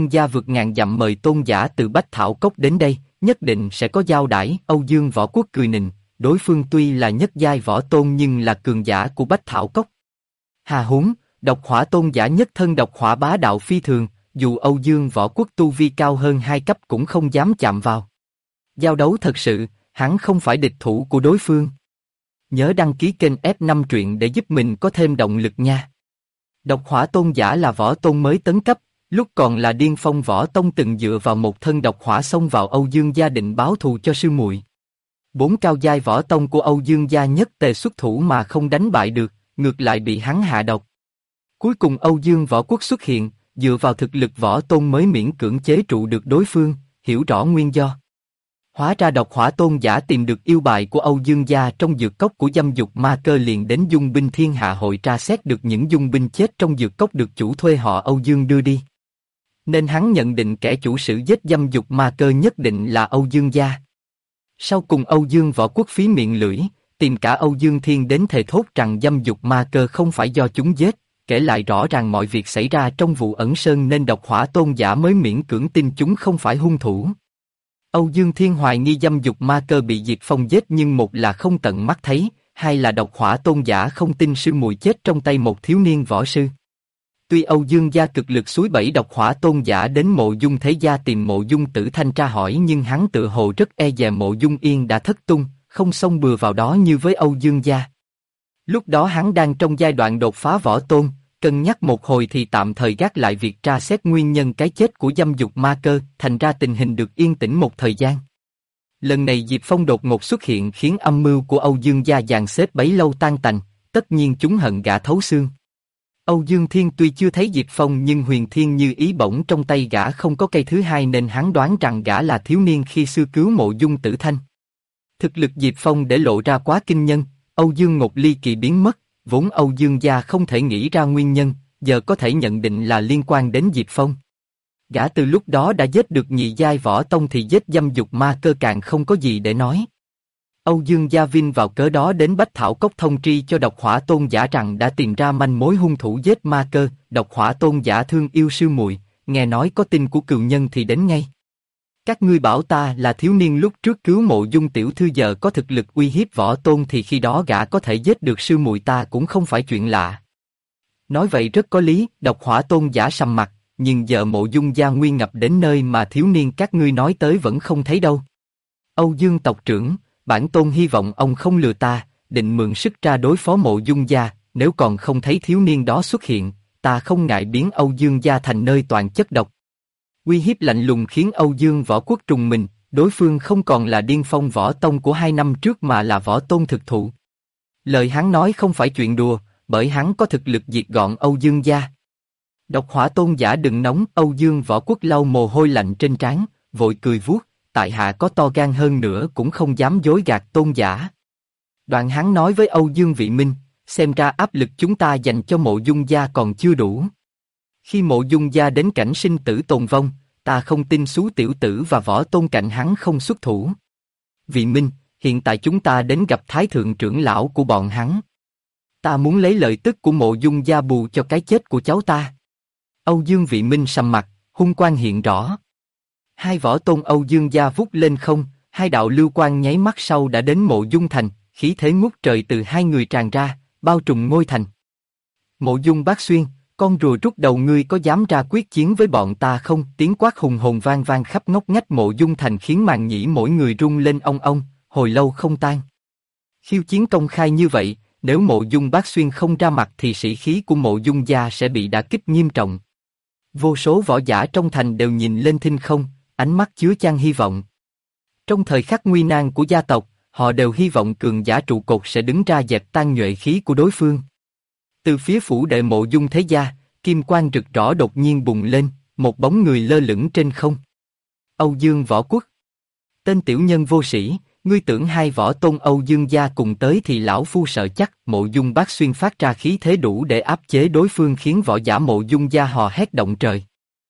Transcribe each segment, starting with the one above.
Gia vượt ngàn dặm mời tôn giả từ Bách Thảo Cốc đến đây, nhất định sẽ có giao đãi. Âu Dương Võ Quốc cười nịnh, đối phương tuy là nhất giai võ tôn nhưng là cường giả của Bách Thảo Cốc. Hà huống, độc hỏa tôn giả nhất thân độc hỏa bá đạo phi thường, dù Âu Dương Võ Quốc tu vi cao hơn 2 cấp cũng không dám chạm vào. Giao đấu thật sự, hắn không phải địch thủ của đối phương. Nhớ đăng ký kênh F5 truyện để giúp mình có thêm động lực nha. Độc hỏa tôn giả là võ tôn mới tấn cấp, lúc còn là điên phong võ tông từng dựa vào một thân độc hỏa xông vào Âu Dương gia định báo thù cho sư muội. 4 cao giai võ tông của Âu Dương gia nhất tề xuất thủ mà không đánh bại được, ngược lại bị hắn hạ độc. Cuối cùng Âu Dương Võ Quốc xuất hiện, dựa vào thực lực võ tôn mới miễn cưỡng chế trụ được đối phương, hiểu rõ nguyên do. Hóa ra độc hỏa tôn giả tìm được yêu bài của Âu Dương gia trong dược cốc của dâm dục ma cơ, liền đến dung binh thiên hạ hội tra xét được những dung binh chết trong dược cốc được chủ thuê họ Âu Dương đưa đi. Nên hắn nhận định kẻ chủ sử giết dâm dục ma cơ nhất định là Âu Dương gia. Sau cùng Âu Dương Võ Quốc phí miệng lưỡi, tìm cả Âu Dương Thiên đến thề thốt rằng dâm dục ma cơ không phải do chúng giết, kể lại rõ ràng mọi việc xảy ra trong vụ ẩn sơn nên độc hỏa tôn giả mới miễn cưỡng tin chúng không phải hung thủ. Âu Dương Thiên hoài nghi dâm dục ma cơ bị Diệt Phong giết, nhưng một là không tận mắt thấy, hai là độc hỏa tôn giả không tin sư muội chết trong tay một thiếu niên võ sư. Tuy Âu Dương gia cực lực xúi bẫy độc hỏa tôn giả đến Mộ Dung Thế gia tìm Mộ Dung Tử Thanh tra hỏi, nhưng hắn tự hồ rất e dè Mộ Dung Yên đã thất tung, không xông bừa vào đó như với Âu Dương gia. Lúc đó hắn đang trong giai đoạn đột phá võ tôn, cân nhắc một hồi thì tạm thời gác lại việc tra xét nguyên nhân cái chết của dâm dục ma cơ, thành ra tình hình được yên tĩnh một thời gian. Lần này Diệp Phong đột ngột xuất hiện khiến âm mưu của Âu Dương gia dàn xếp bấy lâu tan tành, tất nhiên chúng hận gã thấu xương. Âu Dương Thiên tuy chưa thấy Diệp Phong nhưng huyền thiên như ý bổng trong tay gã không có cây thứ hai, nên hắn đoán rằng gã là thiếu niên khi xưa cứu Mộ Dung Tử Thanh. Thực lực Diệp Phong để lộ ra quá kinh nhân, Âu Dương Ngọc ly kỳ biến mất, vốn Âu Dương gia không thể nghĩ ra nguyên nhân, giờ có thể nhận định là liên quan đến Diệp Phong. Gã từ lúc đó đã giết được nhị giai võ tông thì giết dâm dục ma cơ càng không có gì để nói. Âu Dương gia vin vào cớ đó đến Bách Thảo Cốc thông tri cho độc hỏa tôn giả rằng đã tìm ra manh mối hung thủ giết ma cơ. Độc hỏa tôn giả thương yêu sư muội, nghe nói có tin của cừu nhân thì đến ngay. Các ngươi bảo ta là thiếu niên lúc trước cứu Mộ Dung tiểu thư giờ có thực lực uy hiếp võ tôn thì khi đó gã có thể giết được sư muội ta cũng không phải chuyện lạ. Nói vậy rất có lý. Độc hỏa tôn giả sầm mặt, nhưng giờ Mộ Dung gia nguy ngập đến nơi mà thiếu niên các ngươi nói tới vẫn không thấy đâu. Âu Dương tộc trưởng, bản tôn hy vọng ông không lừa ta, định mượn sức ra đối phó Mộ Dung gia. Nếu còn không thấy thiếu niên đó xuất hiện, ta không ngại biến Âu Dương gia thành nơi toàn chất độc. Uy hiếp lạnh lùng khiến Âu Dương Võ Quốc trùng mình, đối phương không còn là điên phong võ tông của 2 năm trước mà là võ tôn thực thụ. Lời hắn nói không phải chuyện đùa, bởi hắn có thực lực diệt gọn Âu Dương gia. Độc hỏa tôn giả đừng nóng. Âu Dương Võ Quốc lau mồ hôi lạnh trên trán, vội cười vuốt, tại hạ có to gan hơn nữa cũng không dám dối gạt tôn giả. Đoạn hắn nói với Âu Dương Vị Minh, xem ra áp lực chúng ta dành cho Mộ Dung gia còn chưa đủ. Khi Mộ Dung gia đến cảnh sinh tử tồn vong, ta không tin xú tiểu tử và võ tôn cạnh hắn không xuất thủ. Vị Minh, hiện tại chúng ta đến gặp Thái thượng trưởng lão của bọn hắn. Ta muốn lấy lợi tức của Mộ Dung gia bù cho cái chết của cháu ta. Âu Dương Vị Minh sầm mặt, hung quang hiện rõ. Hai võ tôn Âu Dương gia vút lên không, hai đạo lưu quang nháy mắt sau đã đến Mộ Dung thành, khí thế ngút trời từ hai người tràn ra, bao trùm ngôi thành. Mộ Dung Bác Xuyên, con rùa rút đầu ngươi có dám ra quyết chiến với bọn ta không? Tiếng quát hùng hồn vang vang khắp ngóc ngách Mộ Dung thành khiến màng nhĩ mỗi người rung lên ong ong, hồi lâu không tan. Khiêu chiến công khai như vậy, nếu Mộ Dung Bác Xuyên không ra mặt thì sĩ khí của Mộ Dung gia sẽ bị đả kích nghiêm trọng. Vô số võ giả trong thành đều nhìn lên thinh không, ánh mắt chứa chan hy vọng. Trong thời khắc nguy nan của gia tộc, họ đều hy vọng cường giả trụ cột sẽ đứng ra dẹp tan nhuệ khí của đối phương. Từ phía phủ đệ Mộ Dung Thế gia, kim quang rực rỡ đột nhiên bùng lên, một bóng người lơ lửng trên không. Âu Dương Võ Quốc. Tên tiểu nhân vô sĩ, ngươi tưởng hai võ tôn Âu Dương gia cùng tới thì lão phu sợ chắc. Mộ Dung Bác Xuyên phát ra khí thế đủ để áp chế đối phương khiến võ giả Mộ Dung gia hò hét động trời.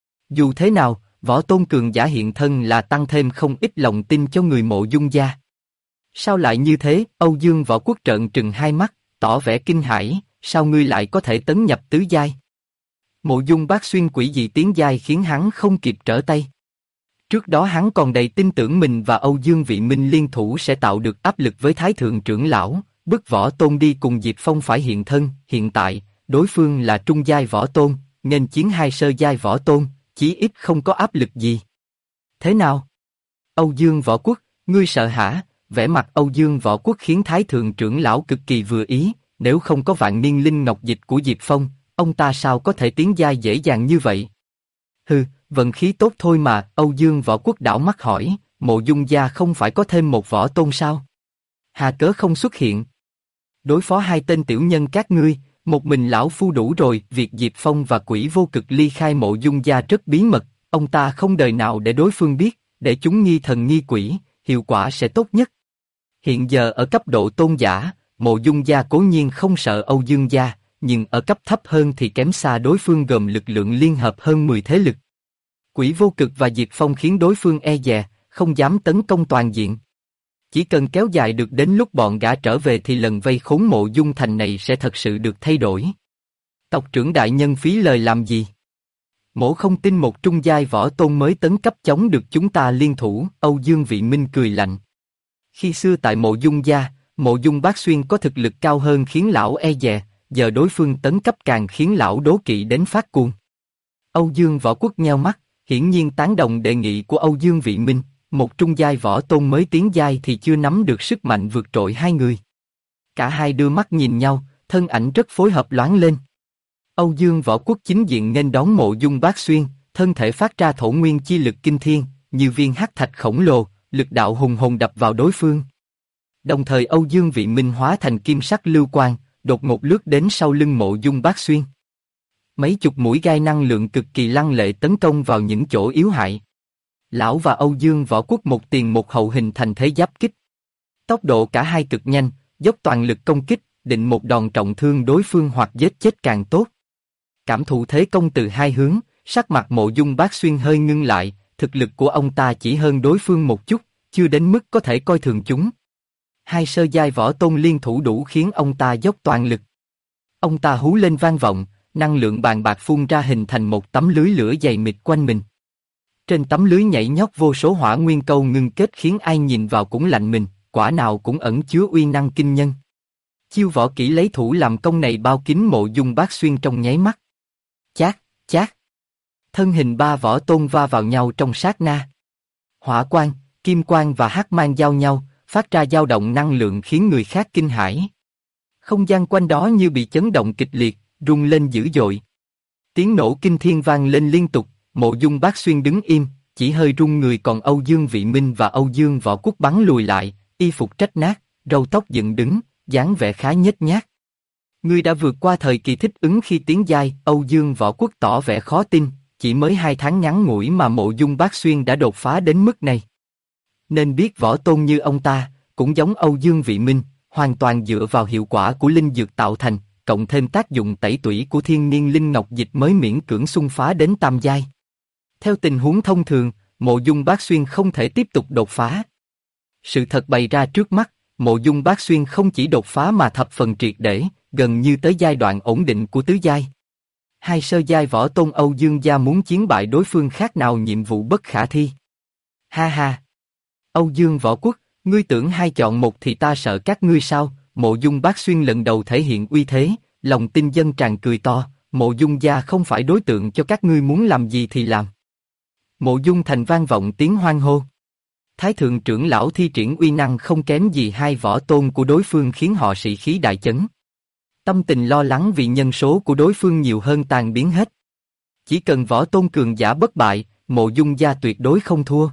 Dù thế nào, võ tôn cường giả hiện thân là tăng thêm không ít lòng tin cho người Mộ Dung gia. Sao lại như thế? Âu Dương Võ Quốc trợn trừng hai mắt, tỏ vẻ kinh hãi. Sao ngươi lại có thể tấn nhập tứ giai? Mộ Dung Bác Xuyên quỷ dị tiến giai khiến hắn không kịp trở tay. Trước đó hắn còn đầy tin tưởng mình và Âu Dương Vị Minh liên thủ sẽ tạo được áp lực với Thái Thượng trưởng lão, bức Võ Tôn đi cùng Diệp Phong phải hiện thân. Hiện tại, đối phương là trung giai võ tôn, nghênh chiến hai sơ giai võ tôn, chí ít không có áp lực gì. Thế nào? Âu Dương Võ Quốc, ngươi sợ hả? Vẻ mặt Âu Dương Võ Quốc khiến Thái Thượng trưởng lão cực kỳ vừa ý, nếu không có vạn niên linh ngọc dịch của Diệp Phong, ông ta sao có thể tiến giai dễ dàng như vậy? Hừ, vận khí tốt thôi mà. Âu Dương Võ Quốc đảo mắt hỏi, Mộ Dung gia không phải có thêm một võ tôn sao? Hà cớ không xuất hiện? Đối phó hai tên tiểu nhân các ngươi, một mình lão phu đủ rồi. Việc Diệp Phong và Quỷ Vô Cực ly khai Mộ Dung gia rất bí mật, ông ta không đời nào để đối phương biết, để chúng nghi thần nghi quỷ, hiệu quả sẽ tốt nhất. Hiện giờ ở cấp độ tôn giả, Mộ Dung gia cố nhiên không sợ Âu Dương gia, nhưng ở cấp thấp hơn thì kém xa đối phương, gồm lực lượng liên hợp hơn 10 thế lực. Quỷ Vô Cực và Diệp Phong khiến đối phương e dè, không dám tấn công toàn diện. Chỉ cần kéo dài được đến lúc bọn gã trở về thì lần vây khốn Mộ Dung thành này sẽ thật sự được thay đổi. Tộc trưởng đại nhân phí lời làm gì? Mỗ không tin một trung giai võ tôn mới tấn cấp chống được chúng ta liên thủ. Âu Dương Vị Minh cười lạnh. Khi xưa tại Mộ Dung gia, Mộ Dung Bác Xuyên có thực lực cao hơn khiến lão e dè, giờ đối phương tấn cấp càng khiến lão đố kỵ đến phát cuồng. Âu Dương Võ Quốc nheo mắt, hiển nhiên tán đồng đề nghị của Âu Dương Vị Minh. Một trung giai võ tôn mới tiến giai thì chưa nắm được sức mạnh vượt trội hai người. Cả hai đưa mắt nhìn nhau, thân ảnh rất phối hợp loáng lên. Âu Dương Võ Quốc chính diện nghênh đón Mộ Dung Bác Xuyên, thân thể phát ra thổ nguyên chi lực kinh thiên, như viên hắc thạch khổng lồ, lực đạo hùng hồn đập vào đối phương. Đồng thời Âu Dương Vị Minh hóa thành kim sắc lưu quang, đột ngột lướt đến sau lưng Mộ Dung Bác Xuyên. Mấy chục mũi gai năng lượng cực kỳ lăng lệ tấn công vào những chỗ yếu hại. Lão và Âu Dương Võ Quốc một tiền một hậu hình thành thế giáp kích. Tốc độ cả hai cực nhanh, dốc toàn lực công kích, định một đòn trọng thương đối phương hoặc giết chết càng tốt. Cảm thụ thế công từ hai hướng, sắc mặt Mộ Dung Bác Xuyên hơi ngưng lại, thực lực của ông ta chỉ hơn đối phương một chút, chưa đến mức có thể coi thường chúng. Hai sơ giai võ tôn liên thủ đủ khiến ông ta dốc toàn lực. Ông ta hú lên vang vọng, năng lượng bàn bạc phun ra hình thành một tấm lưới lửa dày mịt quanh mình. Trên tấm lưới nhảy nhót vô số hỏa nguyên câu ngưng kết khiến ai nhìn vào cũng lạnh mình, quả nào cũng ẩn chứa uy năng kinh nhân. Chiêu võ kỹ lấy thủ làm công này bao kín Mộ Dung Bác Xuyên trong nháy mắt. Chát, chát. Thân hình ba võ tôn va vào nhau trong sát na. Hỏa quang, kim quang và hắc mang giao nhau, phát ra dao động năng lượng khiến người khác kinh hãi. Không gian quanh đó như bị chấn động kịch liệt, rung lên dữ dội. Tiếng nổ kinh thiên vang lên liên tục, Mộ Dung Bác Xuyên đứng im, chỉ hơi rung người, còn Âu Dương Vị Minh và Âu Dương Võ Quốc bắn lùi lại, y phục rách nát, râu tóc dựng đứng, dáng vẻ khá nhếch nhác. Ngươi đã vượt qua thời kỳ thích ứng khi tiến giai. Âu Dương Võ Quốc tỏ vẻ khó tin, chỉ mới 2 tháng ngắn ngủi mà Mộ Dung Bác Xuyên đã đột phá đến mức này. Nên biết võ tôn như ông ta, cũng giống Âu Dương Vị Minh, hoàn toàn dựa vào hiệu quả của linh dược tạo thành, cộng thêm tác dụng tẩy tủy của thiên niên linh ngọc dịch mới miễn cưỡng xung phá đến tam giai. Theo tình huống thông thường, Mộ Dung Bác Xuyên không thể tiếp tục đột phá. Sự thật bày ra trước mắt, Mộ Dung Bác Xuyên không chỉ đột phá mà thập phần triệt để, gần như tới giai đoạn ổn định của tứ giai. Hai sơ giai võ tôn Âu Dương gia muốn chiến bại đối phương khác nào nhiệm vụ bất khả thi. Ha ha! Âu Dương Võ Quốc, ngươi tưởng hai chọn một thì ta sợ các ngươi sao? Mộ Dung Bác Xuyên lần đầu thể hiện uy thế, lòng tin dân tràn cười to, Mộ Dung gia không phải đối tượng cho các ngươi, muốn làm gì thì làm. Mộ Dung thành vang vọng tiếng hoan hô. Thái thượng trưởng lão thi triển uy năng không kém gì hai võ tôn của đối phương khiến họ sĩ khí đại chấn. Tâm tình lo lắng vì nhân số của đối phương nhiều hơn tan biến hết. Chỉ cần võ tôn cường giả bất bại, Mộ Dung gia tuyệt đối không thua.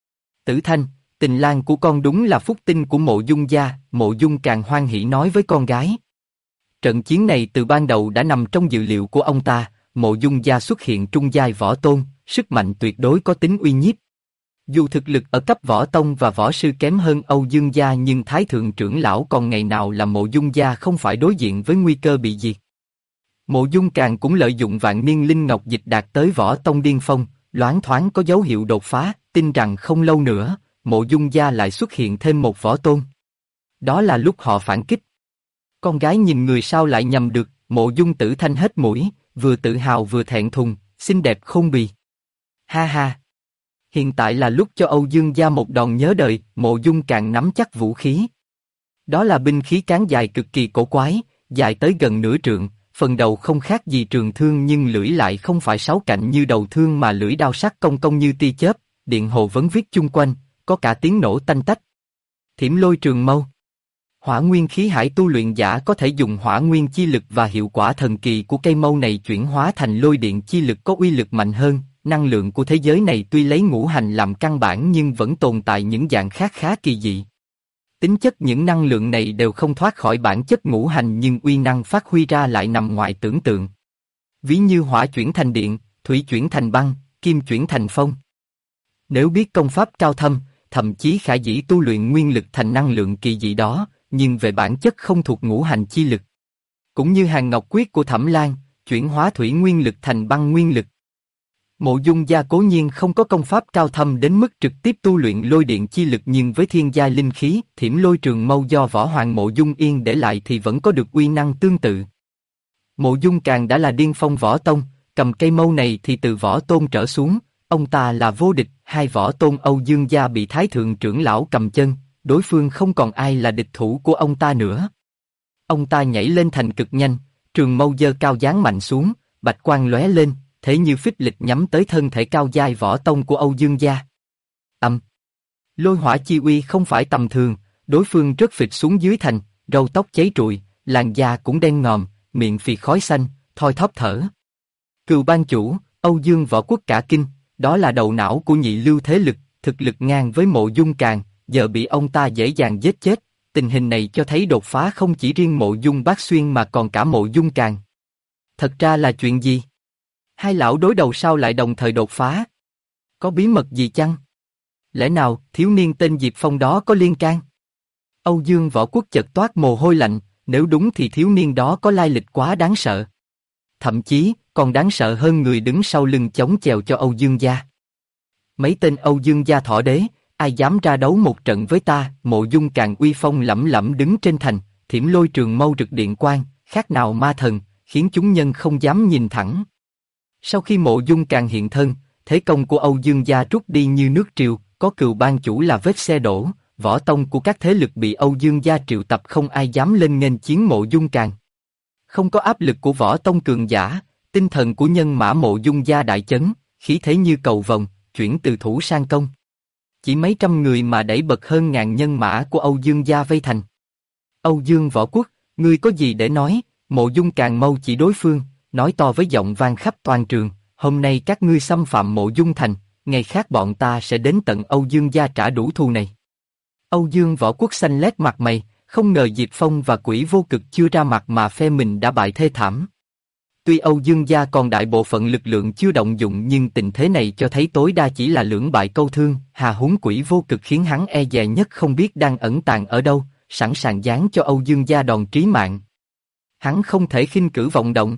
Tử Thanh, tình lang của con đúng là phúc tinh của Mộ Dung gia. Mộ Dung càng hoan hỉ nói với con gái. Trận chiến này từ ban đầu đã nằm trong dự liệu của ông ta. Mộ Dung gia xuất hiện trung giai võ tôn, sức mạnh tuyệt đối có tính uy nhiếp. Dù thực lực ở cấp võ tông và võ sư kém hơn Âu Dương gia, nhưng Thái thượng trưởng lão còn ngày nào là Mộ Dung gia không phải đối diện với nguy cơ bị diệt. Mộ Dung càng cũng lợi dụng vạn niên linh ngọc dịch đạt tới võ tông điên phong, loáng thoáng có dấu hiệu đột phá, tin rằng không lâu nữa, Mộ Dung gia lại xuất hiện thêm một võ tôn. Đó là lúc họ phản kích. Con gái nhìn người sao lại nhầm được. Mộ Dung Tử Thanh hết mũi, vừa tự hào vừa thẹn thùng, xinh đẹp khôn bì. Ha ha! Hiện tại là lúc cho Âu Dương gia một đòn nhớ đời, Mộ Dung càng nắm chắc vũ khí. Đó là binh khí cán dài cực kỳ cổ quái, dài tới gần nửa trượng, phần đầu không khác gì trường thương nhưng lưỡi lại không phải sáu cạnh như đầu thương mà lưỡi đao sắc cong cong như tia chớp, điện hồ vấn viết chung quanh, có cả tiếng nổ tanh tách. Thiểm lôi trường mâu. Hỏa nguyên khí hải tu luyện giả có thể dùng hỏa nguyên chi lực và hiệu quả thần kỳ của cây mâu này chuyển hóa thành lôi điện chi lực có uy lực mạnh hơn. Năng lượng của thế giới này tuy lấy ngũ hành làm căn bản nhưng vẫn tồn tại những dạng khác khá kỳ dị. Tính chất những năng lượng này đều không thoát khỏi bản chất ngũ hành nhưng uy năng phát huy ra lại nằm ngoài tưởng tượng. Ví như hỏa chuyển thành điện, thủy chuyển thành băng, kim chuyển thành phong. Nếu biết công pháp cao thâm, thậm chí khả dĩ tu luyện nguyên lực thành năng lượng kỳ dị đó, nhưng về bản chất không thuộc ngũ hành chi lực. Cũng như hàng ngọc quyết của Thẩm Lan, chuyển hóa thủy nguyên lực thành băng nguyên lực. Mộ Dung gia cố nhiên không có công pháp cao thâm đến mức trực tiếp tu luyện lôi điện chi lực nhưng với thiên giai linh khí, thiểm lôi trường mâu do võ hoàng Mộ Dung Yên để lại thì vẫn có được uy năng tương tự. Mộ Dung càng đã là điên phong võ tông, cầm cây mâu này thì từ võ tôn trở xuống, ông ta là vô địch, hai võ tôn Âu Dương gia bị thái thượng trưởng lão cầm chân, đối phương không còn ai là địch thủ của ông ta nữa. Ông ta nhảy lên thành cực nhanh, trường mâu giơ cao giáng mạnh xuống, bạch quang lóe lên, thế như phích lịch nhắm tới thân thể cao giai võ tông của Âu Dương gia. Lôi hỏa chi uy không phải tầm thường, đối phương rớt phịch xuống dưới thành, râu tóc cháy trụi, làn da cũng đen ngòm, miệng phì khói xanh, thoi thóp thở. Cừu ban chủ, Âu Dương võ quốc cả kinh, đó là đầu não của nhị lưu thế lực, thực lực ngang với Mộ Dung Càn, giờ bị ông ta dễ dàng giết chết. Tình hình này cho thấy đột phá không chỉ riêng Mộ Dung Bác Xuyên mà còn cả Mộ Dung Càn. Thật ra là chuyện gì? Hai lão đối đầu sao lại đồng thời đột phá? Có bí mật gì chăng? Lẽ nào thiếu niên tên Diệp Phong đó có liên can? Âu Dương võ quốc chợt toát mồ hôi lạnh, nếu đúng thì thiếu niên đó có lai lịch quá đáng sợ. Thậm chí, còn đáng sợ hơn người đứng sau lưng chống chèo cho Âu Dương gia. Mấy tên Âu Dương gia thỏ đế, ai dám ra đấu một trận với ta? Mộ Dung Càn uy phong lẫm lẫm đứng trên thành, thiểm lôi trường mâu rực điện quang, khác nào ma thần, khiến chúng nhân không dám nhìn thẳng. Sau khi Mộ Dung Càn hiện thân, thế công của Âu Dương gia rút đi như nước triều, có Cừu ban chủ là vết xe đổ, võ tông của các thế lực bị Âu Dương gia triệu tập không ai dám lên nghênh chiến Mộ Dung Càn. Không có áp lực của võ tông cường giả, tinh thần của nhân mã Mộ Dung gia đại chấn, khí thế như cầu vồng, chuyển từ thủ sang công. Chỉ mấy trăm người mà đẩy bật hơn ngàn nhân mã của Âu Dương gia vây thành. Âu Dương võ quốc, ngươi có gì để nói? Mộ Dung Càn mâu chỉ đối phương, nói to với giọng vang khắp toàn trường, hôm nay các ngươi xâm phạm Mộ Dung thành, ngày khác bọn ta sẽ đến tận Âu Dương gia trả đủ thù này. Âu Dương võ quốc xanh lét mặt mày, không ngờ Diệp Phong và Quỷ Vô Cực chưa ra mặt mà phe mình đã bại thê thảm. Tuy Âu Dương gia còn đại bộ phận lực lượng chưa động dụng nhưng tình thế này cho thấy tối đa chỉ là lưỡng bại câu thương, hà huống Quỷ Vô Cực khiến hắn e dè nhất không biết đang ẩn tàng ở đâu, sẵn sàng giáng cho Âu Dương gia đòn trí mạng. Hắn không thể khinh cử vọng động.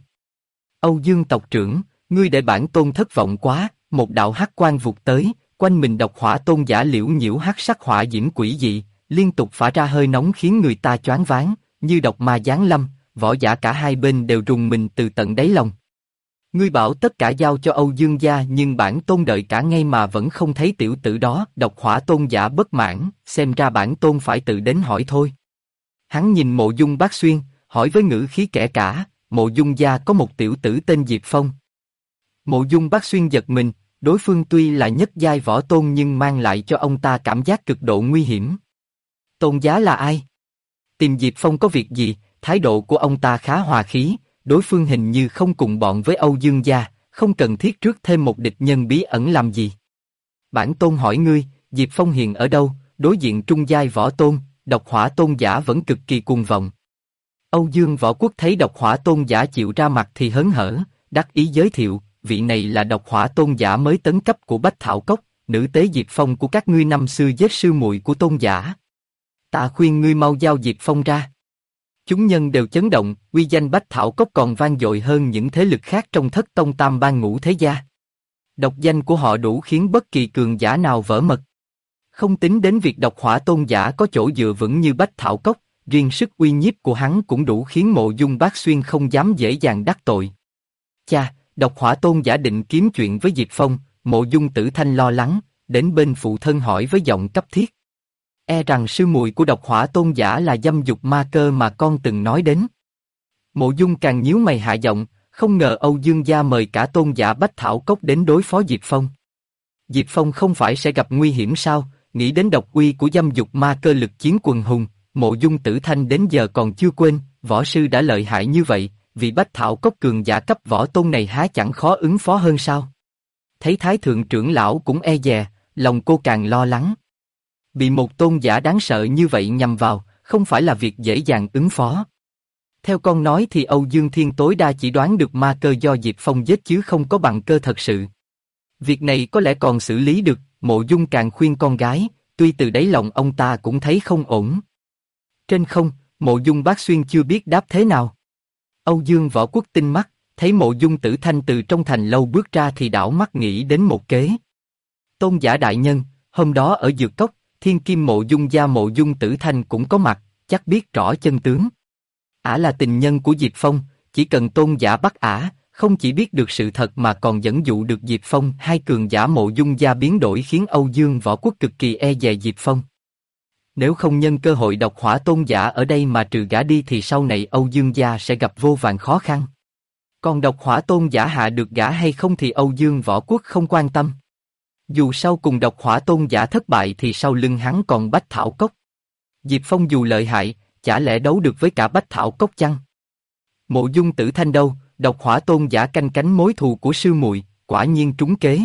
Âu Dương tộc trưởng, ngươi để bản tôn thất vọng quá. Một đạo hắc quang vụt tới, quanh mình độc hỏa tôn giả liễu nhiễu hắc sắc hỏa diễm quỷ dị, liên tục phả ra hơi nóng khiến người ta choáng váng, như độc ma giáng lâm, võ giả cả hai bên đều rùng mình từ tận đáy lòng. Ngươi bảo tất cả giao cho Âu Dương gia nhưng bản tôn đợi cả ngày mà vẫn không thấy tiểu tử đó. Độc hỏa tôn giả bất mãn, xem ra bản tôn phải tự đến hỏi thôi. Hắn nhìn Mộ Dung Bác Xuyên, hỏi với ngữ khí kẻ cả, Mộ Dung gia có một tiểu tử tên Diệp Phong. Mộ Dung Bác Xuyên giật mình, đối phương tuy là nhất giai võ tôn nhưng mang lại cho ông ta cảm giác cực độ nguy hiểm. Tôn giá là ai? Tìm Diệp Phong có việc gì? Thái độ của ông ta khá hòa khí, đối phương hình như không cùng bọn với Âu Dương gia, không cần thiết trước thêm một địch nhân bí ẩn làm gì. Bản tôn hỏi ngươi, Diệp Phong hiện ở đâu? Đối diện trung giai võ tôn, độc hỏa tôn giả vẫn cực kỳ cuồng vọng. Âu Dương võ quốc thấy độc hỏa tôn giả chịu ra mặt thì hớn hở, đắc ý giới thiệu, vị này là độc hỏa tôn giả mới tấn cấp của Bách Thảo Cốc, nữ tế Diệp Phong của các ngươi năm xưa giết sư muội của tôn giả. Ta khuyên ngươi mau giao Diệp Phong ra. Chúng nhân đều chấn động, uy danh Bách Thảo Cốc còn vang dội hơn những thế lực khác trong Thất Tông Tam Ban Ngũ Thế Gia. Độc danh của họ đủ khiến bất kỳ cường giả nào vỡ mật. Không tính đến việc độc hỏa tôn giả có chỗ dựa vững như Bách Thảo Cốc, riêng sức uy nhiếp của hắn cũng đủ khiến Mộ Dung Bác Xuyên không dám dễ dàng đắc tội. Cha, Độc Hỏa Tôn giả định kiếm chuyện với Diệp Phong, Mộ Dung Tử Thanh lo lắng, đến bên phụ thân hỏi với giọng cấp thiết. E rằng sư muội của Độc Hỏa Tôn giả là dâm dục ma cơ mà con từng nói đến. Mộ Dung càng nhíu mày hạ giọng, không ngờ Âu Dương gia mời cả tôn giả Bách Thảo Cốc đến đối phó Diệp Phong. Diệp Phong không phải sẽ gặp nguy hiểm sao? Nghĩ đến độc uy của dâm dục ma cơ lực chiến quần hùng, Mộ Dung Tử Thanh đến giờ còn chưa quên, võ sư đã lợi hại như vậy, vị Bách Thảo Cốc cường giả cấp võ tôn này há chẳng khó ứng phó hơn sao? Thấy Thái Thượng trưởng lão cũng e dè, lòng cô càng lo lắng. Bị một tôn giả đáng sợ như vậy nhằm vào, không phải là việc dễ dàng ứng phó. Theo con nói thì Âu Dương Thiên tối đa chỉ đoán được ma cơ do Diệp Phong giết chứ không có bằng cơ thật sự. Việc này có lẽ còn xử lý được, Mộ Dung càng khuyên con gái, tuy từ đáy lòng ông ta cũng thấy không ổn. Trên không, Mộ Dung Bác Xuyên chưa biết đáp thế nào. Âu Dương Võ Quốc tinh mắt, thấy Mộ Dung Tử Thanh từ trong thành lâu bước ra thì đảo mắt nghĩ đến một kế. Tôn giả đại nhân, hôm đó ở Dược Cốc, Thiên Kim Mộ Dung gia Mộ Dung Tử Thanh cũng có mặt, chắc biết rõ chân tướng. Ả là tình nhân của Diệp Phong, chỉ cần tôn giả bắt ả, không chỉ biết được sự thật mà còn dẫn dụ được Diệp Phong. Hai cường giả Mộ Dung gia biến đổi khiến Âu Dương Võ Quốc cực kỳ e dè Diệp Phong. Nếu không nhân cơ hội Độc Hỏa tôn giả ở đây mà trừ gã đi thì sau này Âu Dương gia sẽ gặp vô vàn khó khăn. Còn Độc Hỏa tôn giả hạ được gã hay không thì Âu Dương Võ Quốc không quan tâm. Dù sau cùng Độc Hỏa tôn giả thất bại thì sau lưng hắn còn Bách Thảo Cốc. Diệp Phong dù lợi hại, chả lẽ đấu được với cả Bách Thảo Cốc chăng? Mộ Dung Tử Thanh đâu, Độc Hỏa tôn giả canh cánh mối thù của sư muội, quả nhiên trúng kế.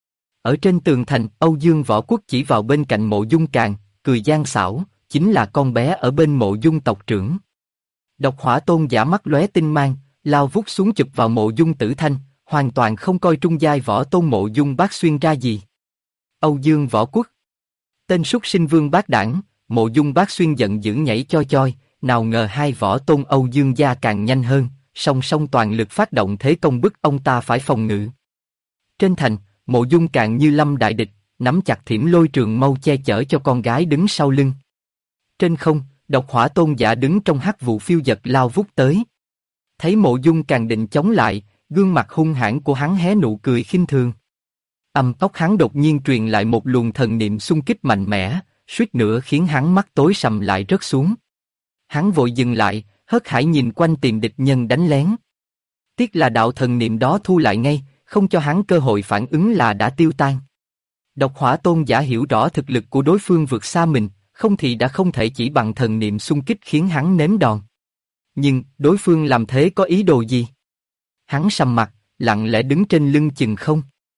Ở trên tường thành, Âu Dương Võ Quốc chỉ vào bên cạnh Mộ Dung Càn, cười gian xảo, chính là con bé ở bên Mộ Dung tộc trưởng. Độc Hỏa tôn giả mắt lóe tinh mang, lao vút xuống chụp vào Mộ Dung Tử Thanh, hoàn toàn không coi trung giai võ tôn Mộ Dung Bác Xuyên ra gì. Âu Dương Võ Quốc, tên súc sinh vương bát đảng. Mộ Dung Bác Xuyên giận dữ nhảy choi choi, nào ngờ hai võ tôn Âu Dương gia càng nhanh hơn, song song toàn lực phát động thế công bức ông ta phải phòng ngự. Trên thành, Mộ Dung càng như lâm đại địch, nắm chặt thiểm lôi trường mâu che chở cho con gái đứng sau lưng. Trên không, Độc Hỏa tôn giả đứng trong hắc vụ phiêu dật lao vút tới. Thấy Mộ Dung càng định chống lại, gương mặt hung hãn của hắn hé nụ cười khinh thường. Tóc hắn đột nhiên truyền lại một luồng thần niệm xung kích mạnh mẽ, suýt nữa khiến hắn mắt tối sầm lại rớt xuống. Hắn vội dừng lại, hớt hải nhìn quanh tìm địch nhân đánh lén. Tiếc là đạo thần niệm đó thu lại ngay, không cho hắn cơ hội phản ứng là đã tiêu tan. Độc Hỏa tôn giả hiểu rõ thực lực của đối phương vượt xa mình, không thì đã không thể chỉ bằng thần niệm xung kích khiến hắn nếm đòn. Nhưng đối phương làm thế có ý đồ gì? Hắn sầm mặt, lặng lẽ đứng trên lưng chừng không.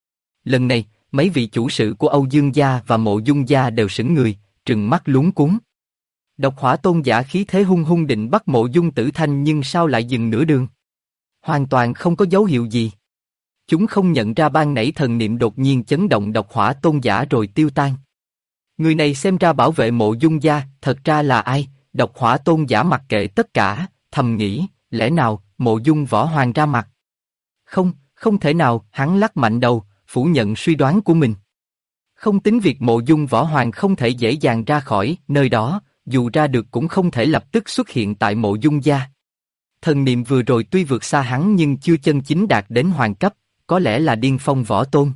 Lần này, mấy vị chủ sự của Âu Dương gia và Mộ Dung gia đều sững người, trừng mắt luống cuống. Độc Hỏa tôn giả khí thế hung hung định bắt Mộ Dung Tử Thanh nhưng sao lại dừng nửa đường? Hoàn toàn không có dấu hiệu gì. Chúng không nhận ra ban nãy thần niệm đột nhiên chấn động Độc Hỏa tôn giả rồi tiêu tan. Người này xem ra bảo vệ Mộ Dung gia, thật ra là ai? Độc Hỏa tôn giả mặc kệ tất cả, thầm nghĩ, lẽ nào Mộ Dung Võ Hoàng ra mặt? Không, không thể nào. Hắn lắc mạnh đầu, phủ nhận suy đoán của mình. Không tính việc Mộ Dung Võ Hoàng không thể dễ dàng ra khỏi nơi đó, dù ra được cũng không thể lập tức xuất hiện tại Mộ Dung gia. Thần niệm vừa rồi tuy vượt xa hắn nhưng chưa chân chính đạt đến hoàng cấp, có lẽ là điên phong võ tôn.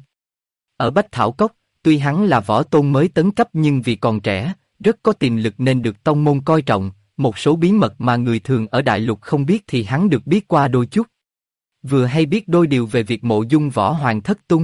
Ở Bách Thảo Cốc, tuy hắn là võ tôn mới tấn cấp nhưng vì còn trẻ, rất có tiềm lực nên được tông môn coi trọng, một số bí mật mà người thường ở đại lục không biết thì hắn được biết qua đôi chút. Vừa hay biết đôi điều về việc Mộ Dung Võ Hoàng thất tung.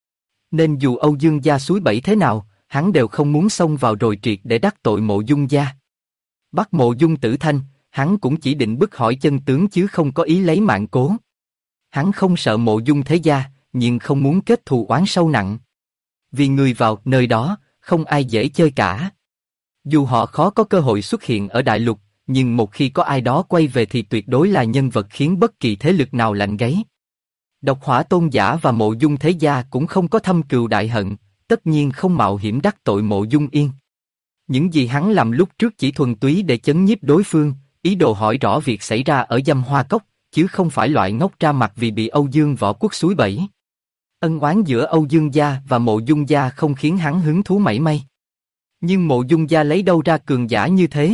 Nên dù Âu Dương gia xúi bẫy thế nào, hắn đều không muốn xông vào rồi triệt để đắc tội Mộ Dung gia. Bắt Mộ Dung Tử Thanh, hắn cũng chỉ định bức hỏi chân tướng chứ không có ý lấy mạng cố. Hắn không sợ Mộ Dung thế gia, nhưng không muốn kết thù oán sâu nặng. Vì người vào nơi đó, không ai dễ chơi cả. Dù họ khó có cơ hội xuất hiện ở đại lục, nhưng một khi có ai đó quay về thì tuyệt đối là nhân vật khiến bất kỳ thế lực nào lạnh gáy. Độc Hỏa tôn giả và Mộ Dung thế gia cũng không có thâm cừu đại hận, tất nhiên không mạo hiểm đắc tội Mộ Dung Yên. Những gì hắn làm lúc trước chỉ thuần túy để chấn nhiếp đối phương, ý đồ hỏi rõ việc xảy ra ở Dâm Hoa Cốc, chứ không phải loại ngốc ra mặt vì bị Âu Dương Võ Quốc xúi bẫy. Ân oán giữa Âu Dương gia và Mộ Dung gia không khiến hắn hứng thú mảy may. Nhưng Mộ Dung gia lấy đâu ra cường giả như thế?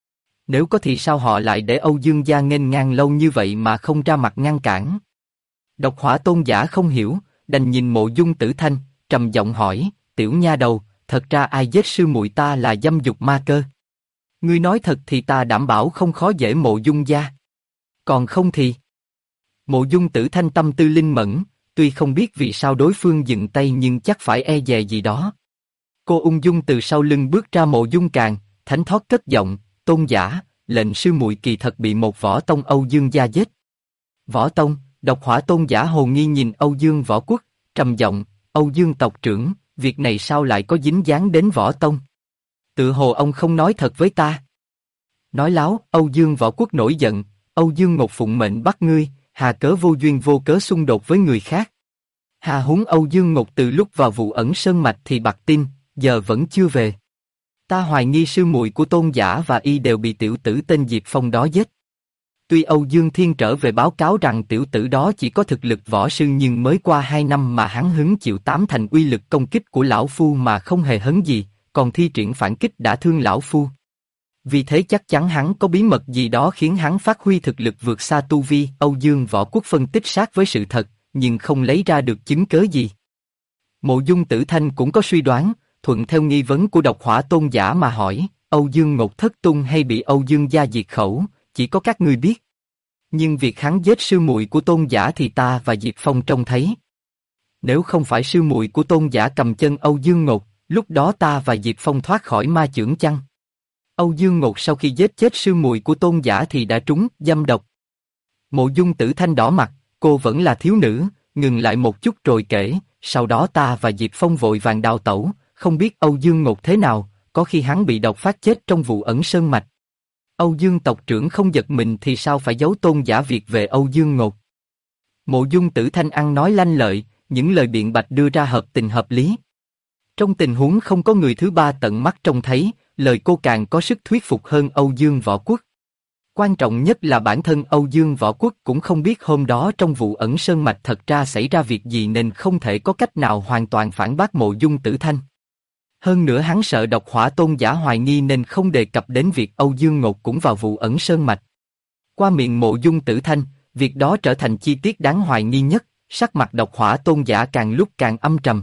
Nếu có thì sao họ lại để Âu Dương gia nghênh ngang lâu như vậy mà không ra mặt ngăn cản? Độc Hỏa Tôn giả không hiểu, đành nhìn Mộ Dung Tử Thanh, trầm giọng hỏi, tiểu nha đầu, thật ra ai giết sư muội ta là dâm dục ma cơ? Ngươi nói thật thì ta đảm bảo không khó dễ Mộ Dung gia. Còn không thì... Mộ Dung Tử Thanh tâm tư linh mẫn, tuy không biết vì sao đối phương dừng tay nhưng chắc phải e dè gì đó. Cô ung dung từ sau lưng bước ra Mộ Dung Càn, thánh thót cất giọng, tôn giả, lệnh sư muội kỳ thật bị một võ tông Âu Dương gia giết. Võ tông, Độc Hỏa Tôn giả hồ nghi nhìn Âu Dương Võ Quốc, trầm giọng, Âu Dương tộc trưởng, việc này sao lại có dính dáng đến võ tông? Tự hồ ông không nói thật với ta. Nói láo, Âu Dương Võ Quốc nổi giận, Âu Dương Ngột phụng mệnh bắt ngươi, hà cớ vô duyên vô cớ xung đột với người khác. Hà huống Âu Dương Ngột từ lúc vào vụ ẩn sơn mạch thì bặt tin, giờ vẫn chưa về. Ta hoài nghi sư muội của tôn giả và y đều bị tiểu tử tên Diệp Phong đó giết. Tuy Âu Dương Thiên trở về báo cáo rằng tiểu tử đó chỉ có thực lực võ sư nhưng mới qua 2 năm mà hắn hứng chịu 8 thành uy lực công kích của lão phu mà không hề hấn gì, còn thi triển phản kích đã thương lão phu. Vì thế chắc chắn hắn có bí mật gì đó khiến hắn phát huy thực lực vượt xa tu vi. Âu Dương Võ Quốc phân tích sát với sự thật, nhưng không lấy ra được chứng cớ gì. Mộ Dung Tử Thanh cũng có suy đoán, thuận theo nghi vấn của Độc Hỏa Tôn giả mà hỏi, Âu Dương Ngột thất tung hay bị Âu Dương gia diệt khẩu, chỉ có các ngươi biết. Nhưng việc hắn giết sư muội của tôn giả thì ta và Diệp Phong trông thấy. Nếu không phải sư muội của tôn giả cầm chân Âu Dương Ngột, lúc đó ta và Diệp Phong thoát khỏi ma chưởng chăng? Âu Dương Ngột sau khi giết chết sư muội của tôn giả thì đã trúng dâm độc. Mộ Dung Tử Thanh đỏ mặt, cô vẫn là thiếu nữ, ngừng lại một chút rồi kể, sau đó ta và Diệp Phong vội vàng đào tẩu, không biết Âu Dương Ngột thế nào, có khi hắn bị độc phát chết trong vụ ẩn sơn mạch. Âu Dương tộc trưởng không giật mình thì sao phải giấu tôn giả việc về Âu Dương Ngột? Mộ Dung Tử Thanh ăn nói lanh lợi, những lời biện bạch đưa ra hợp tình hợp lý. Trong tình huống không có người thứ ba tận mắt trông thấy, lời cô càng có sức thuyết phục hơn Âu Dương Võ Quốc. Quan trọng nhất là bản thân Âu Dương Võ Quốc cũng không biết hôm đó trong vụ ẩn sơn mạch thật ra xảy ra việc gì nên không thể có cách nào hoàn toàn phản bác Mộ Dung Tử Thanh. Hơn nữa hắn sợ Độc Hỏa Tôn giả hoài nghi nên không đề cập đến việc Âu Dương Ngột cũng vào vụ ẩn sơn mạch. Qua miệng Mộ Dung Tử Thanh, việc đó trở thành chi tiết đáng hoài nghi nhất, sắc mặt Độc Hỏa Tôn giả càng lúc càng âm trầm.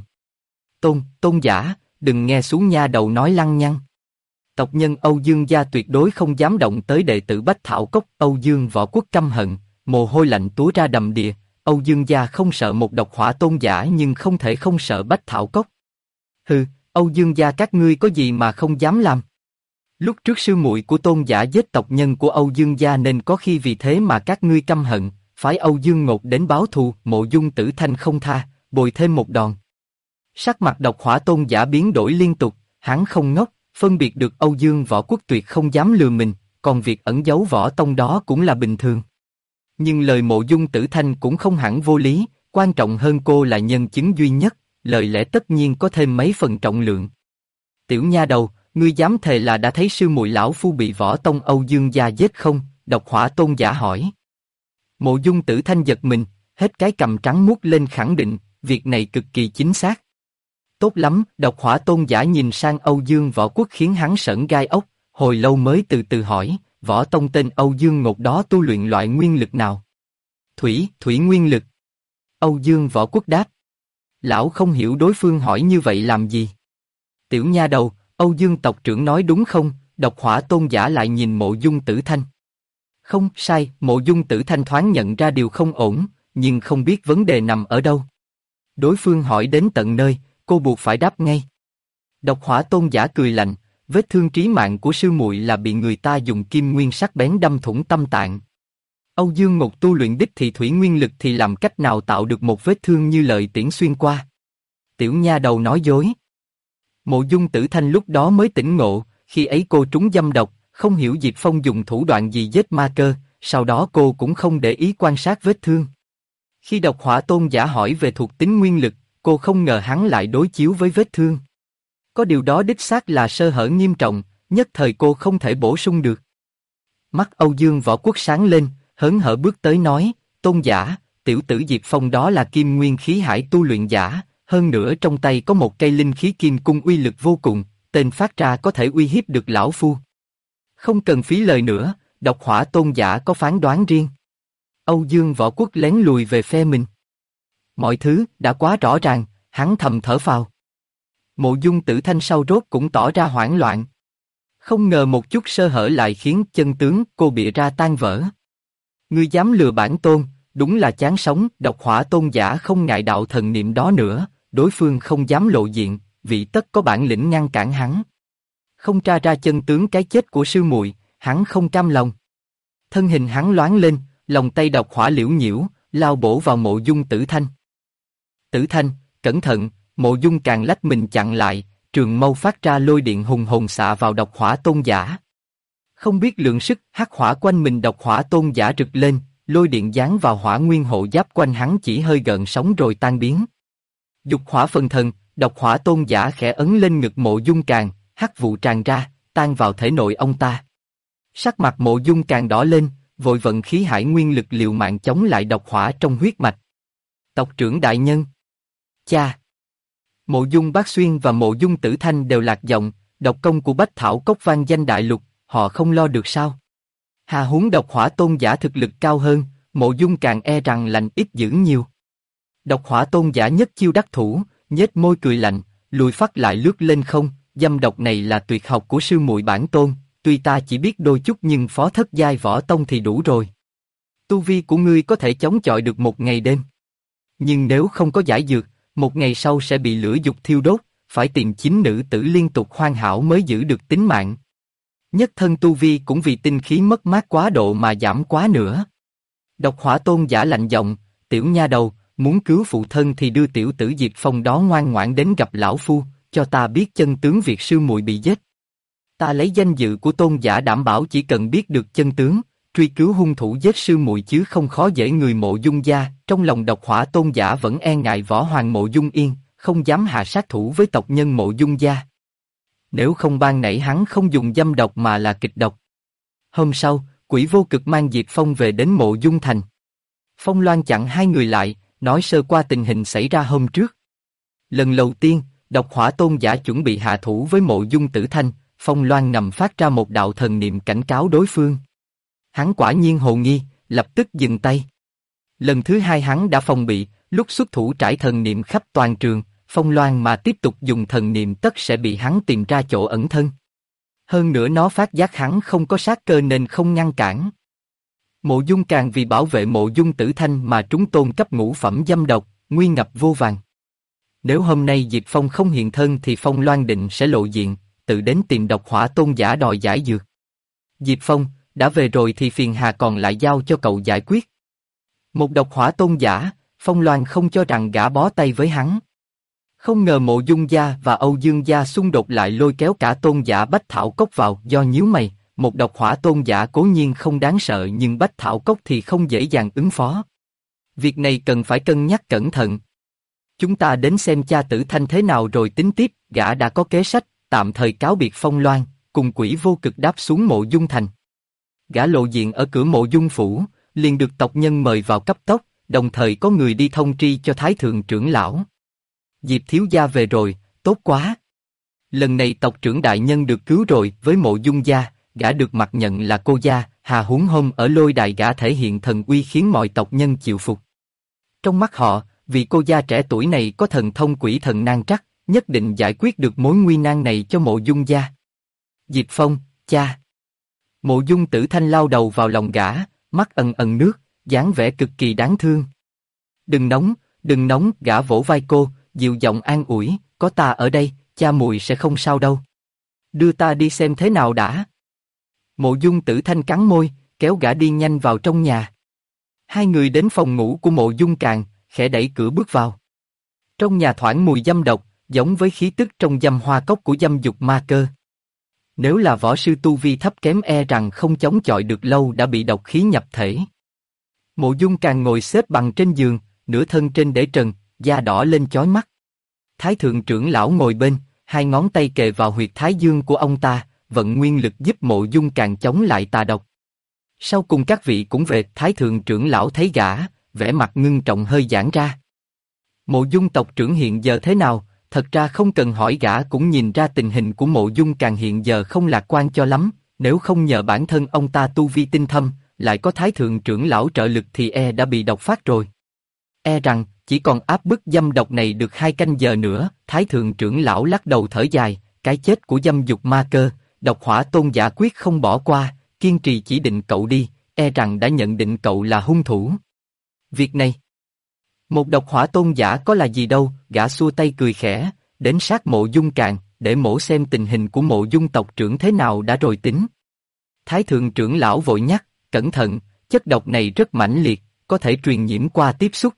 Tôn giả, đừng nghe xuống nha đầu nói lăng nhăng. Tộc nhân Âu Dương gia tuyệt đối không dám động tới đệ tử Bách Thảo Cốc. Âu Dương Võ Quốc căm hận, mồ hôi lạnh túa ra đầm đìa. Âu Dương gia không sợ một Độc Hỏa Tôn giả nhưng không thể không sợ Bách Thảo Cốc. Hừ, Âu Dương gia các ngươi có gì mà không dám làm? Lúc trước sư muội của tôn giả giết tộc nhân của Âu Dương gia nên có khi vì thế mà các ngươi căm hận, phái Âu Dương Ngột đến báo thù. Mộ Dung Tử Thanh không tha, bồi thêm một đòn. Sắc mặt Độc Hỏa Tôn giả biến đổi liên tục, hắn không ngốc, phân biệt được Âu Dương Võ Quốc tuyệt không dám lừa mình, còn việc ẩn giấu võ tông đó cũng là bình thường. Nhưng lời Mộ Dung Tử Thanh cũng không hẳn vô lý, quan trọng hơn cô là nhân chứng duy nhất, lời lẽ tất nhiên có thêm mấy phần trọng lượng. Tiểu nha đầu, ngươi dám thề là đã thấy sư muội lão phu bị võ tông Âu Dương gia giết không? Độc Hỏa Tôn giả hỏi. Mộ Dung Tử Thanh giật mình, hết cái cằm trắng muốt lên khẳng định, việc này cực kỳ chính xác. Tốt lắm, Độc Hỏa Tôn giả nhìn sang Âu Dương Võ Quốc khiến hắn sởn gai ốc, hồi lâu mới từ từ hỏi, võ tông tên Âu Dương Ngột đó tu luyện loại nguyên lực nào? Thủy nguyên lực. Âu Dương Võ Quốc đáp. Lão không hiểu đối phương hỏi như vậy làm gì. Tiểu nha đầu, Âu Dương tộc trưởng nói đúng không? Độc Hỏa Tôn giả lại nhìn Mộ Dung Tử Thanh. Không, sai, Mộ Dung Tử Thanh thoáng nhận ra điều không ổn, nhưng không biết vấn đề nằm ở đâu. Đối phương hỏi đến tận nơi, cô buộc phải đáp ngay. Độc Hỏa Tôn giả cười lạnh, vết thương trí mạng của sư muội là bị người ta dùng kim nguyên sắc bén đâm thủng tâm tạng. Âu Dương Ngột tu luyện đích thị thủy nguyên lực thì làm cách nào tạo được một vết thương như lợi tiễn xuyên qua? Tiểu nha đầu nói dối. Mộ Dung Tử Thanh lúc đó mới tỉnh ngộ, khi ấy cô trúng dâm độc, không hiểu Diệp Phong dùng thủ đoạn gì giết ma cơ, sau đó cô cũng không để ý quan sát vết thương. Khi Độc Hỏa Tôn giả hỏi về thuộc tính nguyên lực, cô không ngờ hắn lại đối chiếu với vết thương. Có điều đó đích xác là sơ hở nghiêm trọng, nhất thời cô không thể bổ sung được. Mắt Âu Dương Võ Quốc sáng lên, hớn hở bước tới nói, Tôn giả, tiểu tử Diệp Phong đó là kim nguyên khí hải tu luyện giả, hơn nữa trong tay có một cây linh khí kim cung uy lực vô cùng, tên phát ra có thể uy hiếp được lão phu. Không cần phí lời nữa, Độc Hỏa Tôn giả có phán đoán riêng. Âu Dương Võ Quốc lén lùi về phe mình. mọi thứ đã quá rõ ràng, hắn thầm thở phào. Mộ Dung Tử Thanh sau rốt cũng tỏ ra hoảng loạn. Không ngờ một chút sơ hở lại khiến chân tướng cô bịa ra tan vỡ. Ngươi dám lừa bản tôn, đúng là chán sống. Độc Hỏa Tôn giả không ngại đạo thần niệm đó nữa, đối phương không dám lộ diện, vị tất có bản lĩnh ngăn cản hắn. Không tra ra chân tướng cái chết của sư muội, hắn không cam lòng. Thân hình hắn loáng lên, lòng tay độc hỏa liễu nhiễu, lao bổ vào Mộ Dung Tử Thanh. Tử Thanh, cẩn thận! Mộ Dung càng lách mình chặn lại, trường mâu phát ra lôi điện hùng hồn xạ vào Độc Hỏa Tôn giả. Không biết lượng sức, hắc hỏa quanh mình Độc Hỏa Tôn giả rực lên, lôi điện giáng vào hỏa nguyên hộ giáp quanh hắn chỉ hơi gợn sóng rồi tan biến. Dục hỏa phần thần, Độc Hỏa Tôn giả khẽ ấn lên ngực Mộ Dung càng, hắc vụ tràn ra, tan vào thể nội ông ta. Sắc mặt Mộ Dung càng đỏ lên, vội vận khí hải nguyên lực liều mạng chống lại độc hỏa trong huyết mạch. Tộc trưởng đại nhân. Cha. Mộ Dung Bác Xuyên và Mộ Dung Tử Thanh đều lạc giọng, độc công của Bách Thảo Cốc vang danh đại lục, họ không lo được sao? Hà huống Độc Hỏa Tôn giả thực lực cao hơn, Mộ Dung càng e rằng lành ít dữ nhiều. Độc Hỏa Tôn giả nhất chiêu đắc thủ, nhếch môi cười lạnh, lùi phát lại lướt lên không. Dâm độc này là tuyệt học của sư muội bản tôn, tuy ta chỉ biết đôi chút nhưng phó thất giai võ tông thì đủ rồi. Tu vi của ngươi có thể chống chọi được một ngày đêm, nhưng nếu không có giải dược, một ngày sau sẽ bị lửa dục thiêu đốt, phải tìm 9 nữ tử liên tục hoàn hảo mới giữ được tính mạng. Nhất thân tu vi cũng vì tinh khí mất mát quá độ mà giảm quá nữa. Độc Hỏa Tôn giả lạnh giọng, tiểu nha đầu, muốn cứu phụ thân thì đưa tiểu tử Diệp Phong đó ngoan ngoãn đến gặp lão phu, cho ta biết chân tướng việc sư muội bị giết. Ta lấy danh dự của tôn giả đảm bảo chỉ cần biết được chân tướng, truy cứu hung thủ giết sư muội chứ không khó dễ người Mộ Dung gia. Trong lòng Độc Hỏa Tôn giả vẫn e ngại võ hoàng Mộ Dung Yên, không dám hạ sát thủ với tộc nhân Mộ Dung gia. Nếu không ban nãy hắn không dùng dâm độc mà là kịch độc. Hôm sau, Quỷ Vô Cực mang Diệp Phong về đến Mộ Dung thành. Phong Loan chặn hai người lại, nói sơ qua tình hình xảy ra hôm trước. Lần đầu tiên, Độc Hỏa Tôn giả chuẩn bị hạ thủ với Mộ Dung Tử Thanh, Phong Loan ngầm phát ra một đạo thần niệm cảnh cáo đối phương. Hắn quả nhiên hồ nghi, lập tức dừng tay. Lần thứ hai hắn đã phòng bị, lúc xuất thủ trải thần niệm khắp toàn trường, Phong Loan mà tiếp tục dùng thần niệm tất sẽ bị hắn tìm ra chỗ ẩn thân. Hơn nữa nó phát giác hắn không có sát cơ nên không ngăn cản. Mộ Dung càng vì bảo vệ Mộ Dung Tử Thanh mà trúng tôn cấp ngũ phẩm dâm độc, nguy ngập vô vàn. Nếu hôm nay Diệp Phong không hiện thân thì Phong Loan định sẽ lộ diện, tự đến tìm Độc Hỏa Tôn giả đòi giải dược. Diệp Phong, đã về rồi thì phiền hà còn lại giao cho cậu giải quyết. Một Độc Hỏa Tôn giả, Phong Loan không cho rằng gã bó tay với hắn. Không ngờ Mộ Dung gia và Âu Dương gia xung đột lại lôi kéo cả tôn giả Bách Thảo Cốc vào. Do nhíu mày, một Độc Hỏa Tôn giả cố nhiên không đáng sợ nhưng Bách Thảo Cốc thì không dễ dàng ứng phó. Việc này cần phải cân nhắc cẩn thận. Chúng ta đến xem cha Tử Thanh thế nào rồi tính tiếp. Gã đã có kế sách, tạm thời cáo biệt Phong Loan, cùng Quỷ Vô Cực đáp xuống Mộ Dung thành. Gã lộ diện ở cửa Mộ Dung phủ, liền được tộc nhân mời vào cấp tốc, đồng thời có người đi thông tri cho Thái thượng trưởng lão. Diệp thiếu gia về rồi, tốt quá. Lần này tộc trưởng đại nhân được cứu rồi. Với Mộ Dung gia, gã được mặc nhận là cô gia, hà huống hôm ở lôi đài gã thể hiện thần uy khiến mọi tộc nhân chịu phục. Trong mắt họ, vị cô gia trẻ tuổi này có thần thông quỷ thần nan trắc, nhất định giải quyết được mối nguy nan này cho Mộ Dung gia. Diệp Phong, cha. Mộ Dung Tử Thanh lao đầu vào lòng gã, mắt ẩn ẩn nước, dáng vẻ cực kỳ đáng thương. Đừng nóng, gã vỗ vai cô, dịu giọng an ủi, có ta ở đây, cha muội sẽ không sao đâu. Đưa ta đi xem thế nào đã. Mộ Dung Tử Thanh cắn môi, kéo gã đi nhanh vào trong nhà. Hai người đến phòng ngủ của Mộ Dung Càng, khẽ đẩy cửa bước vào. Trong nhà thoảng mùi dâm độc, giống với khí tức trong dâm hoa cốc của dâm dục ma cơ. Nếu là võ sư tu vi thấp kém e rằng không chống chọi được lâu đã bị độc khí nhập thể. Mộ Dung Càng ngồi xếp bằng trên giường, nửa thân trên để trần, da đỏ lên chói mắt. Thái thượng trưởng lão ngồi bên, hai ngón tay kề vào huyệt thái dương của ông ta, vận nguyên lực giúp Mộ Dung Càng chống lại tà độc. Sau cùng các vị cũng về. Thái thượng trưởng lão thấy gã, vẻ mặt ngưng trọng hơi giãn ra. Mộ Dung tộc trưởng hiện giờ thế nào? Thật ra không cần hỏi gã cũng nhìn ra tình hình của Mộ Dung Càng hiện giờ không lạc quan cho lắm. Nếu không nhờ bản thân ông ta tu vi tinh thâm, lại có Thái thượng trưởng lão trợ lực thì e đã bị độc phát rồi. e rằng chỉ còn áp bức dâm độc này được 2 canh giờ nữa. Thái thượng trưởng lão lắc đầu thở dài, cái chết của dâm dục ma cơ, Độc Hỏa Tôn giả quyết không bỏ qua, kiên trì chỉ định cậu đi, e rằng đã nhận định cậu là hung thủ. Việc này, một Độc Hỏa Tôn giả có là gì đâu, gã xua tay cười khẽ, đến sát Mộ Dung Càn, để mổ xem tình hình của Mộ Dung tộc trưởng thế nào đã rồi tính. Thái thượng trưởng lão vội nhắc, cẩn thận, chất độc này rất mãnh liệt, có thể truyền nhiễm qua tiếp xúc.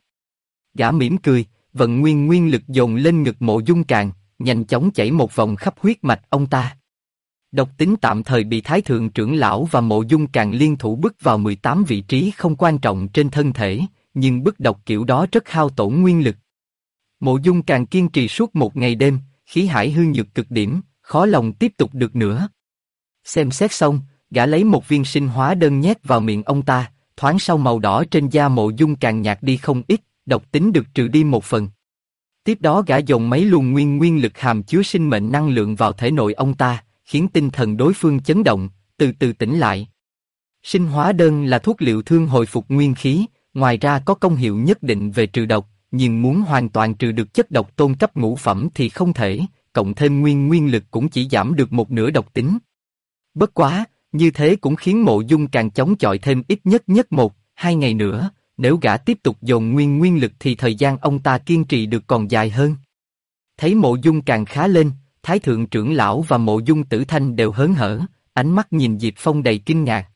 Gã mỉm cười, vận nguyên lực dồn lên ngực Mộ Dung Càn, nhanh chóng chảy một vòng khắp huyết mạch ông ta. Độc tính tạm thời bị Thái thượng trưởng lão và Mộ Dung Càn liên thủ bức vào 18 vị trí không quan trọng trên thân thể, nhưng bức độc kiểu đó rất hao tổn nguyên lực. Mộ Dung Càn kiên trì suốt một ngày đêm, khí hải hư nhược cực điểm, khó lòng tiếp tục được nữa. Xem xét xong, gã lấy một viên sinh hóa đơn nhét vào miệng ông ta, thoáng sau màu đỏ trên da Mộ Dung Càn nhạt đi không ít, độc tính được trừ đi một phần. Tiếp đó gã dồn mấy luồng nguyên lực hàm chứa sinh mệnh năng lượng vào thể nội ông ta, khiến tinh thần đối phương chấn động, từ từ tỉnh lại. Sinh hóa đơn là thuốc liệu thương hồi phục nguyên khí, ngoài ra có công hiệu nhất định về trừ độc, nhưng muốn hoàn toàn trừ được chất độc tôn cấp ngũ phẩm thì không thể, cộng thêm nguyên lực cũng chỉ giảm được một nửa độc tính. Bất quá, như thế cũng khiến Mộ Dung Càn chống chọi thêm ít nhất 1-2 ngày nữa, nếu gã tiếp tục dồn nguyên lực thì thời gian ông ta kiên trì được còn dài hơn. Thấy Mộ Dung Càn khá lên, Thái thượng trưởng lão và Mộ Dung Tử Thanh đều hớn hở, ánh mắt nhìn Diệp Phong đầy kinh ngạc.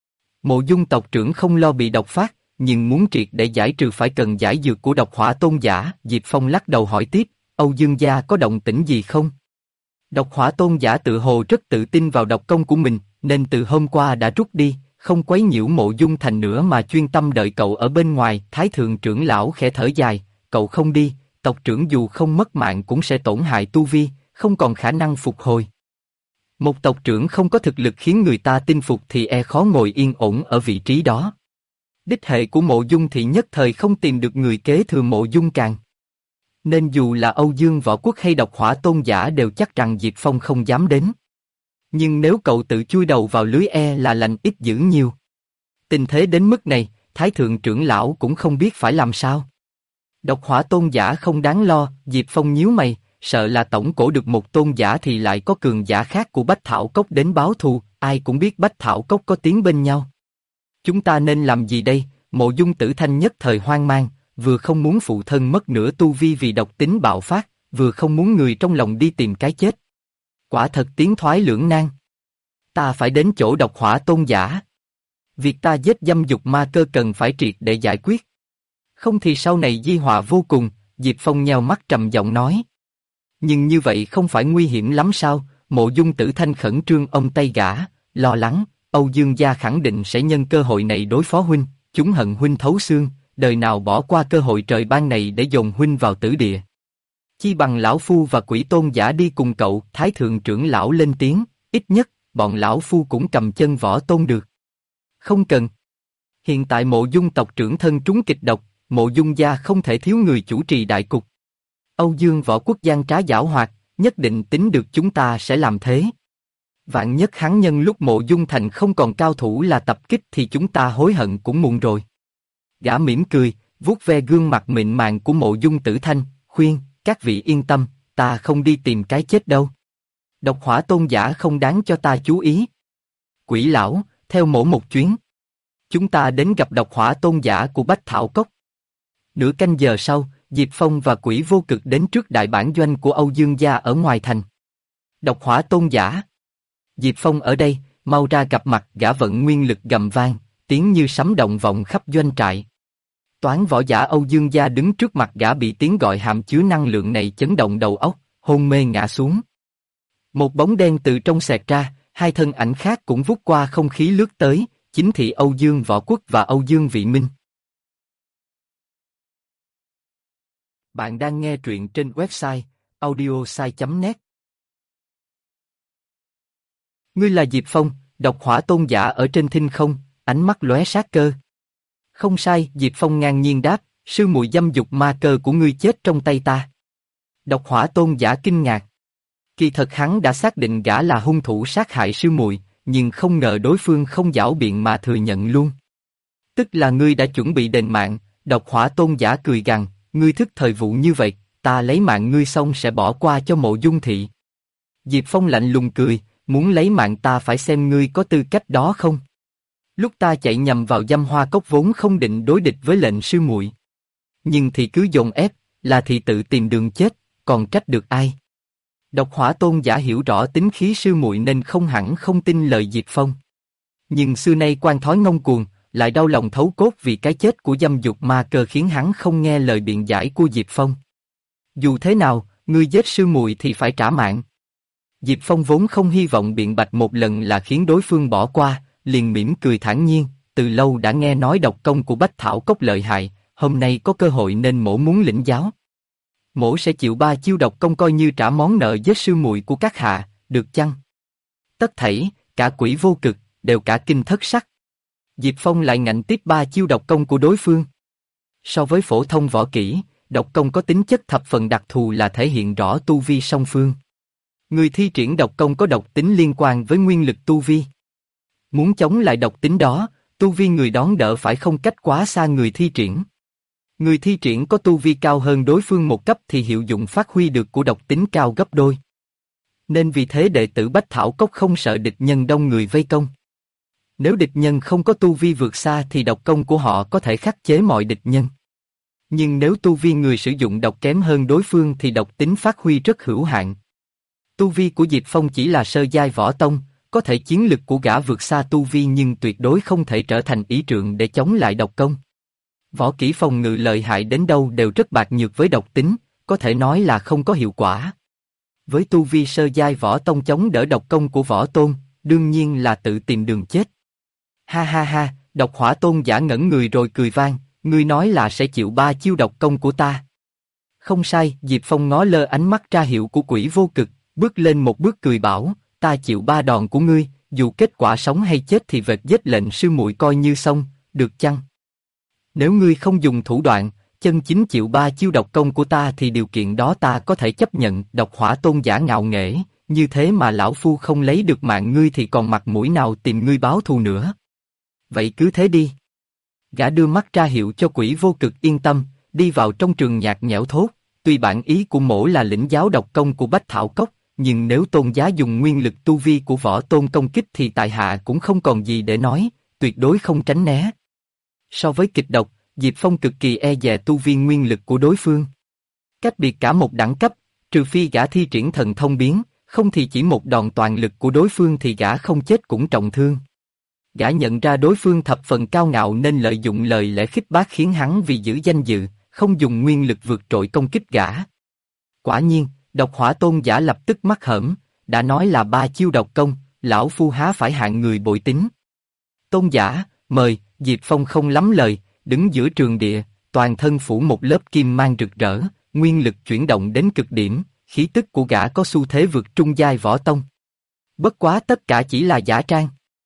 Mộ Dung tộc trưởng không lo bị độc phát, nhưng muốn triệt để giải trừ phải cần giải dược của Độc Hỏa Tôn giả. Diệp Phong lắc đầu hỏi tiếp, Âu Dương gia có động tĩnh gì không? Độc Hỏa Tôn giả tự hồ rất tự tin vào độc công của mình, nên từ hôm qua đã rút đi, không quấy nhiễu Mộ Dung Thành nữa mà chuyên tâm đợi cậu ở bên ngoài. Thái thượng trưởng lão khẽ thở dài, cậu không đi, tộc trưởng dù không mất mạng cũng sẽ tổn hại tu vi, không còn khả năng phục hồi. Một tộc trưởng không có thực lực khiến người ta tin phục thì e khó ngồi yên ổn ở vị trí đó. Đích hệ của Mộ Dung thì nhất thời không tìm được người kế thừa Mộ Dung Càn. Nên dù là Âu Dương Võ Quốc hay Độc Hỏa Tôn giả đều chắc rằng Diệp Phong không dám đến. Nhưng nếu cậu tự chui đầu vào lưới e là lành ít dữ nhiều. Tình thế đến mức này, Thái thượng trưởng lão cũng không biết phải làm sao. Độc Hỏa Tôn giả không đáng lo, Diệp Phong nhíu mày, sợ là tổng cổ được một tôn giả thì lại có cường giả khác của Bách Thảo Cốc đến báo thù, ai cũng biết Bách Thảo Cốc có tiếng bên nhau. Chúng ta nên làm gì đây? Mộ Dung Tử Thanh nhất thời hoang mang, vừa không muốn phụ thân mất nửa tu vi vì độc tính bạo phát, vừa không muốn người trong lòng đi tìm cái chết. Quả thật tiến thoái lưỡng nan. Ta phải đến chỗ Độc Hỏa Tôn giả. Việc ta giết dâm dục ma cơ cần phải triệt để giải quyết. Không thì sau này di họa vô cùng, Diệp Phong nheo mắt trầm giọng nói. Nhưng như vậy không phải nguy hiểm lắm sao? Mộ Dung Tử Thanh khẩn trương ôm tay gã, lo lắng, Âu Dương gia khẳng định sẽ nhân cơ hội này đối phó huynh, chúng hận huynh thấu xương, đời nào bỏ qua cơ hội trời ban này để dồn huynh vào tử địa. Chi bằng lão phu và Quỷ Tôn giả đi cùng cậu. Thái thượng trưởng lão lên tiếng, ít nhất, bọn lão phu cũng cầm chân Võ Tôn được. Không cần. Hiện tại Mộ Dung tộc trưởng thân trúng kịch độc, Mộ Dung gia không thể thiếu người chủ trì đại cục. Âu Dương Võ Quốc gian trá giảo hoạt, nhất định tính được chúng ta sẽ làm thế. Vạn nhất hắn nhân lúc Mộ Dung Thành không còn cao thủ là tập kích thì chúng ta hối hận cũng muộn rồi. Gã mỉm cười, vuốt ve gương mặt mịn màng của Mộ Dung Tử Thanh, khuyên, các vị yên tâm, ta không đi tìm cái chết đâu. Độc Hỏa Tôn giả không đáng cho ta chú ý. Quỷ lão, theo mổ một chuyến. Chúng ta đến gặp Độc Hỏa Tôn giả của Bách Thảo Cốc. Nửa canh giờ sau, Diệp Phong và Quỷ Vô Cực đến trước đại bản doanh của Âu Dương gia ở ngoài thành. Độc Hỏa Tôn giả. Diệp Phong ở đây, mau ra gặp mặt. Gã vận nguyên lực gầm vang, tiếng như sấm động vọng khắp doanh trại. Toán võ giả Âu Dương gia đứng trước mặt gã bị tiếng gọi hàm chứa năng lượng này chấn động đầu óc, hôn mê ngã xuống. Một bóng đen từ trong xẹt ra, hai thân ảnh khác cũng vút qua không khí lướt tới, chính thị Âu Dương Võ Quốc và Âu Dương Vị Minh. Bạn đang nghe truyện trên website audiosai.net. Ngươi là Diệp Phong, Độc Hỏa Tôn giả ở trên thinh không? Ánh mắt lóe sát cơ. Không sai, Diệp Phong ngang nhiên đáp, sư muội dâm dục ma cơ của ngươi chết trong tay ta. Độc Hỏa Tôn giả kinh ngạc. Kỳ thật hắn đã xác định gã là hung thủ sát hại sư muội, nhưng không ngờ đối phương không giảo biện mà thừa nhận luôn. Tức là ngươi đã chuẩn bị đền mạng, Độc Hỏa Tôn giả cười gằn, ngươi thức thời vụ như vậy, ta lấy mạng ngươi xong sẽ bỏ qua cho Mộ Dung Thị. Diệp Phong lạnh lùng cười, muốn lấy mạng ta phải xem ngươi có tư cách đó không. Lúc ta chạy nhầm vào Dăm Hoa Cốc vốn không định đối địch với lệnh sư muội, nhưng thì cứ dồn ép, là thì tự tìm đường chết, còn trách được ai? Độc Hỏa Tôn giả hiểu rõ tính khí sư muội nên không hẳn không tin lời Diệp Phong. Nhưng xưa nay quan thói ngông cuồng, lại đau lòng thấu cốt vì cái chết của dâm dục ma cơ khiến hắn không nghe lời biện giải của Diệp Phong. Dù thế nào, ngươi giết sư muội thì phải trả mạng. Diệp Phong vốn không hy vọng biện bạch một lần là khiến đối phương bỏ qua, liền mỉm cười thản nhiên, từ lâu đã nghe nói độc công của Bách Thảo Cốc lợi hại, hôm nay có cơ hội nên mỗ muốn lĩnh giáo. Mỗ sẽ chịu 3 chiêu độc công coi như trả món nợ giết sư muội của các hạ, được chăng? Tất thảy, cả Quỷ Vô Cực, đều cả kinh thất sắc. Diệp Phong lại ngạnh tiếp 3 chiêu độc công của đối phương. So với phổ thông võ kỹ, độc công có tính chất thập phần đặc thù là thể hiện rõ tu vi song phương. Người thi triển độc công có độc tính liên quan với nguyên lực tu vi. Muốn chống lại độc tính đó, tu vi người đón đỡ phải không cách quá xa người thi triển. Người thi triển có tu vi cao hơn đối phương một cấp thì hiệu dụng phát huy được của độc tính cao gấp đôi. Nên vì thế đệ tử Bách Thảo Cốc không sợ địch nhân đông người vây công. Nếu địch nhân không có tu vi vượt xa thì độc công của họ có thể khắc chế mọi địch nhân. Nhưng nếu tu vi người sử dụng độc kém hơn đối phương thì độc tính phát huy rất hữu hạn. Tu vi của Diệp Phong chỉ là sơ giai võ tông, có thể chiến lực của gã vượt xa tu vi nhưng tuyệt đối không thể trở thành ý trượng để chống lại độc công. Võ kỹ phòng ngự lợi hại đến đâu đều rất bạc nhược với độc tính, có thể nói là không có hiệu quả. Với tu vi sơ giai võ tông chống đỡ độc công của võ tôn, đương nhiên là tự tìm đường chết. Ha ha ha, Độc Hỏa Tôn giả ngẩn người rồi cười vang, ngươi nói là sẽ chịu 3 chiêu độc công của ta. Không sai, Diệp Phong ngó lơ ánh mắt tra hiệu của Quỷ Vô Cực, bước lên một bước cười bảo, ta chịu 3 đòn của ngươi, dù kết quả sống hay chết thì vệt giết lệnh sư muội coi như xong, được chăng? Nếu ngươi không dùng thủ đoạn, chân chính chịu 3 chiêu độc công của ta thì điều kiện đó ta có thể chấp nhận. Độc Hỏa Tôn giả ngạo nghễ, như thế mà lão phu không lấy được mạng ngươi thì còn mặt mũi nào tìm ngươi báo thù nữa. Vậy cứ thế đi. Gã đưa mắt ra hiệu cho Quỷ Vô Cực yên tâm, đi vào trong trường nhạt nhẽo thốt, tuy bản ý của mỗ là lĩnh giáo độc công của Bách Thảo Cốc, nhưng nếu tôn giá dùng nguyên lực tu vi của võ tôn công kích thì tại hạ cũng không còn gì để nói, tuyệt đối không tránh né. So với kịch độc, Diệp Phong cực kỳ e dè tu vi nguyên lực của đối phương. Cách biệt cả một đẳng cấp, trừ phi gã thi triển thần thông biến, không thì chỉ một đòn toàn lực của đối phương thì gã không chết cũng trọng thương. Gã nhận ra đối phương thập phần cao ngạo nên lợi dụng lời lẽ khích bác khiến hắn vì giữ danh dự, không dùng nguyên lực vượt trội công kích gã. Quả nhiên, Độc Hỏa Tôn giả lập tức mắt hởm, đã nói là 3 chiêu độc công, lão phu há phải hạng người bội tín. Tôn giả, mời. Diệp Phong không lắm lời, đứng giữa trường địa, toàn thân phủ một lớp kim mang rực rỡ, nguyên lực chuyển động đến cực điểm, khí tức của gã có xu thế vượt trung giai võ tông. Bất quá tất cả chỉ là giả trang.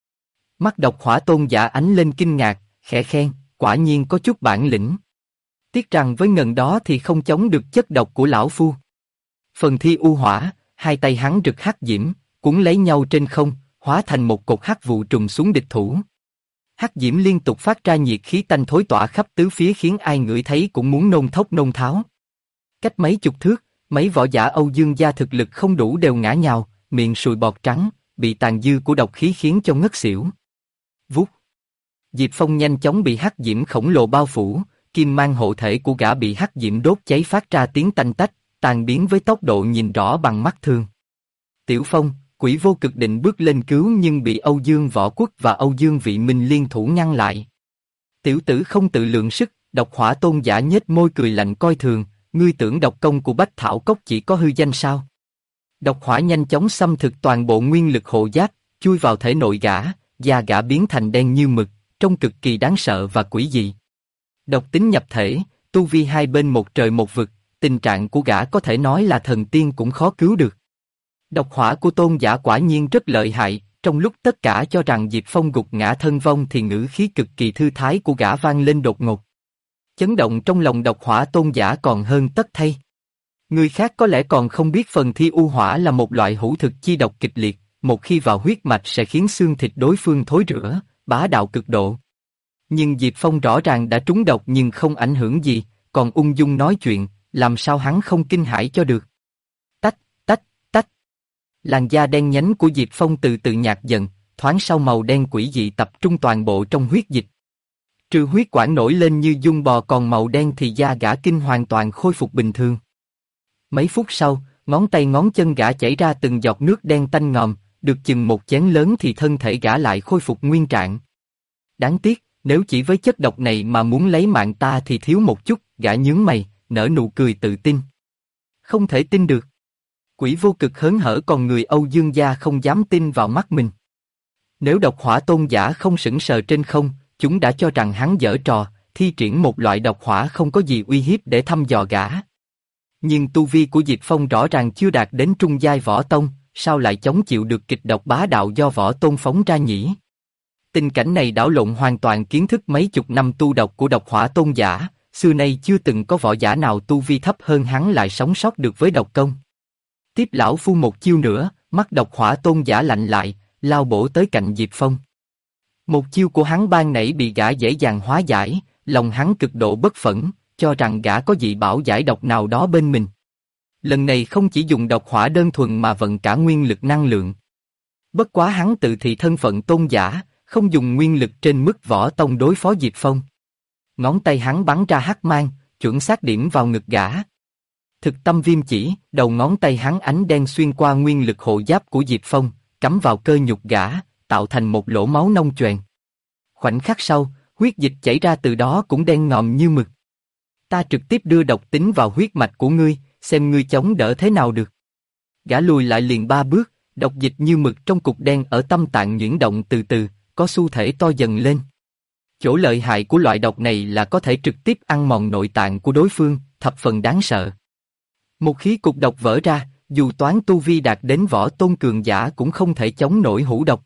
Mắt Độc Hỏa Tôn giả ánh lên kinh ngạc, khẽ khen, quả nhiên có chút bản lĩnh. Tiếc rằng với ngần đó thì không chống được chất độc của lão phu. Phần thi u hỏa, hai tay hắn rực hắc diễm, cuốn lấy nhau trên không, hóa thành một cột hắc vụ trùng xuống địch thủ. Hắc diễm liên tục phát ra nhiệt khí tanh thối tỏa khắp tứ phía khiến ai ngửi thấy cũng muốn nôn thốc nôn tháo. Cách mấy chục thước, mấy võ giả Âu Dương gia thực lực không đủ đều ngã nhào, miệng sùi bọt trắng, bị tàn dư của độc khí khiến cho ngất xỉu. Vút. Diệp Phong nhanh chóng bị hắc diễm khổng lồ bao phủ, kim mang hộ thể của gã bị hắc diễm đốt cháy phát ra tiếng tanh tách, tan biến với tốc độ nhìn rõ bằng mắt thường. Tiểu Phong, Quỷ Vô Cực định bước lên cứu nhưng bị Âu Dương Võ Quốc và Âu Dương Vị Minh liên thủ ngăn lại. Tiểu tử không tự lượng sức, Độc Hỏa Tôn giả nhếch môi cười lạnh coi thường, ngươi tưởng độc công của Bách Thảo Cốc chỉ có hư danh sao? Độc hỏa nhanh chóng xâm thực toàn bộ nguyên lực hộ giáp, chui vào thể nội gã, da gã biến thành đen như mực, trông cực kỳ đáng sợ và quỷ dị. Độc tính nhập thể, tu vi hai bên một trời một vực, tình trạng của gã có thể nói là thần tiên cũng khó cứu được. Độc hỏa của Tôn giả quả nhiên rất lợi hại, trong lúc tất cả cho rằng Diệp Phong gục ngã thân vong thì ngữ khí cực kỳ thư thái của gã vang lên đột ngột. Chấn động trong lòng Độc Hỏa Tôn giả còn hơn tất thây. Người khác có lẽ còn không biết phần thi u hỏa là một loại hữu thực chi độc kịch liệt, một khi vào huyết mạch sẽ khiến xương thịt đối phương thối rữa, bá đạo cực độ. Nhưng Diệp Phong rõ ràng đã trúng độc nhưng không ảnh hưởng gì, còn ung dung nói chuyện, làm sao hắn không kinh hãi cho được. Tách, tách, tách. Làn da đen nhánh của Diệp Phong từ từ nhạt dần, thoáng sau màu đen quỷ dị tập trung toàn bộ trong huyết dịch. Trừ huyết quản nổi lên như dung bò còn màu đen thì da gã kinh hoàn toàn khôi phục bình thường. Mấy phút sau, ngón tay ngón chân gã chảy ra từng giọt nước đen tanh ngòm, được chừng một chén lớn thì thân thể gã lại khôi phục nguyên trạng. Đáng tiếc, nếu chỉ với chất độc này mà muốn lấy mạng ta thì thiếu một chút, gã nhướng mày, nở nụ cười tự tin. Không thể tin được. Quỷ vô cực hớn hở còn người Âu Dương gia không dám tin vào mắt mình. Nếu độc hỏa tôn giả không sững sờ trên không, chúng đã cho rằng hắn giở trò, thi triển một loại độc hỏa không có gì uy hiếp để thăm dò gã. Nhưng tu vi của Diệp Phong rõ ràng chưa đạt đến trung giai võ tông, sao lại chống chịu được kịch độc bá đạo do võ tôn phóng ra nhỉ? Tình cảnh này đảo lộn hoàn toàn kiến thức mấy chục năm tu độc của độc hỏa tôn giả, xưa nay chưa từng có võ giả nào tu vi thấp hơn hắn lại sống sót được với độc công. Tiếp lão phu một chiêu nữa, mắt độc hỏa tôn giả lạnh lại, lao bổ tới cạnh Diệp Phong. Một chiêu của hắn ban nãy bị gã dễ dàng hóa giải, lòng hắn cực độ bất phẫn, cho rằng gã có dị bảo giải độc nào đó bên mình. Lần này không chỉ dùng độc hỏa đơn thuần mà vận cả nguyên lực năng lượng. Bất quá hắn tự thị thân phận tôn giả, không dùng nguyên lực trên mức võ tông đối phó Diệp Phong. Ngón tay hắn bắn ra hắc mang, chuẩn xác điểm vào ngực gã. Thực tâm viêm chỉ, đầu ngón tay hắn ánh đen xuyên qua nguyên lực hộ giáp của Diệp Phong, cắm vào cơ nhục gã, tạo thành một lỗ máu nông choèn. Khoảnh khắc sau, huyết dịch chảy ra từ đó cũng đen ngòm như mực. Ta trực tiếp đưa độc tính vào huyết mạch của ngươi, xem ngươi chống đỡ thế nào được. Gã lùi lại liền 3 bước, độc dịch như mực trong cục đen ở tâm tạng nhuyễn động từ từ, có xu thể to dần lên. Chỗ lợi hại của loại độc này là có thể trực tiếp ăn mòn nội tạng của đối phương, thập phần đáng sợ. Một khi cục độc vỡ ra, dù toán tu vi đạt đến võ tôn cường giả cũng không thể chống nổi hũ độc.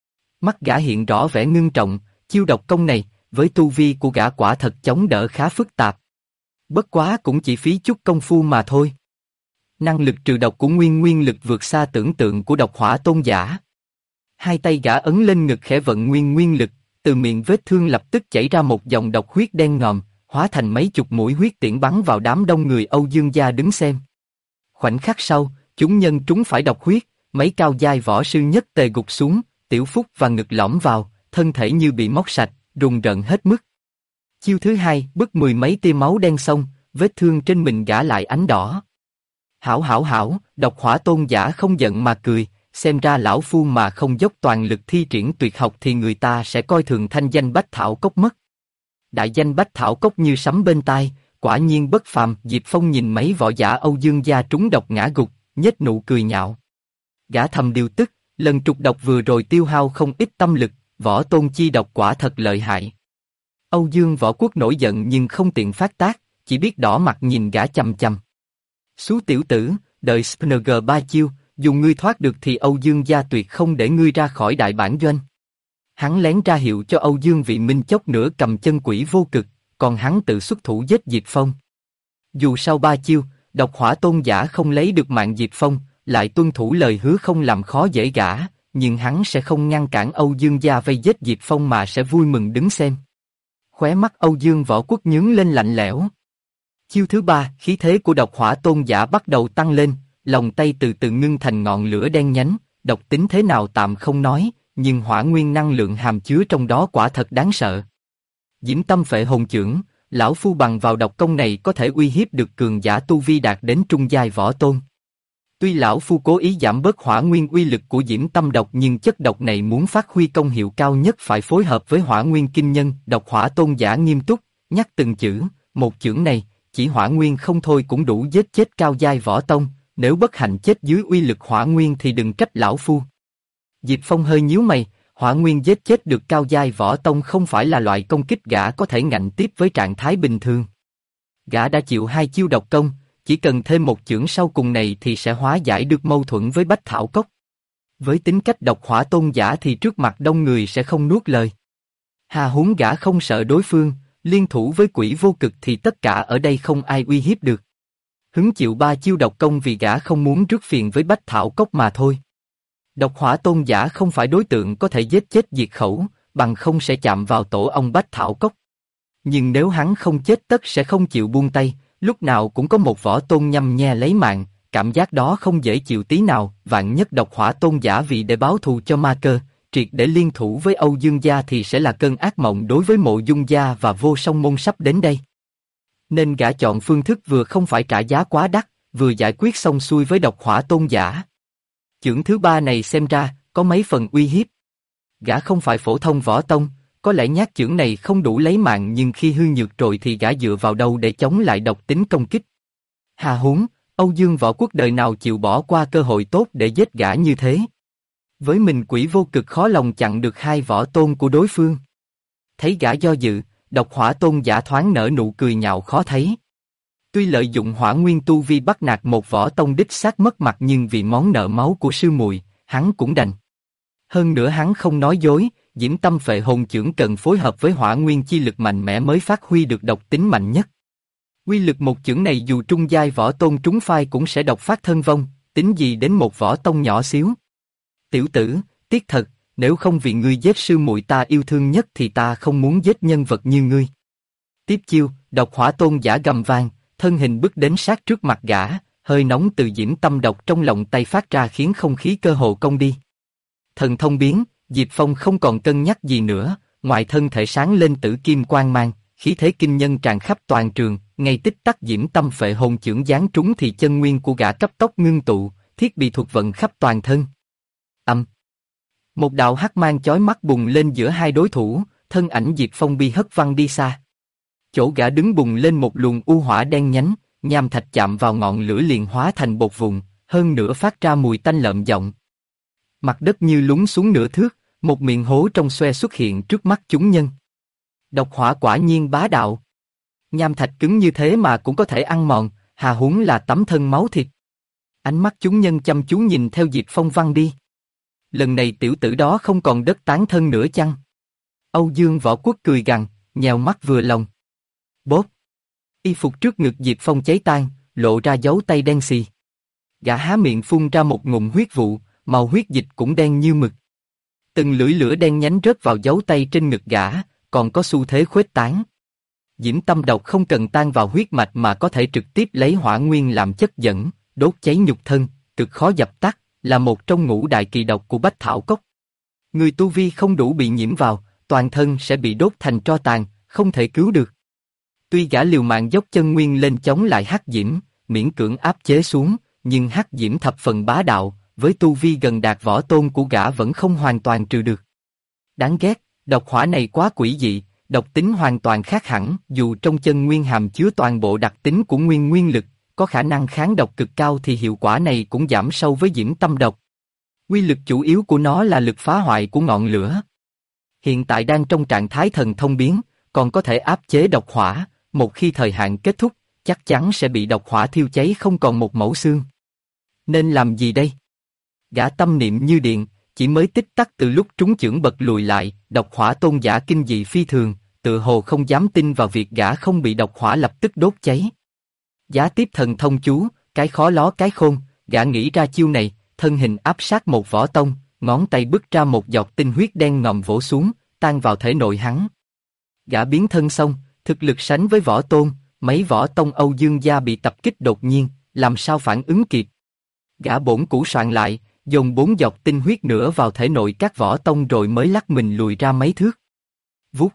Mắt gã hiện rõ vẻ ngưng trọng, chiêu độc công này, với tu vi của gã quả thật chống đỡ khá phức tạp. Bất quá cũng chỉ phí chút công phu mà thôi. Năng lực trừ độc của nguyên lực vượt xa tưởng tượng của độc hỏa tôn giả. Hai tay gã ấn lên ngực khẽ vận nguyên lực, từ miệng vết thương lập tức chảy ra một dòng độc huyết đen ngòm, hóa thành mấy chục mũi huyết tiễn bắn vào đám đông người Âu Dương gia đứng xem. Khoảnh khắc sau, chúng nhân trúng phải độc huyết, mấy cao giai võ sư nhất tề gục xuống, tiểu phúc và ngực lõm vào, thân thể như bị móc sạch, rùng rợn hết mức. Chiêu thứ hai, bứt 10 mấy tia máu đen xong, vết thương trên mình gã lại ánh đỏ. Hảo, độc hỏa tôn giả không giận mà cười, xem ra lão phu mà không dốc toàn lực thi triển tuyệt học thì người ta sẽ coi thường thanh danh Bách Thảo Cốc mất. Đại danh Bách Thảo Cốc như sấm bên tai, quả nhiên bất phàm. Diệp Phong nhìn mấy võ giả Âu Dương gia trúng độc ngã gục, nhếch nụ cười nhạo. Gã thầm điều tức, lần trục độc vừa rồi tiêu hao không ít tâm lực, võ tôn chi độc quả thật lợi hại. Âu Dương Võ Quốc nổi giận nhưng không tiện phát tác, chỉ biết đỏ mặt nhìn gã chằm chằm. Xú tiểu tử, đợi SPNG 3 chiêu, dù ngươi thoát được thì Âu Dương gia tuyệt không để ngươi ra khỏi đại bản doanh. Hắn lén ra hiệu cho Âu Dương Vị Minh chốc nữa cầm chân quỷ vô cực, còn hắn tự xuất thủ giết Diệp Phong. Dù sau 3 chiêu, độc hỏa tôn giả không lấy được mạng Diệp Phong, lại tuân thủ lời hứa không làm khó dễ gã, nhưng hắn sẽ không ngăn cản Âu Dương gia vây giết Diệp Phong mà sẽ vui mừng đứng xem. Khóe mắt Âu Dương Võ Quốc nhướng lên lạnh lẽo. Chiêu thứ 3, khí thế của độc hỏa tôn giả bắt đầu tăng lên, lòng tay từ từ ngưng thành ngọn lửa đen nhánh, độc tính thế nào tạm không nói, nhưng hỏa nguyên năng lượng hàm chứa trong đó quả thật đáng sợ. Diễm Tâm Phệ Hồn Chưởng, lão phu bằng vào độc công này có thể uy hiếp được cường giả tu vi đạt đến trung giai võ tôn. Tuy lão phu cố ý giảm bớt hỏa nguyên uy lực của Diễm Tâm độc nhưng chất độc này muốn phát huy công hiệu cao nhất phải phối hợp với hỏa nguyên kinh nhân. Độc hỏa tôn giả nghiêm túc, nhắc từng chữ, một chưởng này, chỉ hỏa nguyên không thôi cũng đủ giết chết cao giai võ tông, nếu bất hạnh chết dưới uy lực hỏa nguyên thì đừng trách lão phu. Diệp Phong hơi nhíu mày, hỏa nguyên giết chết được cao giai võ tông không phải là loại công kích gã có thể ngạnh tiếp với trạng thái bình thường. Gã đã chịu 2 chiêu độc công, chỉ cần thêm một chưởng sau cùng này thì sẽ hóa giải được mâu thuẫn với Bách Thảo Cốc. Với tính cách độc hỏa tôn giả thì trước mặt đông người sẽ không nuốt lời. Hà huống gã không sợ đối phương, liên thủ với quỷ vô cực thì tất cả ở đây không ai uy hiếp được. Hứng chịu 3 chiêu độc công vì gã không muốn rước phiền với Bách Thảo Cốc mà thôi. Độc hỏa tôn giả không phải đối tượng có thể giết chết diệt khẩu, bằng không sẽ chạm vào tổ ong Bách Thảo Cốc. Nhưng nếu hắn không chết tất sẽ không chịu buông tay, lúc nào cũng có một võ tôn nhăm nhe lấy mạng, cảm giác đó không dễ chịu tí nào. Vạn nhất độc hỏa tôn giả vì để báo thù cho ma cơ, triệt để liên thủ với Âu Dương gia thì sẽ là cơn ác mộng đối với Mộ Dung gia và Vô Song môn sắp đến đây. Nên gã chọn phương thức vừa không phải trả giá quá đắt, vừa giải quyết xong xuôi với độc hỏa tôn giả. Chưởng thứ ba này xem ra có mấy phần uy hiếp. Gã không phải phổ thông võ tông, có lẽ nhát chưởng này không đủ lấy mạng, nhưng khi hư nhược rồi thì gã dựa vào đâu để chống lại độc tính công kích. Hà huống, Âu Dương Võ Quốc đời nào chịu bỏ qua cơ hội tốt để giết gã như thế. Với mình Quỷ Vô Cực khó lòng chặn được hai võ tôn của đối phương. Thấy gã do dự, độc hỏa tôn giả thoáng nở nụ cười nhạo khó thấy. Tuy lợi dụng hỏa nguyên tu vi bắt nạt một võ tông đích xác mất mặt, nhưng vì món nợ máu của sư muội, hắn cũng đành. Hơn nữa hắn không nói dối, Diễm Tâm Phệ Hồn Chưởng cần phối hợp với hỏa nguyên chi lực mạnh mẽ mới phát huy được độc tính mạnh nhất. Uy lực một chưởng này dù trung giai võ tôn trúng phai cũng sẽ độc phát thân vong, tính gì đến một võ tông nhỏ xíu. Tiểu tử, tiếc thật, nếu không vì ngươi giết sư muội ta yêu thương nhất thì ta không muốn giết nhân vật như ngươi. Tiếp chiêu, độc hỏa tôn giả gầm vang, thân hình bước đến sát trước mặt gã, hơi nóng từ diễm tâm độc trong lòng tay phát ra khiến không khí cơ hồ cong đi. Thần thông biến, Diệp Phong không còn cân nhắc gì nữa, ngoài thân thể sáng lên tử kim quang mang, khí thế kinh nhân tràn khắp toàn trường, ngay tích tắc diễm tâm phệ hồn chưởng giáng trúng thì chân nguyên của gã cấp tốc ngưng tụ, thiết bị thuật vận khắp toàn thân. Một đạo hắc mang chói mắt bùng lên giữa hai đối thủ, thân ảnh Diệp Phong bị hất văng đi xa. Chỗ gã đứng bùng lên một luồng u hỏa đen nhánh, nham thạch chạm vào ngọn lửa liền hóa thành bột vụn, hơn nữa phát ra mùi tanh lợm giọng. Mặt đất như lún xuống nửa thước, một miệng hố trong xoe xuất hiện trước mắt chúng nhân. Độc hỏa quả nhiên bá đạo. Nham thạch cứng như thế mà cũng có thể ăn mòn, hà huống là tấm thân máu thịt. Ánh mắt chúng nhân chăm chú nhìn theo Diệp Phong văng đi. Lần này tiểu tử đó không còn đất tán thân nữa chăng? Âu Dương Võ Quốc cười gằn, nhèo mắt vừa lòng. Bốp! Y phục trước ngực Diệp Phong cháy tan, lộ ra dấu tay đen xì. Gã há miệng phun ra một ngụm huyết vụ, màu huyết dịch cũng đen như mực. Từng lưỡi lửa đen nhánh rớt vào dấu tay trên ngực gã, còn có xu thế khuếch tán. Diễm tâm độc không cần tan vào huyết mạch mà có thể trực tiếp lấy hỏa nguyên làm chất dẫn, đốt cháy nhục thân, cực khó dập tắt, là một trong ngũ đại kỳ độc của Bách Thảo Cốc. Người tu vi không đủ bị nhiễm vào, toàn thân sẽ bị đốt thành tro tàn, không thể cứu được. Tuy gã liều mạng dốc chân nguyên lên chống lại hắc diễm, miễn cưỡng áp chế xuống, nhưng hắc diễm thập phần bá đạo, với tu vi gần đạt võ tôn của gã vẫn không hoàn toàn trừ được. Đáng ghét, độc hỏa này quá quỷ dị, độc tính hoàn toàn khác hẳn, dù trong chân nguyên hàm chứa toàn bộ đặc tính của nguyên lực, có khả năng kháng độc cực cao thì hiệu quả này cũng giảm sâu với diễm tâm độc. Quy lực chủ yếu của nó là lực phá hoại của ngọn lửa. Hiện tại đang trong trạng thái thần thông biến, còn có thể áp chế độc hỏa, một khi thời hạn kết thúc, chắc chắn sẽ bị độc hỏa thiêu cháy không còn một mẩu xương. Nên làm gì đây? Gã tâm niệm như điện, chỉ mới tích tắc từ lúc trúng chưởng bật lùi lại, độc hỏa tôn giả kinh dị phi thường, tự hồ không dám tin vào việc gã không bị độc hỏa lập tức đốt cháy. Giá tiếp thần thông chú, cái khó ló cái khôn, gã nghĩ ra chiêu này, thân hình áp sát một võ tông, ngón tay bứt ra một giọt tinh huyết đen ngòm vỗ xuống, tan vào thể nội hắn. Gã biến thân xong, thực lực sánh với võ tôn, mấy võ tông Âu Dương gia bị tập kích đột nhiên, làm sao phản ứng kịp. Gã bổn củ soạn lại, dồn 4 giọt tinh huyết nữa vào thể nội các võ tông rồi mới lắc mình lùi ra mấy thước. Vút.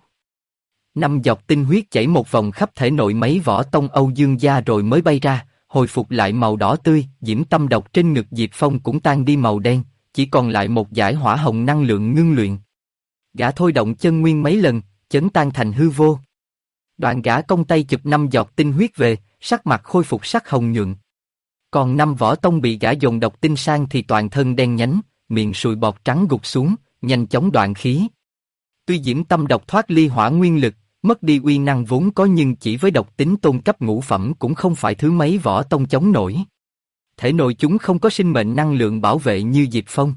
5 giọt tinh huyết chảy một vòng khắp thể nội mấy võ tông Âu Dương gia rồi mới bay ra, hồi phục lại màu đỏ tươi, diễm tâm độc trên ngực Diệp Phong cũng tan đi màu đen, chỉ còn lại một dải hỏa hồng năng lượng ngưng luyện. Gã thôi động chân nguyên mấy lần, chấn tan thành hư vô. Đoạn gã cong tay chụp 5 giọt tinh huyết về, sắc mặt khôi phục sắc hồng nhuận. Còn 5 võ tông bị gã dồn độc tinh sang thì toàn thân đen nhánh, miệng sùi bọt trắng gục xuống, nhanh chóng đoạn khí. Tuy diễm tâm độc thoát ly hỏa nguyên lực, mất đi uy năng vốn có nhưng chỉ với độc tính tôn cấp ngũ phẩm cũng không phải thứ mấy võ tông chống nổi. Thể nội chúng không có sinh mệnh năng lượng bảo vệ như Diệp Phong.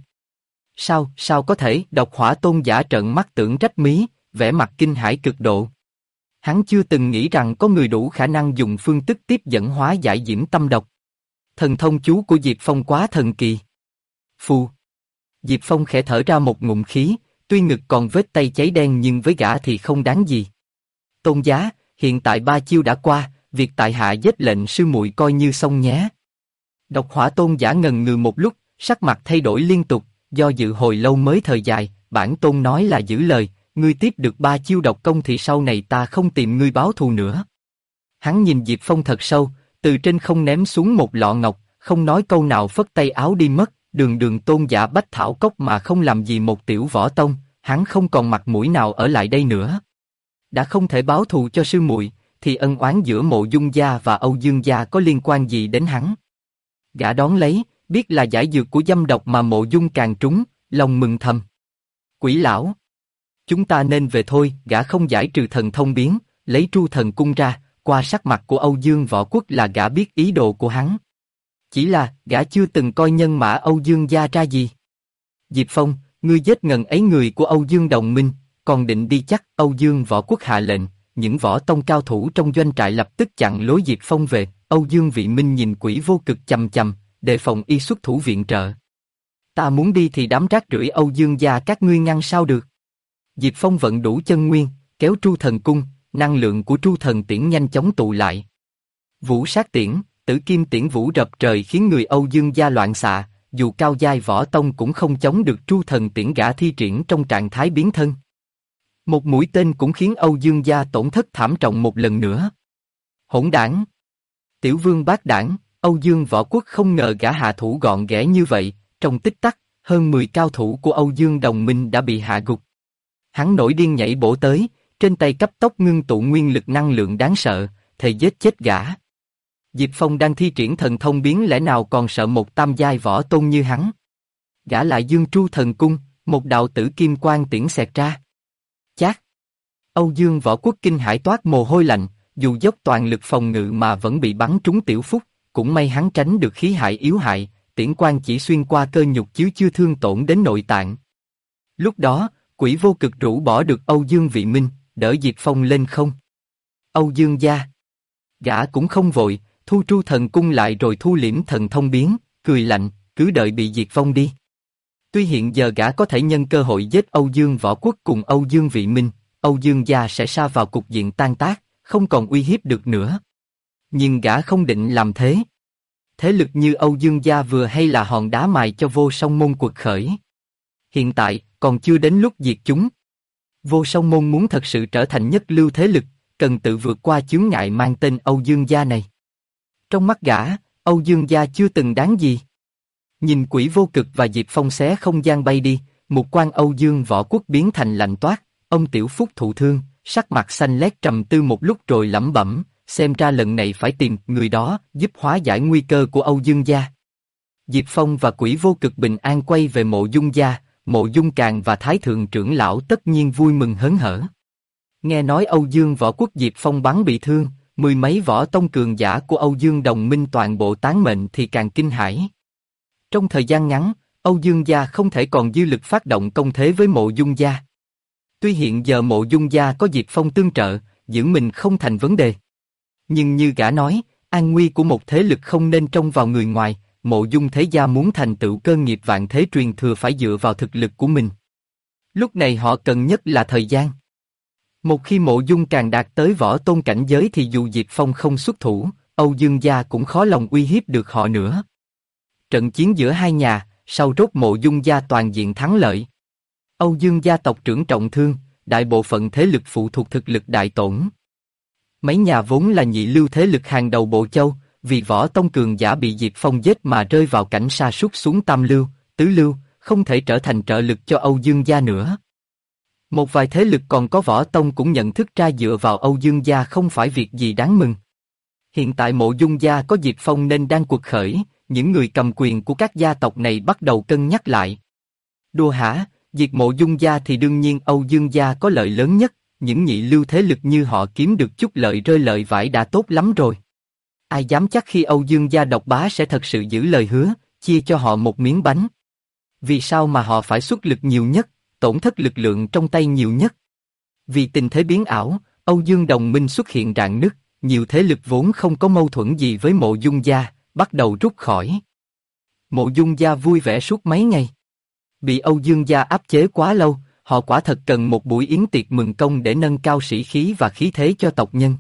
Sao có thể? Độc hỏa tôn giả trợn mắt tưởng trách mí, vẻ mặt kinh hãi cực độ. Hắn chưa từng nghĩ rằng có người đủ khả năng dùng phương thức tiếp dẫn hóa giải diễm tâm độc. Thần thông chú của Diệp Phong quá thần kỳ. Phù. Diệp Phong khẽ thở ra một ngụm khí, tuy ngực còn vết tay cháy đen nhưng với gã thì không đáng gì. Tôn giá, hiện tại 3 chiêu đã qua, việc tại hạ giết lệnh sư muội coi như xong nhé. Độc Hỏa tôn giả ngần ngừ một lúc, sắc mặt thay đổi liên tục, do dự hồi lâu mới thời dài, bản tôn nói là giữ lời, ngươi tiếp được 3 chiêu độc công thì sau này ta không tìm ngươi báo thù nữa. Hắn nhìn Diệp Phong thật sâu, từ trên không ném xuống một lọ ngọc, không nói câu nào phất tay áo đi mất, đường tôn giả Bách Thảo Cốc mà không làm gì một tiểu võ tông, hắn không còn mặt mũi nào ở lại đây nữa. Đã không thể báo thù cho sư muội, thì ân oán giữa Mộ Dung gia và Âu Dương gia có liên quan gì đến hắn? Gã đón lấy, biết là giải dược của dâm độc mà Mộ Dung càng trúng, lòng mừng thầm. Quỷ lão, chúng ta nên về thôi. Gã không giải trừ thần thông biến, lấy Tru Thần Cung ra, qua sắc mặt của Âu Dương Võ Quốc là gã biết ý đồ của hắn. Chỉ là, gã chưa từng coi nhân mã Âu Dương gia ra gì. Diệp Phong, ngươi giết ngần ấy người của Âu Dương đồng minh, còn định đi chắc? Âu Dương Võ Quốc hạ lệnh, những võ tông cao thủ trong doanh trại lập tức chặn lối Diệp Phong về. Âu Dương Vị Minh nhìn Quỷ Vô Cực chằm chằm, đề phòng y xuất thủ viện trợ. Ta muốn đi thì đám rác rưởi Âu Dương gia các ngươi ngăn sao được? Diệp Phong vận đủ chân nguyên, kéo Tru Thần Cung, năng lượng của Tru Thần Tiễn nhanh chóng tụ lại. Vũ Sát Tiễn, Tử Kim Tiễn vũ rập trời khiến người Âu Dương gia loạn xạ, dù cao giai võ tông cũng không chống được Tru Thần Tiễn gã thi triển trong trạng thái biến thân. Một mũi tên cũng khiến Âu Dương gia tổn thất thảm trọng một lần nữa. Hỗn đảng! Tiểu vương bát đảng! Âu Dương Võ Quốc không ngờ gã hạ thủ gọn ghẽ như vậy, trong tích tắc, hơn 10 cao thủ của Âu Dương đồng minh đã bị hạ gục. Hắn nổi điên nhảy bổ tới, trên tay cấp tốc ngưng tụ nguyên lực năng lượng đáng sợ, thề giết chết gã. Diệp Phong đang thi triển thần thông biến lẽ nào còn sợ một tam giai võ tôn như hắn. Gã lại dương Tru Thần Cung, một đạo tử kim quang tiễn xẹt ra. Chát! Âu Dương Võ Quốc kinh hãi toát mồ hôi lạnh, dù dốc toàn lực phòng ngự mà vẫn bị bắn trúng tiểu phúc, cũng may hắn tránh được khí hại yếu hại, tiễn quang chỉ xuyên qua cơ nhục chứ chưa thương tổn đến nội tạng. Lúc đó, Quỷ Vô Cực rũ bỏ được Âu Dương Vị Minh, đỡ Diệp Phong lên không. Âu Dương gia! Gã cũng không vội, thu Tru Thần Cung lại rồi thu liễm thần thông biến, cười lạnh, cứ đợi bị diệt vong đi. Tuy hiện giờ gã có thể nhân cơ hội giết Âu Dương Võ Quốc cùng Âu Dương Vị Minh, Âu Dương gia sẽ sa vào cục diện tan tác, không còn uy hiếp được nữa. Nhưng gã không định làm thế. Thế lực như Âu Dương gia vừa hay là hòn đá mài cho Vô Song Môn quật khởi. Hiện tại, còn chưa đến lúc diệt chúng. Vô Song Môn muốn thật sự trở thành nhất lưu thế lực, cần tự vượt qua chướng ngại mang tên Âu Dương gia này. Trong mắt gã, Âu Dương gia chưa từng đáng gì. Nhìn Quỷ Vô Cực và Diệp Phong xé không gian bay đi, một quan Âu Dương Võ Quốc biến thành lạnh toát, ông Tiểu Phúc thụ thương, sắc mặt xanh lét trầm tư một lúc rồi lẩm bẩm, xem ra lần này phải tìm người đó giúp hóa giải nguy cơ của Âu Dương gia. Diệp Phong và Quỷ Vô Cực bình an quay về Mộ Dung gia, Mộ Dung Càn và Thái Thượng trưởng lão tất nhiên vui mừng hớn hở. Nghe nói Âu Dương Võ Quốc Diệp Phong bắn bị thương, 10 mấy võ tông cường giả của Âu Dương đồng minh toàn bộ tán mệnh thì càng kinh hãi. Trong thời gian ngắn, Âu Dương gia không thể còn dư lực phát động công thế với Mộ Dung gia. Tuy hiện giờ Mộ Dung gia có Diệp Phong tương trợ, giữ mình không thành vấn đề. Nhưng như gã nói, an nguy của một thế lực không nên trông vào người ngoài, Mộ Dung thế gia muốn thành tựu cơ nghiệp vạn thế truyền thừa phải dựa vào thực lực của mình. Lúc này họ cần nhất là thời gian. Một khi Mộ Dung càng đạt tới võ tôn cảnh giới thì dù Diệp Phong không xuất thủ, Âu Dương gia cũng khó lòng uy hiếp được họ nữa. Trận chiến giữa hai nhà, sau rốt Mộ Dung gia toàn diện thắng lợi. Âu Dương gia tộc trưởng trọng thương, đại bộ phận thế lực phụ thuộc thực lực đại tổn. Mấy nhà vốn là nhị lưu thế lực hàng đầu Bộ Châu, vì võ tông cường giả bị Diệp Phong giết mà rơi vào cảnh sa sút xuống tam lưu, tứ lưu, không thể trở thành trợ lực cho Âu Dương gia nữa. Một vài thế lực còn có võ tông cũng nhận thức ra dựa vào Âu Dương gia không phải việc gì đáng mừng. Hiện tại Mộ Dung gia có Diệp Phong nên đang quật khởi, những người cầm quyền của các gia tộc này bắt đầu cân nhắc lại. Đùa hả, diệt Mộ Dung gia thì đương nhiên Âu Dương gia có lợi lớn nhất, những nhị lưu thế lực như họ kiếm được chút lợi rơi lợi vãi đã tốt lắm rồi. Ai dám chắc khi Âu Dương gia độc bá sẽ thật sự giữ lời hứa, chia cho họ một miếng bánh. Vì sao mà họ phải xuất lực nhiều nhất, tổn thất lực lượng trong tay nhiều nhất? Vì tình thế biến ảo, Âu Dương đồng minh xuất hiện rạn nứt, nhiều thế lực vốn không có mâu thuẫn gì với Mộ Dung gia, bắt đầu rút khỏi. Mộ Dung gia vui vẻ suốt mấy ngày. Bị Âu Dương gia áp chế quá lâu, họ quả thật cần một buổi yến tiệc mừng công để nâng cao sĩ khí và khí thế cho tộc nhân.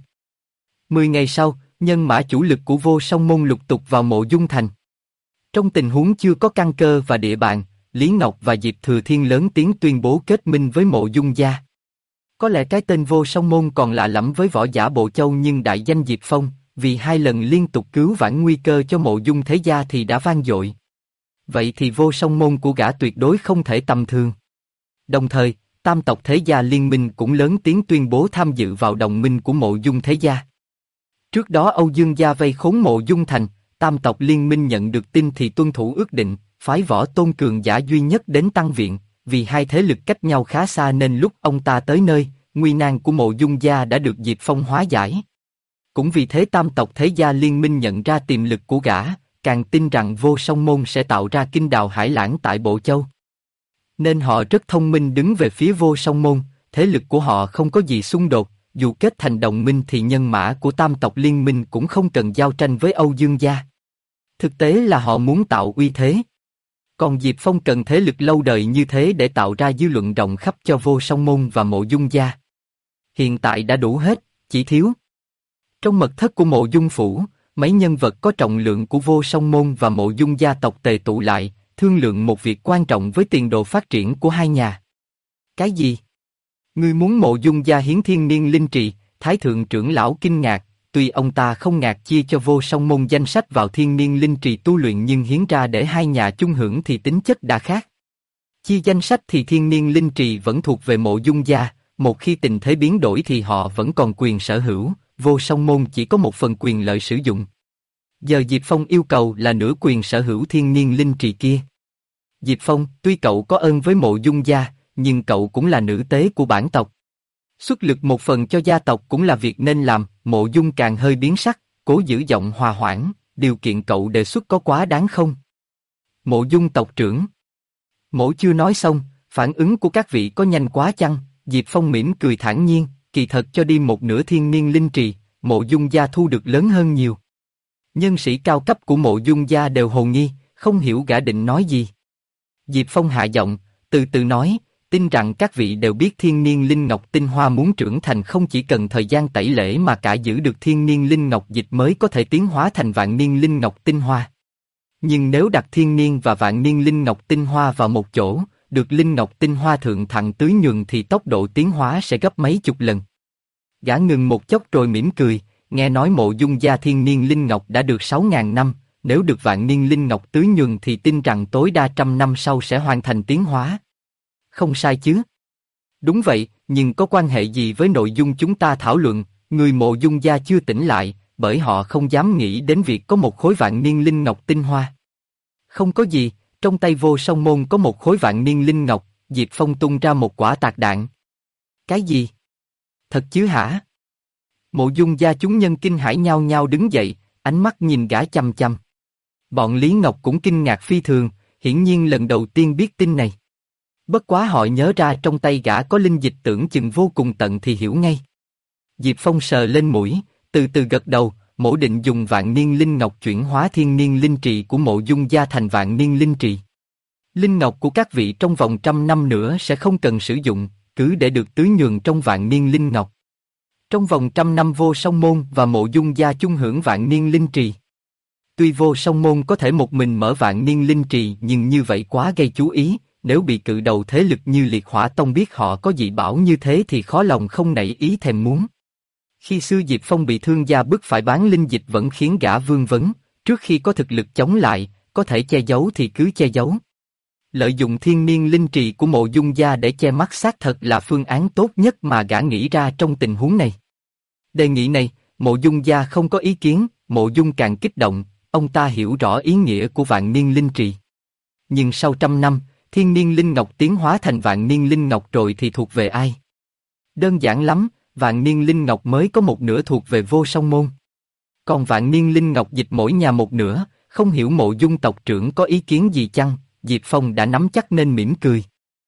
10 ngày sau, nhân mã chủ lực của Vô Song Môn lục tục vào Mộ Dung Thành. Trong tình huống chưa có căn cơ và địa bàn, Lý Ngọc và Diệp Thừa Thiên lớn tiếng tuyên bố kết minh với Mộ Dung gia. Có lẽ cái tên Vô Song Môn còn lạ lẫm với võ giả Bộ Châu, nhưng đại danh Diệp Phong, vì 2 lần liên tục cứu vãn nguy cơ cho Mộ Dung thế gia thì đã vang dội. Vậy thì Vô Song Môn của gã tuyệt đối không thể tầm thường. Đồng thời, tam tộc thế gia liên minh cũng lớn tiếng tuyên bố tham dự vào đồng minh của Mộ Dung thế gia. Trước đó Âu Dương gia vây khốn Mộ Dung Thành, tam tộc liên minh nhận được tin thì tuân thủ ước định, phái Võ Tôn cường giả duy nhất đến tăng viện, vì hai thế lực cách nhau khá xa nên lúc ông ta tới nơi, nguy nan của Mộ Dung gia đã được Diệp Phong hóa giải. Cũng vì thế tam tộc thế gia liên minh nhận ra tiềm lực của gã, càng tin rằng Vô Song Môn sẽ tạo ra kinh đào hải lãng tại Bộ Châu. Nên họ rất thông minh đứng về phía Vô Song Môn, thế lực của họ không có gì xung đột, dù kết thành đồng minh thì nhân mã của tam tộc liên minh cũng không cần giao tranh với Âu Dương gia. Thực tế là họ muốn tạo uy thế. Còn Diệp Phong cần thế lực lâu đời như thế để tạo ra dư luận rộng khắp cho Vô Song Môn và Mộ Dung gia. Hiện tại đã đủ hết, chỉ thiếu. Trong mật thất của Mộ Dung phủ, mấy nhân vật có trọng lượng của Vô Song Môn và Mộ Dung gia tộc tề tụ lại, thương lượng một việc quan trọng với tiền đồ phát triển của hai nhà. Cái gì? Ngươi muốn Mộ Dung gia hiến thiên niên linh trì? Thái thượng trưởng lão kinh ngạc, tuy ông ta không ngạc chia cho Vô Song Môn danh sách vào thiên niên linh trì tu luyện, nhưng hiến ra để hai nhà chung hưởng thì tính chất đã khác. Chia danh sách thì thiên niên linh trì vẫn thuộc về Mộ Dung gia, một khi tình thế biến đổi thì họ vẫn còn quyền sở hữu, Vô Song Môn chỉ có một phần quyền lợi sử dụng. Giờ Diệp Phong yêu cầu là nửa quyền sở hữu thiên niên linh trì kia. Diệp Phong, tuy cậu có ơn với Mộ Dung gia, nhưng cậu cũng là nữ tế của bản tộc. Xuất lực một phần cho gia tộc cũng là việc nên làm. Mộ Dung càng hơi biến sắc, cố giữ giọng hòa hoãn, điều kiện cậu đề xuất có quá đáng không? Mộ Dung tộc trưởng. Mộ chưa nói xong, phản ứng của các vị có nhanh quá chăng? Diệp Phong mỉm cười thản nhiên, kỳ thật cho đi một nửa thiên niên linh trì, Mộ Dung gia thu được lớn hơn nhiều. Nhân sĩ cao cấp của Mộ Dung gia đều hồ nghi, không hiểu gã định nói gì. Diệp Phong hạ giọng, từ từ nói, tin rằng các vị đều biết thiên niên linh ngọc tinh hoa muốn trưởng thành không chỉ cần thời gian tẩy lễ mà cả giữ được thiên niên linh ngọc dịch mới có thể tiến hóa thành vạn niên linh ngọc tinh hoa. Nhưng nếu đặt thiên niên và vạn niên linh ngọc tinh hoa vào một chỗ, được linh ngọc tinh hoa thượng thặng tưới nhuần thì tốc độ tiến hóa sẽ gấp mấy chục lần. Gã ngừng một chốc rồi mỉm cười, nghe nói Mộ Dung gia thiên niên linh ngọc đã được 6.000 năm, nếu được vạn niên linh ngọc tưới nhuần thì tin rằng tối đa 100 năm sau sẽ hoàn thành tiến hóa. Không sai chứ? Đúng vậy, nhưng có quan hệ gì với nội dung chúng ta thảo luận? Người Mộ Dung gia chưa tỉnh lại, bởi họ không dám nghĩ đến việc có một khối vạn niên linh ngọc tinh hoa. Không có gì, trong tay Vô Song Môn có một khối vạn niên linh ngọc. Diệp Phong tung ra một quả tạc đạn. Cái gì? Thật chứ hả? Mộ Dung gia chúng nhân kinh hãi nhao nhao đứng dậy, ánh mắt nhìn gã chăm chăm. Bọn Lý Ngọc cũng kinh ngạc phi thường, hiển nhiên lần đầu tiên biết tin này. Bất quá họ nhớ ra trong tay gã có linh dịch tưởng chừng vô cùng tận thì hiểu ngay. Diệp Phong sờ lên mũi, từ từ gật đầu, mổ định dùng vạn niên linh ngọc chuyển hóa thiên niên linh trì của Mộ Dung gia thành vạn niên linh trì. Linh ngọc của các vị trong vòng 100 năm nữa sẽ không cần sử dụng, cứ để được tưới nhuần trong vạn niên linh ngọc. Trong vòng 100 năm Vô Song Môn và Mộ Dung gia chung hưởng vạn niên linh trì. Tuy Vô Song Môn có thể một mình mở vạn niên linh trì nhưng như vậy quá gây chú ý, nếu bị cự đầu thế lực như Liệt Hỏa Tông biết họ có dị bảo như thế thì khó lòng không nảy ý thèm muốn. Khi xưa Diệp Phong bị thương gia bức phải bán linh dịch vẫn khiến gã vương vấn, trước khi có thực lực chống lại, có thể che giấu thì cứ che giấu. Lợi dụng thiên niên linh trì của Mộ Dung gia để che mắt xác thật là phương án tốt nhất mà gã nghĩ ra trong tình huống này. Đề nghị này, Mộ Dung gia không có ý kiến, Mộ Dung càng kích động, ông ta hiểu rõ ý nghĩa của vạn niên linh trì. Nhưng sau 100 năm, thiên niên linh ngọc tiến hóa thành vạn niên linh ngọc rồi thì thuộc về ai? Đơn giản lắm, vạn niên linh ngọc mới có một nửa thuộc về Vô Song Môn. Còn vạn niên linh ngọc dịch mỗi nhà một nửa, không hiểu Mộ Dung tộc trưởng có ý kiến gì chăng? Diệp Phong đã nắm chắc nên mỉm cười.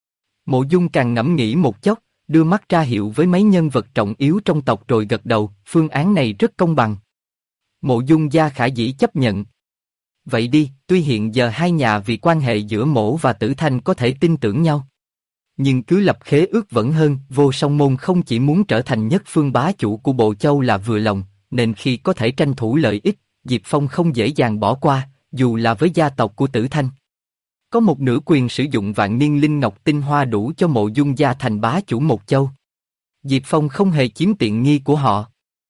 Mộ Dung càng ngẫm nghĩ một chốc, đưa mắt ra hiệu với mấy nhân vật trọng yếu trong tộc rồi gật đầu, phương án này rất công bằng. Mộ Dung gia khả dĩ chấp nhận. Vậy đi, tuy hiện giờ hai nhà vì quan hệ giữa Mộ và Tử Thanh có thể tin tưởng nhau. nhưng cứ lập khế ước vẫn hơn. Vô Song Môn không chỉ muốn trở thành nhất phương bá chủ của Bộ Châu là vừa lòng, nên khi có thể tranh thủ lợi ích, Diệp Phong không dễ dàng bỏ qua, dù là với gia tộc của Tử Thanh. Có một nửa quyền sử dụng vạn niên linh ngọc tinh hoa đủ cho Mộ Dung gia thành bá chủ một châu. Diệp Phong không hề chiếm tiện nghi của họ.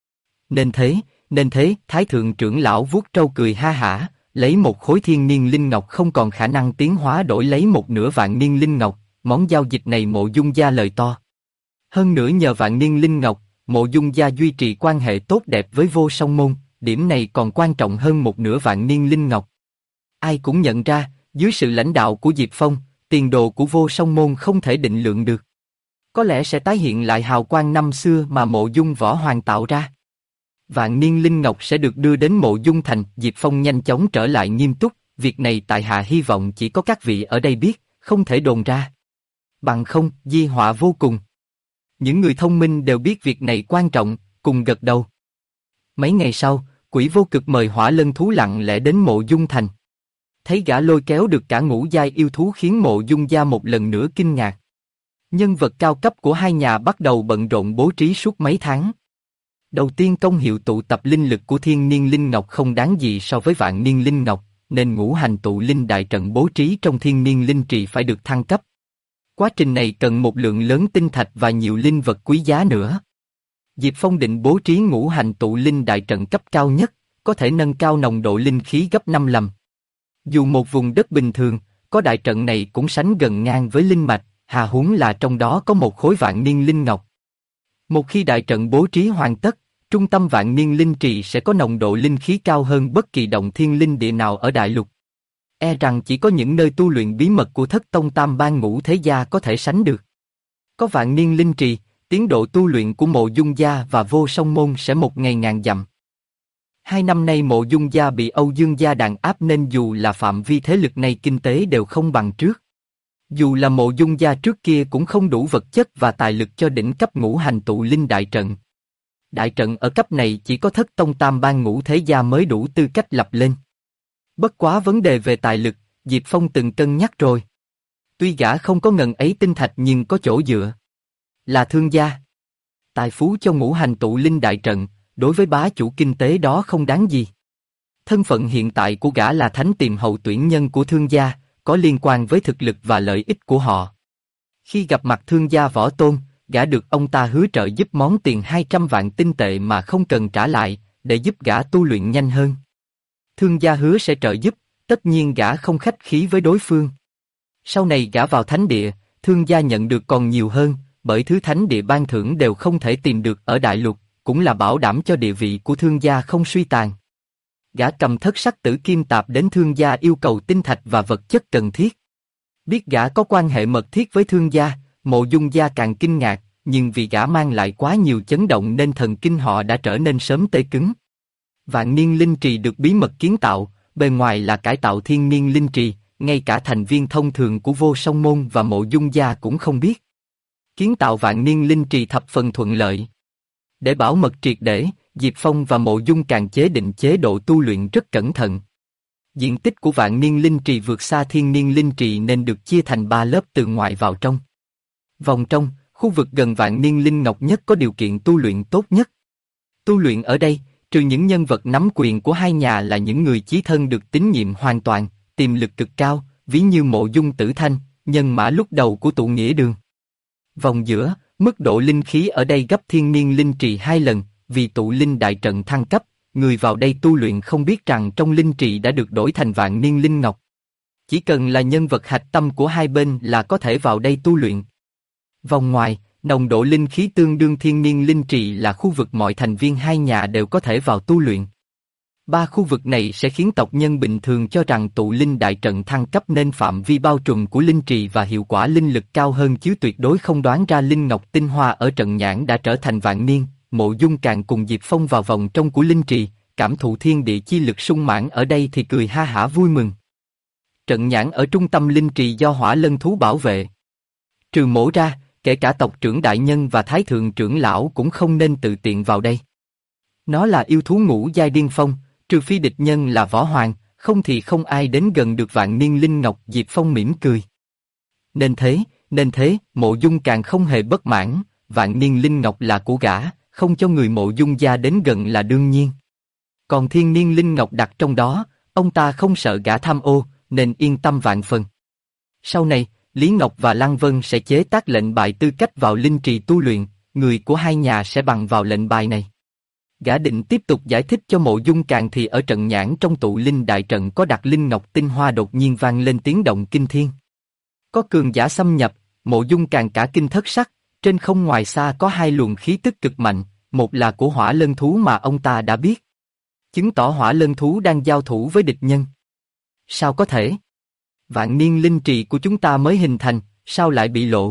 Nên thế, Thái thượng trưởng lão vuốt trâu cười ha hả, lấy một khối thiên niên linh ngọc không còn khả năng tiến hóa đổi lấy một nửa vạn niên linh ngọc, món giao dịch này Mộ Dung gia lời to. Hơn nữa nhờ vạn niên linh ngọc, Mộ Dung gia duy trì quan hệ tốt đẹp với Vô Song Môn, điểm này còn quan trọng hơn một nửa vạn niên linh ngọc. Ai cũng nhận ra, dưới sự lãnh đạo của Diệp Phong, tiền đồ của Vô Song Môn không thể định lượng được. Có lẽ sẽ tái hiện lại hào quang năm xưa mà Mộ Dung Võ Hoàng tạo ra. Vạn niên linh ngọc sẽ được đưa đến Mộ Dung thành. Diệp Phong nhanh chóng trở lại nghiêm túc, việc này tại hạ hy vọng chỉ có các vị ở đây biết, không thể đồn ra. Bằng không, di họa vô cùng. Những người thông minh đều biết việc này quan trọng, cùng gật đầu. Mấy ngày sau, Quỷ Vô Cực mời Hỏa Lân thú lặng lẽ đến Mộ Dung thành. Thấy gã lôi kéo được cả ngũ giai yêu thú khiến Mộ Dung gia một lần nữa kinh ngạc. Nhân vật cao cấp của hai nhà bắt đầu bận rộn bố trí suốt mấy tháng. Đầu tiên công hiệu tụ tập linh lực của thiên niên linh ngọc không đáng gì so với vạn niên linh ngọc, nên ngũ hành tụ linh đại trận bố trí trong thiên niên linh trì phải được thăng cấp. Quá trình này cần một lượng lớn tinh thạch và nhiều linh vật quý giá nữa. Diệp Phong định bố trí ngũ hành tụ linh đại trận cấp cao nhất, có thể nâng cao nồng độ linh khí gấp 5 lần. Dù một vùng đất bình thường, có đại trận này cũng sánh gần ngang với linh mạch, hà huống là trong đó có một khối vạn niên linh ngọc. Một khi đại trận bố trí hoàn tất, trung tâm vạn niên linh trì sẽ có nồng độ linh khí cao hơn bất kỳ động thiên linh địa nào ở đại lục. E rằng chỉ có những nơi tu luyện bí mật của Thất Tông Tam Ban Ngũ Thế Gia có thể sánh được. Có vạn niên linh trì, tiến độ tu luyện của Mộ Dung gia và Vô Song môn sẽ một ngày ngàn dặm. 2 năm nay Mộ Dung gia bị Âu Dương gia đàn áp nên dù là phạm vi thế lực này kinh tế đều không bằng trước. Dù là Mộ Dung gia trước kia cũng không đủ vật chất và tài lực cho đỉnh cấp ngũ hành tụ linh đại trận. Đại trận ở cấp này chỉ có Thất Tông Tam Ban Ngũ Thế Gia mới đủ tư cách lập lên. Bất quá vấn đề về tài lực, Diệp Phong từng cân nhắc rồi. Tuy gã không có ngần ấy tinh thạch nhưng có chỗ dựa. Là thương gia. Tài phú cho ngũ hành tụ linh đại trận, đối với bá chủ kinh tế đó không đáng gì. Thân phận hiện tại của gã là thánh tiềm hậu tuyển nhân của thương gia, có liên quan với thực lực và lợi ích của họ. Khi gặp mặt thương gia Võ Tôn, gã được ông ta hứa trợ giúp món tiền 200 vạn tinh tệ mà không cần trả lại, để giúp gã tu luyện nhanh hơn. Thương gia hứa sẽ trợ giúp, tất nhiên gã không khách khí với đối phương. Sau này gã vào thánh địa, thương gia nhận được còn nhiều hơn, bởi thứ thánh địa ban thưởng đều không thể tìm được ở đại lục, cũng là bảo đảm cho địa vị của thương gia không suy tàn. Gã cầm thất sắc tử kim tạp đến thương gia yêu cầu tinh thạch và vật chất cần thiết. Biết gã có quan hệ mật thiết với thương gia, Mộ Dung gia càng kinh ngạc, nhưng vì gã mang lại quá nhiều chấn động nên thần kinh họ đã trở nên sớm tê cứng. Vạn niên linh trì được bí mật kiến tạo, bề ngoài là cải tạo thiên niên linh trì, ngay cả thành viên thông thường của Vô Song môn và Mộ Dung gia cũng không biết. Kiến tạo vạn niên linh trì thập phần thuận lợi. Để bảo mật triệt để, Diệp Phong và Mộ Dung càng chế định chế độ tu luyện rất cẩn thận. Diện tích của vạn niên linh trì vượt xa thiên niên linh trì nên được chia thành 3 lớp từ ngoài vào trong. Vòng trong, khu vực gần vạn niên linh ngọc nhất có điều kiện tu luyện tốt nhất. Tu luyện ở đây, trừ những nhân vật nắm quyền của hai nhà là những người chí thân được tín nhiệm hoàn toàn, tiềm lực cực cao, ví như Mộ Dung Tử Thanh, nhân mã lúc đầu của tụ nghĩa đường. Vòng giữa, mức độ linh khí ở đây gấp thiên niên linh trì 2 lần, vì tụ linh đại trận thăng cấp, người vào đây tu luyện không biết rằng trong linh trì đã được đổi thành vạn niên linh ngọc. Chỉ cần là nhân vật hạch tâm của hai bên là có thể vào đây tu luyện. Vòng ngoài, nồng độ linh khí tương đương thiên niên linh trì là khu vực mọi thành viên hai nhà đều có thể vào tu luyện. 3 khu vực này sẽ khiến tộc nhân bình thường cho rằng tụ linh đại trận thăng cấp nên phạm vi bao trùm của linh trì và hiệu quả linh lực cao hơn chứ tuyệt đối không đoán ra linh ngọc tinh hoa ở trận nhãn đã trở thành vạn niên. Mộ Dung càng cùng Diệp Phong vào vòng trong của linh trì, cảm thụ thiên địa chi lực sung mãn ở đây thì cười ha hả vui mừng. Trận nhãn ở trung tâm linh trì do Hỏa Lân thú bảo vệ. Trừ mổ ra, kể cả tộc trưởng đại nhân và thái thượng trưởng lão cũng không nên tự tiện vào đây. Nó là yêu thú ngũ giai điên phong, trừ phi địch nhân là võ hoàng, không thì không ai đến gần được vạn niên linh ngọc. Diệp Phong mỉm cười. Nên thế, nên thế, Mộ Dung càng không hề bất mãn, vạn niên linh ngọc là của gã, không cho người Mộ Dung gia đến gần là đương nhiên. Còn thiên niên linh ngọc đặt trong đó, ông ta không sợ gã tham ô, nên yên tâm vạn phần. Sau này, Lý Ngọc và Lăng Vân sẽ chế tác lệnh bài tư cách vào linh trì tu luyện, người của hai nhà sẽ bằng vào lệnh bài này. Gã định tiếp tục giải thích cho Mộ Dung Càng thì ở trận nhãn trong tụ linh đại trận có đặt linh ngọc tinh hoa đột nhiên vang lên tiếng động kinh thiên. Có cường giả xâm nhập, Mộ Dung Càng cả kinh thất sắc, trên không ngoài xa có hai luồng khí tức cực mạnh, một là của hỏa lân thú mà ông ta đã biết. Chứng tỏ hỏa lân thú đang giao thủ với địch nhân. Sao có thể? Vạn niên linh trì của chúng ta mới hình thành, sao lại bị lộ?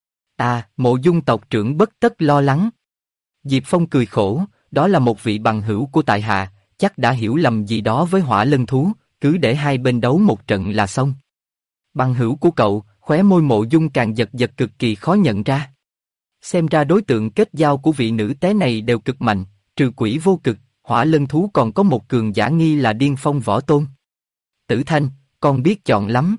Mộ Dung tộc trưởng bất tất lo lắng. Diệp Phong cười khổ, đó là một vị bằng hữu của tại hạ, chắc đã hiểu lầm gì đó với hỏa lân thú, cứ để hai bên đấu một trận là xong. Bằng hữu của cậu, khóe môi Mộ Dung càng giật giật cực kỳ khó nhận ra. Xem ra đối tượng kết giao của vị nữ tế này đều cực mạnh, trừ quỷ vô cực, hỏa lân thú còn có một cường giả nghi là điên phong võ tôn. Tử Thanh, con biết chọn lắm.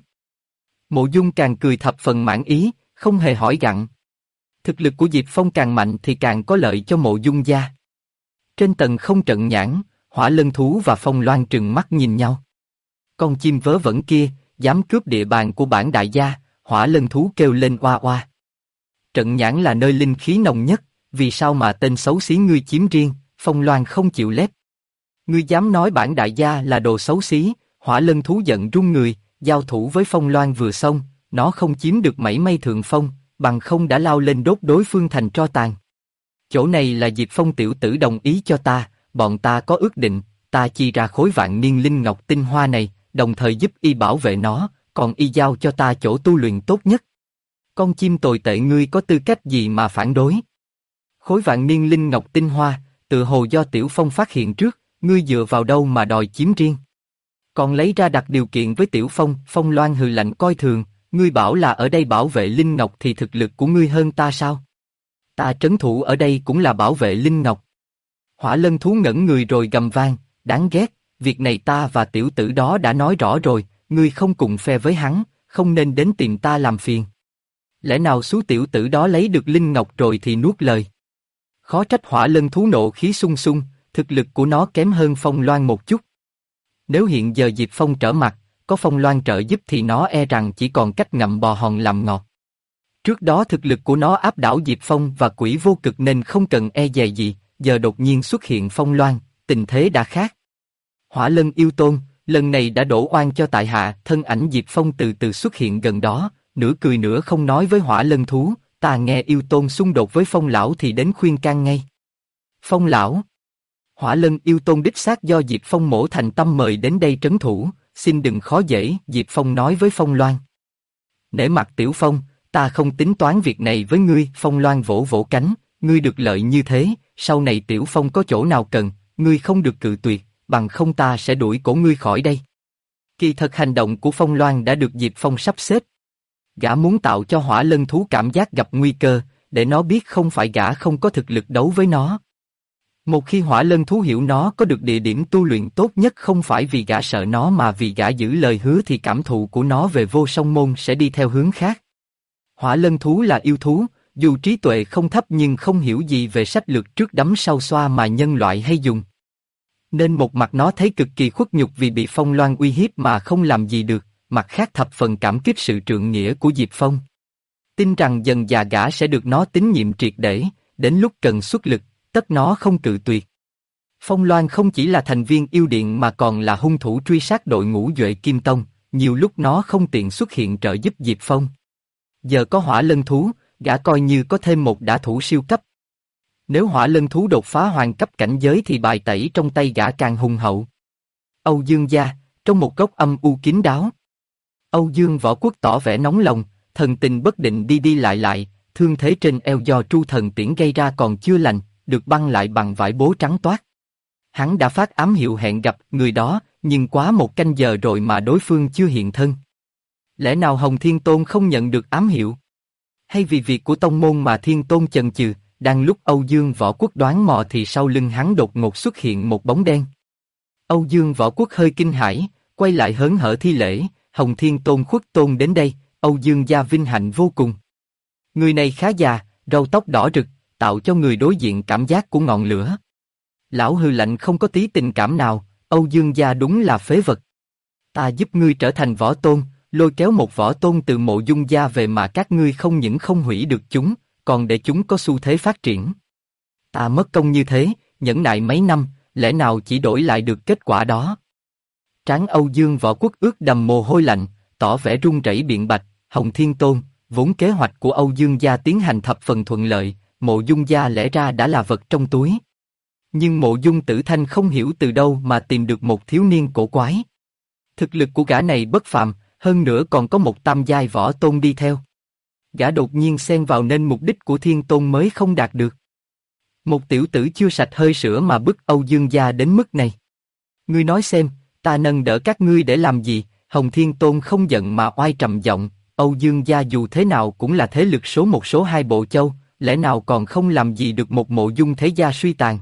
Mộ Dung càng cười thập phần mãn ý, không hề hỏi gặng. Thực lực của Diệp Phong càng mạnh thì càng có lợi cho Mộ Dung gia. Trên tầng không trận nhãn, hỏa lân thú và Phong Loan trừng mắt nhìn nhau. Con chim vớ vẩn kia, dám cướp địa bàn của bản đại gia, hỏa lân thú kêu lên oa oa. Trận nhãn là nơi linh khí nồng nhất, vì sao mà tên xấu xí ngươi chiếm riêng? Phong Loan không chịu lép. Ngươi dám nói bản đại gia là đồ xấu xí? Hỏa lân thú giận run người, giao thủ với Phong Loan vừa xong, nó không chiếm được mảy may thượng phong, bằng không đã lao lên đốt đối phương thành tro tàn. Chỗ này là Diệp Phong tiểu tử đồng ý cho ta, bọn ta có ước định, ta chi ra khối vạn niên linh ngọc tinh hoa này, đồng thời giúp y bảo vệ nó, còn y giao cho ta chỗ tu luyện tốt nhất. Con chim tồi tệ ngươi có tư cách gì mà phản đối? Khối vạn niên linh ngọc tinh hoa, tự hồ do Tiểu Phong phát hiện trước, ngươi dựa vào đâu mà đòi chiếm riêng? Còn lấy ra đặt điều kiện với Tiểu Phong. Phong Loan hừ lạnh coi thường, ngươi bảo là ở đây bảo vệ linh ngọc thì thực lực của ngươi hơn ta sao? Ta trấn thủ ở đây cũng là bảo vệ linh ngọc. Hỏa lân thú ngẩn người rồi gầm vang, đáng ghét, việc này ta và tiểu tử đó đã nói rõ rồi, ngươi không cùng phe với hắn, không nên đến tìm ta làm phiền. Lẽ nào số tiểu tử đó lấy được linh ngọc rồi thì nuốt lời? Khó trách hỏa lân thú nộ khí sung sung, thực lực của nó kém hơn Phong Loan một chút. Nếu hiện giờ Diệp Phong trở mặt, có Phong Loan trợ giúp thì nó e rằng chỉ còn cách ngậm bò hòn làm ngọt. Trước đó thực lực của nó áp đảo Diệp Phong và quỷ vô cực nên không cần e dè gì, giờ đột nhiên xuất hiện Phong Loan, tình thế đã khác. Hỏa lân yêu tôn, lần này đã đổ oan cho tại hạ. Thân ảnh Diệp Phong từ từ xuất hiện gần đó, nửa cười nửa không nói với hỏa lân thú, ta nghe yêu tôn xung đột với Phong lão thì đến khuyên can ngay. Phong lão, hỏa lân yêu tôn đích xác do Diệp Phong mổ thành tâm mời đến đây trấn thủ, xin đừng khó dễ. Diệp Phong nói với Phong Loan. Nể mặt Tiểu Phong, ta không tính toán việc này với ngươi. Phong Loan vỗ vỗ cánh, ngươi được lợi như thế, sau này Tiểu Phong có chỗ nào cần, ngươi không được cự tuyệt, bằng không ta sẽ đuổi cổ ngươi khỏi đây. Kỳ thật hành động của Phong Loan đã được Diệp Phong sắp xếp. Gã muốn tạo cho hỏa lân thú cảm giác gặp nguy cơ, để nó biết không phải gã không có thực lực đấu với nó. Một khi hỏa lân thú hiểu nó có được địa điểm tu luyện tốt nhất không phải vì gã sợ nó mà vì gã giữ lời hứa thì cảm thụ của nó về vô song môn sẽ đi theo hướng khác. Hỏa lân thú là yêu thú, dù trí tuệ không thấp nhưng không hiểu gì về sách lược trước đấm sau xoa mà nhân loại hay dùng. Nên một mặt nó thấy cực kỳ khuất nhục vì bị Phong Loan uy hiếp mà không làm gì được, mặt khác thập phần cảm kích sự trượng nghĩa của Diệp Phong. Tin rằng dần dà gã sẽ được nó tín nhiệm triệt để, đến lúc cần xuất lực, tất nó không cự tuyệt. Phong Loan không chỉ là thành viên yêu điện mà còn là hung thủ truy sát đội ngũ Duệ Kim Tông, nhiều lúc nó không tiện xuất hiện trợ giúp Diệp Phong. Giờ có hỏa lân thú, gã coi như có thêm một đả thủ siêu cấp. Nếu hỏa lân thú đột phá hoàng cấp cảnh giới thì bài tẩy trong tay gã càng hùng hậu. Âu Dương gia, trong một góc âm u kín đáo. Âu Dương Võ Quốc tỏ vẻ nóng lòng, thần tình bất định đi đi lại lại, thương thế trên eo do Tru Thần Tiễn gây ra còn chưa lành, được băng lại bằng vải bố trắng toát. Hắn đã phát ám hiệu hẹn gặp người đó, nhưng quá một canh giờ rồi mà đối phương chưa hiện thân. Lẽ nào Hồng Thiên Tôn không nhận được ám hiệu? Hay vì việc của tông môn mà Thiên Tôn chần chừ, đang lúc Âu Dương Võ Quốc đoán mò thì sau lưng hắn đột ngột xuất hiện một bóng đen. Âu Dương Võ Quốc hơi kinh hãi, quay lại hớn hở thi lễ, Hồng Thiên Tôn Khuất Tôn đến đây, Âu Dương gia vinh hạnh vô cùng. Người này khá già, râu tóc đỏ rực, tạo cho người đối diện cảm giác của ngọn lửa. Lão hừ lạnh không có tí tình cảm nào, Âu Dương gia đúng là phế vật. Ta giúp ngươi trở thành võ tôn, lôi kéo một võ tôn từ Mộ Dung gia về mà các ngươi không những không hủy được chúng, còn để chúng có xu thế phát triển. Ta mất công như thế, nhẫn nại mấy năm, lẽ nào chỉ đổi lại được kết quả đó? Trán Âu Dương Võ Quốc ướt đầm mồ hôi lạnh, tỏ vẻ run rẩy biện bạch, Hồng Thiên Tôn, vốn kế hoạch của Âu Dương gia tiến hành thập phần thuận lợi, Mộ Dung gia lẽ ra đã là vật trong túi. Nhưng Mộ Dung Tử Thanh không hiểu từ đâu mà tìm được một thiếu niên cổ quái. Thực lực của gã này bất phàm, hơn nữa còn có một tam giai võ tôn đi theo. Gã đột nhiên xen vào nên mục đích của Thiên Tôn mới không đạt được. Một tiểu tử chưa sạch hơi sữa mà bức Âu Dương gia đến mức này. Ngươi nói xem, ta nâng đỡ các ngươi để làm gì? Hồng Thiên Tôn không giận mà oai trầm giọng, Âu Dương gia dù thế nào cũng là thế lực số một số hai Bộ Châu, lẽ nào còn không làm gì được một Mộ Dung thế gia suy tàn?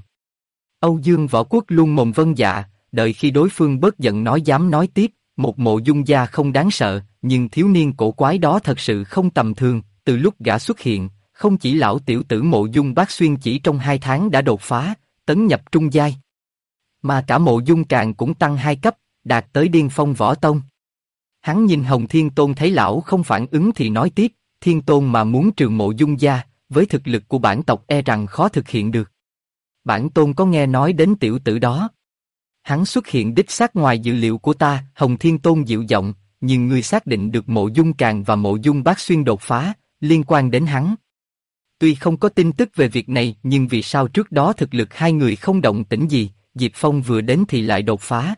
Âu Dương Võ Quốc luôn mồm vâng dạ, đợi khi đối phương bớt giận nói dám nói tiếp, một Mộ Dung gia không đáng sợ, nhưng thiếu niên cổ quái đó thật sự không tầm thường, từ lúc gã xuất hiện, không chỉ lão tiểu tử Mộ Dung Bác Xuyên chỉ trong 2 tháng đã đột phá, tấn nhập trung giai, mà cả Mộ Dung Càn cũng tăng 2 cấp, đạt tới điên phong võ tông. Hắn nhìn Hồng Thiên Tôn thấy lão không phản ứng thì nói tiếp, Thiên Tôn mà muốn trừ Mộ Dung gia, với thực lực của bản tộc e rằng khó thực hiện được. Bản tôn có nghe nói đến tiểu tử đó. Hắn xuất hiện đích xác ngoài dự liệu của ta, Hồng Thiên Tôn dịu giọng, nhưng ngươi xác định được Mộ Dung Càn và Mộ Dung Bác Xuyên đột phá, liên quan đến hắn. Tuy không có tin tức về việc này, nhưng vì sao trước đó thực lực hai người không động tĩnh gì, Diệp Phong vừa đến thì lại đột phá.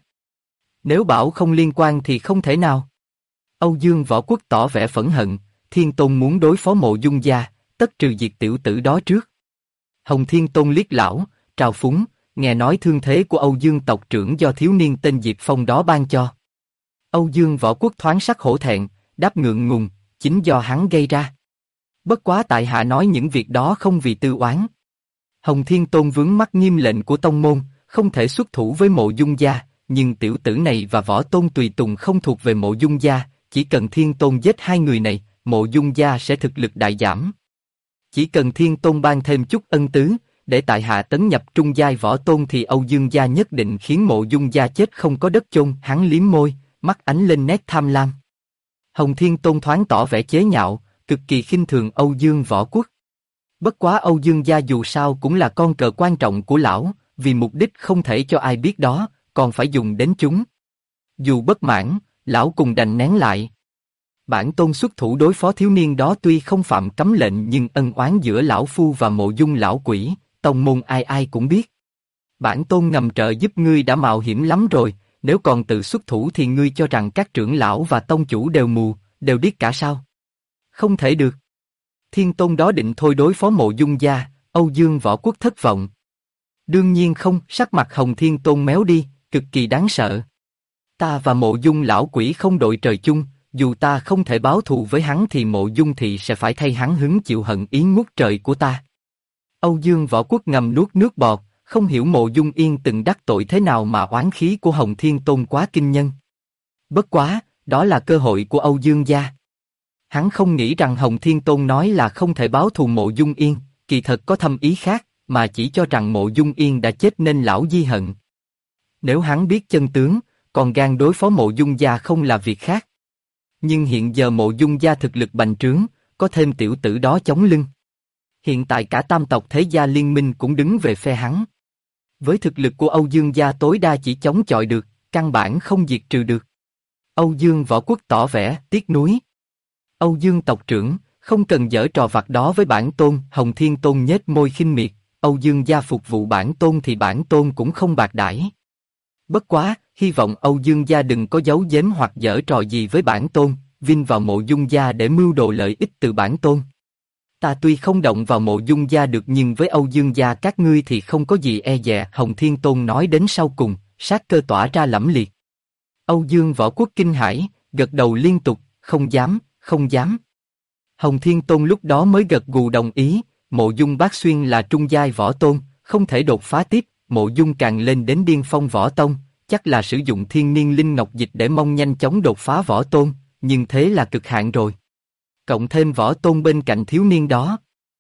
Nếu bảo không liên quan thì không thể nào. Âu Dương Võ Quốc tỏ vẻ phẫn hận, Thiên Tôn muốn đối phó Mộ Dung gia, tất trừ diệt tiểu tử đó trước. Hồng Thiên Tôn liếc lão, trào phúng, nghe nói thương thế của Âu Dương tộc trưởng do thiếu niên tên Diệp Phong đó ban cho. Âu Dương Võ Quốc thoáng sắc hổ thẹn, đáp ngượng ngùng, chính do hắn gây ra. Bất quá tại hạ nói những việc đó không vì tư oán. Hồng Thiên Tôn vướng mắc nghiêm lệnh của tông môn, không thể xuất thủ với Mộ Dung gia, nhưng tiểu tử này và Võ Tôn Tùy Tùng không thuộc về Mộ Dung gia, chỉ cần Thiên Tôn giết hai người này, Mộ Dung gia sẽ thực lực đại giảm. Chỉ cần Thiên Tôn ban thêm chút ân tứ, để tại hạ tấn nhập trung giai võ tôn thì Âu Dương gia nhất định khiến Mộ Dung gia chết không có đất chôn. Hắn liếm môi, mắt ánh lên nét tham lam. Hồng Thiên Tôn thoáng tỏ vẻ chế nhạo, cực kỳ khinh thường Âu Dương Võ Quốc. Bất quá Âu Dương gia dù sao cũng là con cờ quan trọng của lão, vì mục đích không thể cho ai biết đó, còn phải dùng đến chúng. Dù bất mãn, lão cùng đành nén lại. Bản tôn xuất thủ đối phó thiếu niên đó tuy không phạm cấm lệnh nhưng ân oán giữa lão phu và Mộ Dung lão quỷ, tông môn ai ai cũng biết. Bản tôn ngầm trợ giúp ngươi đã mạo hiểm lắm rồi, nếu còn tự xuất thủ thì ngươi cho rằng các trưởng lão và tông chủ đều mù, đều điếc cả sao? Không thể được. Thiên Tôn đó định thôi đối phó Mộ Dung gia, Âu Dương Võ Quốc thất vọng. Đương nhiên không, sắc mặt Hồng Thiên Tôn méo đi, cực kỳ đáng sợ. Ta và Mộ Dung lão quỷ không đội trời chung, dù ta không thể báo thù với hắn thì Mộ Dung thị sẽ phải thay hắn hứng chịu hận ý ngút trời của ta. Âu Dương Võ Quốc ngầm nuốt nước bọt, không hiểu Mộ Dung Yên từng đắc tội thế nào mà oán khí của Hồng Thiên Tôn quá kinh nhân. Bất quá, đó là cơ hội của Âu Dương gia. Hắn không nghĩ rằng Hồng Thiên Tôn nói là không thể báo thù Mộ Dung Yên, kỳ thật có thâm ý khác, mà chỉ cho rằng Mộ Dung Yên đã chết nên lão di hận. Nếu hắn biết chân tướng, còn gan đối phó Mộ Dung gia không là việc khác. Nhưng hiện giờ Mộ Dung gia thực lực bành trướng, có thêm tiểu tử đó chống lưng. Hiện tại cả tam tộc thế gia liên minh cũng đứng về phe hắn. Với thực lực của Âu Dương gia tối đa chỉ chống chọi được, căn bản không diệt trừ được. Âu Dương Võ Quốc tỏ vẻ tiếc nuối. Âu Dương tộc trưởng, không cần giở trò vặt đó với bản tôn. Hồng Thiên Tôn nhếch môi khinh miệt, Âu Dương gia phục vụ bản tôn thì bản tôn cũng không bạc đãi. Bất quá, hy vọng Âu Dương gia đừng có giấu giếm hoặc giở trò gì với bản tôn, vin vào Mộ Dung gia để mưu đồ lợi ích từ bản tôn. Ta tuy không động vào Mộ Dung gia được nhưng với Âu Dương gia các ngươi thì không có gì e dè. Hồng Thiên Tôn nói đến sau cùng, sát cơ tỏa ra lẫm liệt. Âu Dương Võ Quốc kinh hãi, gật đầu liên tục, không dám, không dám. Hồng Thiên Tôn lúc đó mới gật gù đồng ý, Mộ Dung Bác Xuyên là trung giai võ tôn, không thể đột phá tiếp, Mộ Dung càng lên đến điên phong võ tông, chắc là sử dụng thiên niên linh ngọc dịch để mong nhanh chóng đột phá võ tôn, nhưng thế là cực hạn rồi. Cộng thêm võ tôn bên cạnh thiếu niên đó.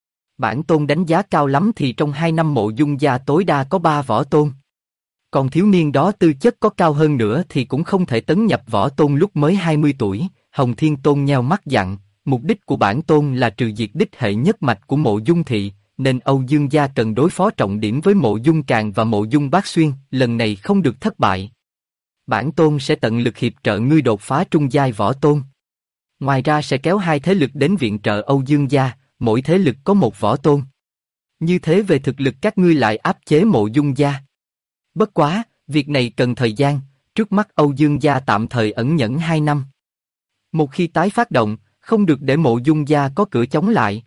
Bản tôn đánh giá cao lắm thì trong 2 năm Mộ Dung gia tối đa có 3 võ tôn. Còn thiếu niên đó tư chất có cao hơn nữa thì cũng không thể tấn nhập võ tôn lúc mới 20 tuổi, Hồng Thiên Tôn nheo mắt dặn, mục đích của bản tôn là trừ diệt đích hệ nhất mạch của Mộ Dung thị, nên Âu Dương gia cần đối phó trọng điểm với Mộ Dung Càn và Mộ Dung Bác Xuyên, lần này không được thất bại. Bản tôn sẽ tận lực hiệp trợ ngươi đột phá trung giai võ tôn. Ngoài ra sẽ kéo 2 thế lực đến viện trợ Âu Dương gia, mỗi thế lực có 1 võ tôn. Như thế về thực lực các ngươi lại áp chế Mộ Dung gia. Bất quá, việc này cần thời gian, trước mắt Âu Dương gia tạm thời ẩn nhẫn 2 năm. Một khi tái phát động, không được để Mộ Dung gia có cửa chống lại.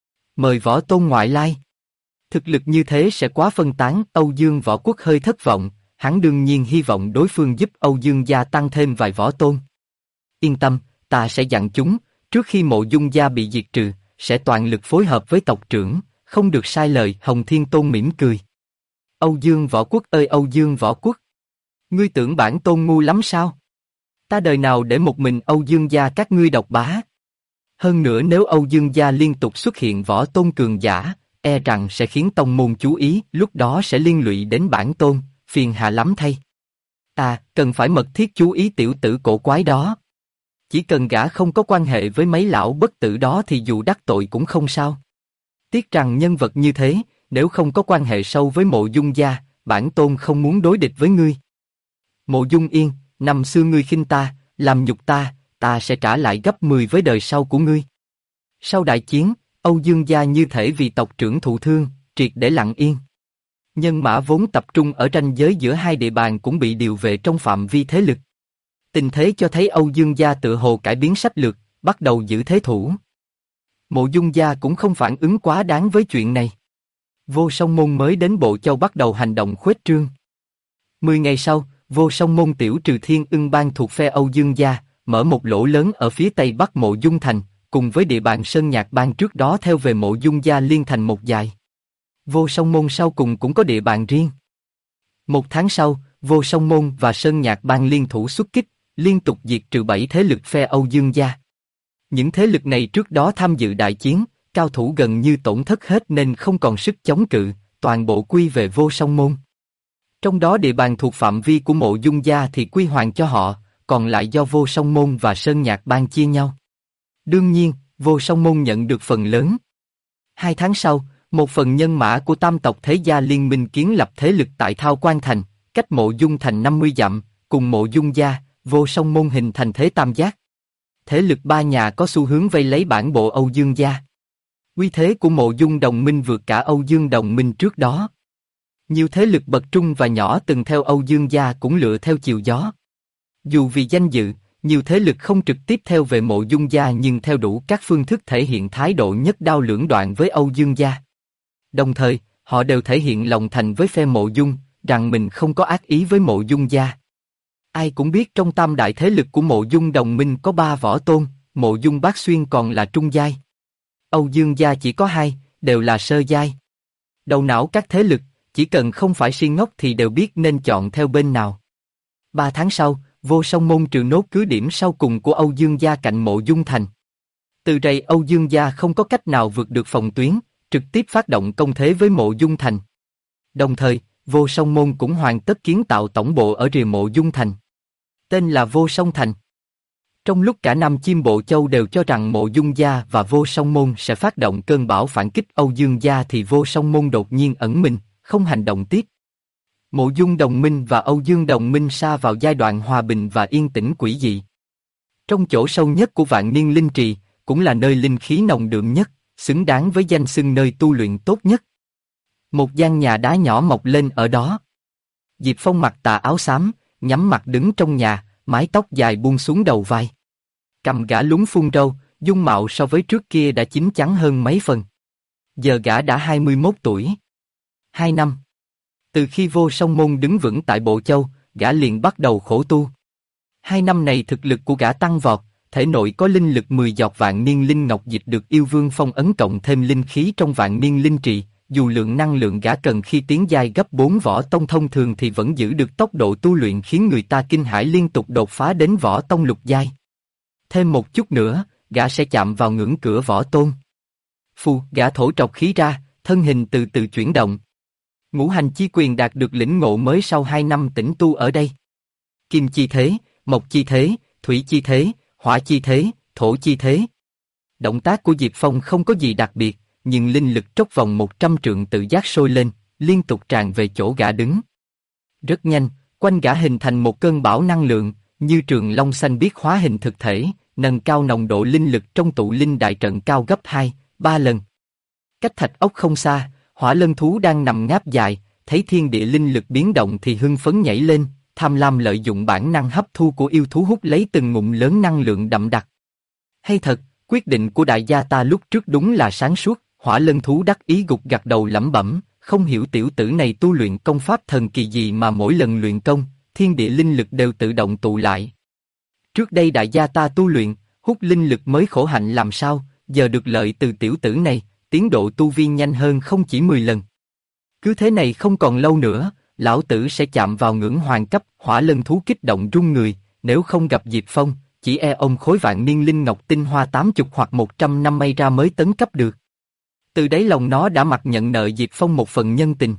Mời võ tôn ngoại lai. Thực lực như thế sẽ quá phân tán, Âu Dương Võ Quốc hơi thất vọng, hắn đương nhiên hy vọng đối phương giúp Âu Dương gia tăng thêm vài võ tôn. Yên tâm, ta sẽ dặn chúng, trước khi Mộ Dung gia bị diệt trừ, sẽ toàn lực phối hợp với tộc trưởng, không được sai lời. Hồng Thiên Tôn mỉm cười. Âu Dương Võ Quốc ơi Âu Dương Võ Quốc! Ngươi tưởng bản tôn ngu lắm sao? Ta đời nào để một mình Âu Dương gia các ngươi độc bá? Hơn nữa nếu Âu Dương gia liên tục xuất hiện võ tôn cường giả, e rằng sẽ khiến tông môn chú ý, lúc đó sẽ liên lụy đến bản tôn, phiền hà lắm thay. Ta cần phải mật thiết chú ý tiểu tử cổ quái đó. Chỉ cần gã không có quan hệ với mấy lão bất tử đó thì dù đắc tội cũng không sao. Tiếc rằng nhân vật như thế, nếu không có quan hệ sâu với Mộ Dung gia, bản tôn không muốn đối địch với ngươi. Mộ Dung Yên, năm xưa ngươi khinh ta, làm nhục ta, ta sẽ trả lại gấp 10 với đời sau của ngươi. Sau đại chiến, Âu Dương gia như thể vì tộc trưởng thụ thương, triệt để lặng yên. Nhân mã vốn tập trung ở ranh giới giữa hai địa bàn cũng bị điều về trong phạm vi thế lực. Tình thế cho thấy Âu Dương gia tựa hồ cải biến sách lược, bắt đầu giữ thế thủ. Mộ Dung gia cũng không phản ứng quá đáng với chuyện này. Vô Song Môn mới đến Bộ Châu bắt đầu hành động khuếch trương. 10 ngày sau, Vô Song Môn tiểu trừ Thiên Ưng Bang thuộc phe Âu Dương gia, mở một lỗ lớn ở phía tây bắc Mộ Dung thành, cùng với địa bàn Sơn Nhạc Bang trước đó theo về Mộ Dung gia liên thành một dài. Vô Song Môn sau cùng cũng có địa bàn riêng. 1 tháng sau, Vô Song Môn và Sơn Nhạc Bang liên thủ xuất kích, liên tục diệt trừ 7 thế lực phe Âu Dương gia. Những thế lực này trước đó tham dự đại chiến, cao thủ gần như tổn thất hết nên không còn sức chống cự, toàn bộ quy về Vô Song Môn. Trong đó địa bàn thuộc phạm vi của Mộ Dung gia thì quy hoàn cho họ, còn lại do Vô Song Môn và Sơn Nhạc Bang chia nhau. Đương nhiên, Vô Song Môn nhận được phần lớn. 2 tháng sau, một phần nhân mã của tam tộc Thế Gia liên minh kiến lập thế lực tại Thao Quan Thành, cách Mộ Dung thành 50 dặm, cùng Mộ Dung gia, Vô Song Môn hình thành thế tam giác. Thế lực 3 nhà có xu hướng vây lấy bản bộ Âu Dương gia. Uy thế của Mộ Dung đồng minh vượt cả Âu Dương đồng minh trước đó. Nhiều thế lực bậc trung và nhỏ từng theo Âu Dương gia cũng lựa theo chiều gió. Dù vì danh dự, nhiều thế lực không trực tiếp theo về Mộ Dung gia nhưng theo đủ các phương thức thể hiện thái độ nhất đao lưỡng đoạn với Âu Dương gia. Đồng thời, họ đều thể hiện lòng thành với phe Mộ Dung, rằng mình không có ác ý với Mộ Dung gia. Ai cũng biết trong tam đại thế lực của Mộ Dung đồng minh có 3 võ tôn, Mộ Dung Bác Xuyên còn là trung giai. Âu Dương gia chỉ có 2, đều là sơ giai. Đầu não các thế lực, chỉ cần không phải si ngốc thì đều biết nên chọn theo bên nào. 3 tháng sau, Vô Song Môn trừ nốt cứ điểm sau cùng của Âu Dương gia cạnh Mộ Dung thành. Từ đây Âu Dương gia không có cách nào vượt được phòng tuyến, trực tiếp phát động công thế với Mộ Dung thành. Đồng thời, Vô Song Môn cũng hoàn tất kiến tạo tổng bộ ở rìa Mộ Dung thành. Tên là Vô Song Thành. Trong lúc cả Nam Chiêm Bộ Châu đều cho rằng Mộ Dung gia và Vô Song Môn sẽ phát động cơn bão phản kích Âu Dương gia thì Vô Song Môn đột nhiên ẩn mình, không hành động tiếp. Mộ Dung đồng minh và Âu Dương đồng minh sa vào giai đoạn hòa bình và yên tĩnh quỷ dị. Trong chỗ sâu nhất của Vạn Niên Linh Trì, cũng là nơi linh khí nồng đượm nhất, xứng đáng với danh xưng nơi tu luyện tốt nhất. Một gian nhà đá nhỏ mọc lên ở đó. Diệp Phong mặc tà áo xám, nhắm mặt đứng trong nhà, mái tóc dài buông xuống đầu vai. Cầm gã lúng phun râu, dung mạo so với trước kia đã chín chắn hơn mấy phần. Giờ gã đã 21 tuổi. 2 năm. Từ khi Vô Song Môn đứng vững tại Bộ Châu, gã liền bắt đầu khổ tu. 2 năm này thực lực của gã tăng vọt, thể nội có linh lực 10 giọt Vạn Niên Linh Ngọc Dịch được yêu vương phong ấn cộng thêm linh khí trong Vạn Niên Linh Trì, dù lượng năng lượng gã cần khi tiến giai gấp 4 võ tông thông thường thì vẫn giữ được tốc độ tu luyện khiến người ta kinh hãi liên tục đột phá đến võ tông lục giai. Thêm một chút nữa, gã sẽ chạm vào ngưỡng cửa võ tôn. Phù, gã thổ trọc khí ra, thân hình từ từ chuyển động. Ngũ hành chi quyền đạt được lĩnh ngộ mới sau 2 năm tĩnh tu ở đây. Kim chi thế, mộc chi thế, thủy chi thế, hỏa chi thế, thổ chi thế. Động tác của Diệp Phong không có gì đặc biệt, nhưng linh lực trong vòng 100 trượng tự giác sôi lên, liên tục tràn về chỗ gã đứng. Rất nhanh, quanh gã hình thành một cơn bão năng lượng, như trường long xanh biếc hóa hình thực thể, nâng cao nồng độ linh lực trong tụ linh đại trận cao gấp 2, 3 lần. Cách thạch ốc không xa, hỏa lân thú đang nằm ngáp dài, thấy thiên địa linh lực biến động thì hưng phấn nhảy lên, tham lam lợi dụng bản năng hấp thu của yêu thú hút lấy từng ngụm lớn năng lượng đậm đặc. Hay thật, quyết định của đại gia ta lúc trước đúng là sáng suốt. Hỏa lân thú đắc ý gục gặt đầu lẩm bẩm, không hiểu tiểu tử này tu luyện công pháp thần kỳ gì mà mỗi lần luyện công, thiên địa linh lực đều tự động tụ lại. Trước đây đại gia ta tu luyện, hút linh lực mới khổ hạnh làm sao, giờ được lợi từ tiểu tử này, tiến độ tu vi nhanh hơn không chỉ 10 lần. Cứ thế này không còn lâu nữa, lão tử sẽ chạm vào ngưỡng hoàng cấp. Hỏa lân thú kích động run người, nếu không gặp Diệp Phong, chỉ e ông khối vạn niên linh ngọc tinh hoa 80 hoặc 100 năm may ra mới tấn cấp được. Từ đáy lòng nó đã mặc nhận nợ Diệp Phong một phần nhân tình.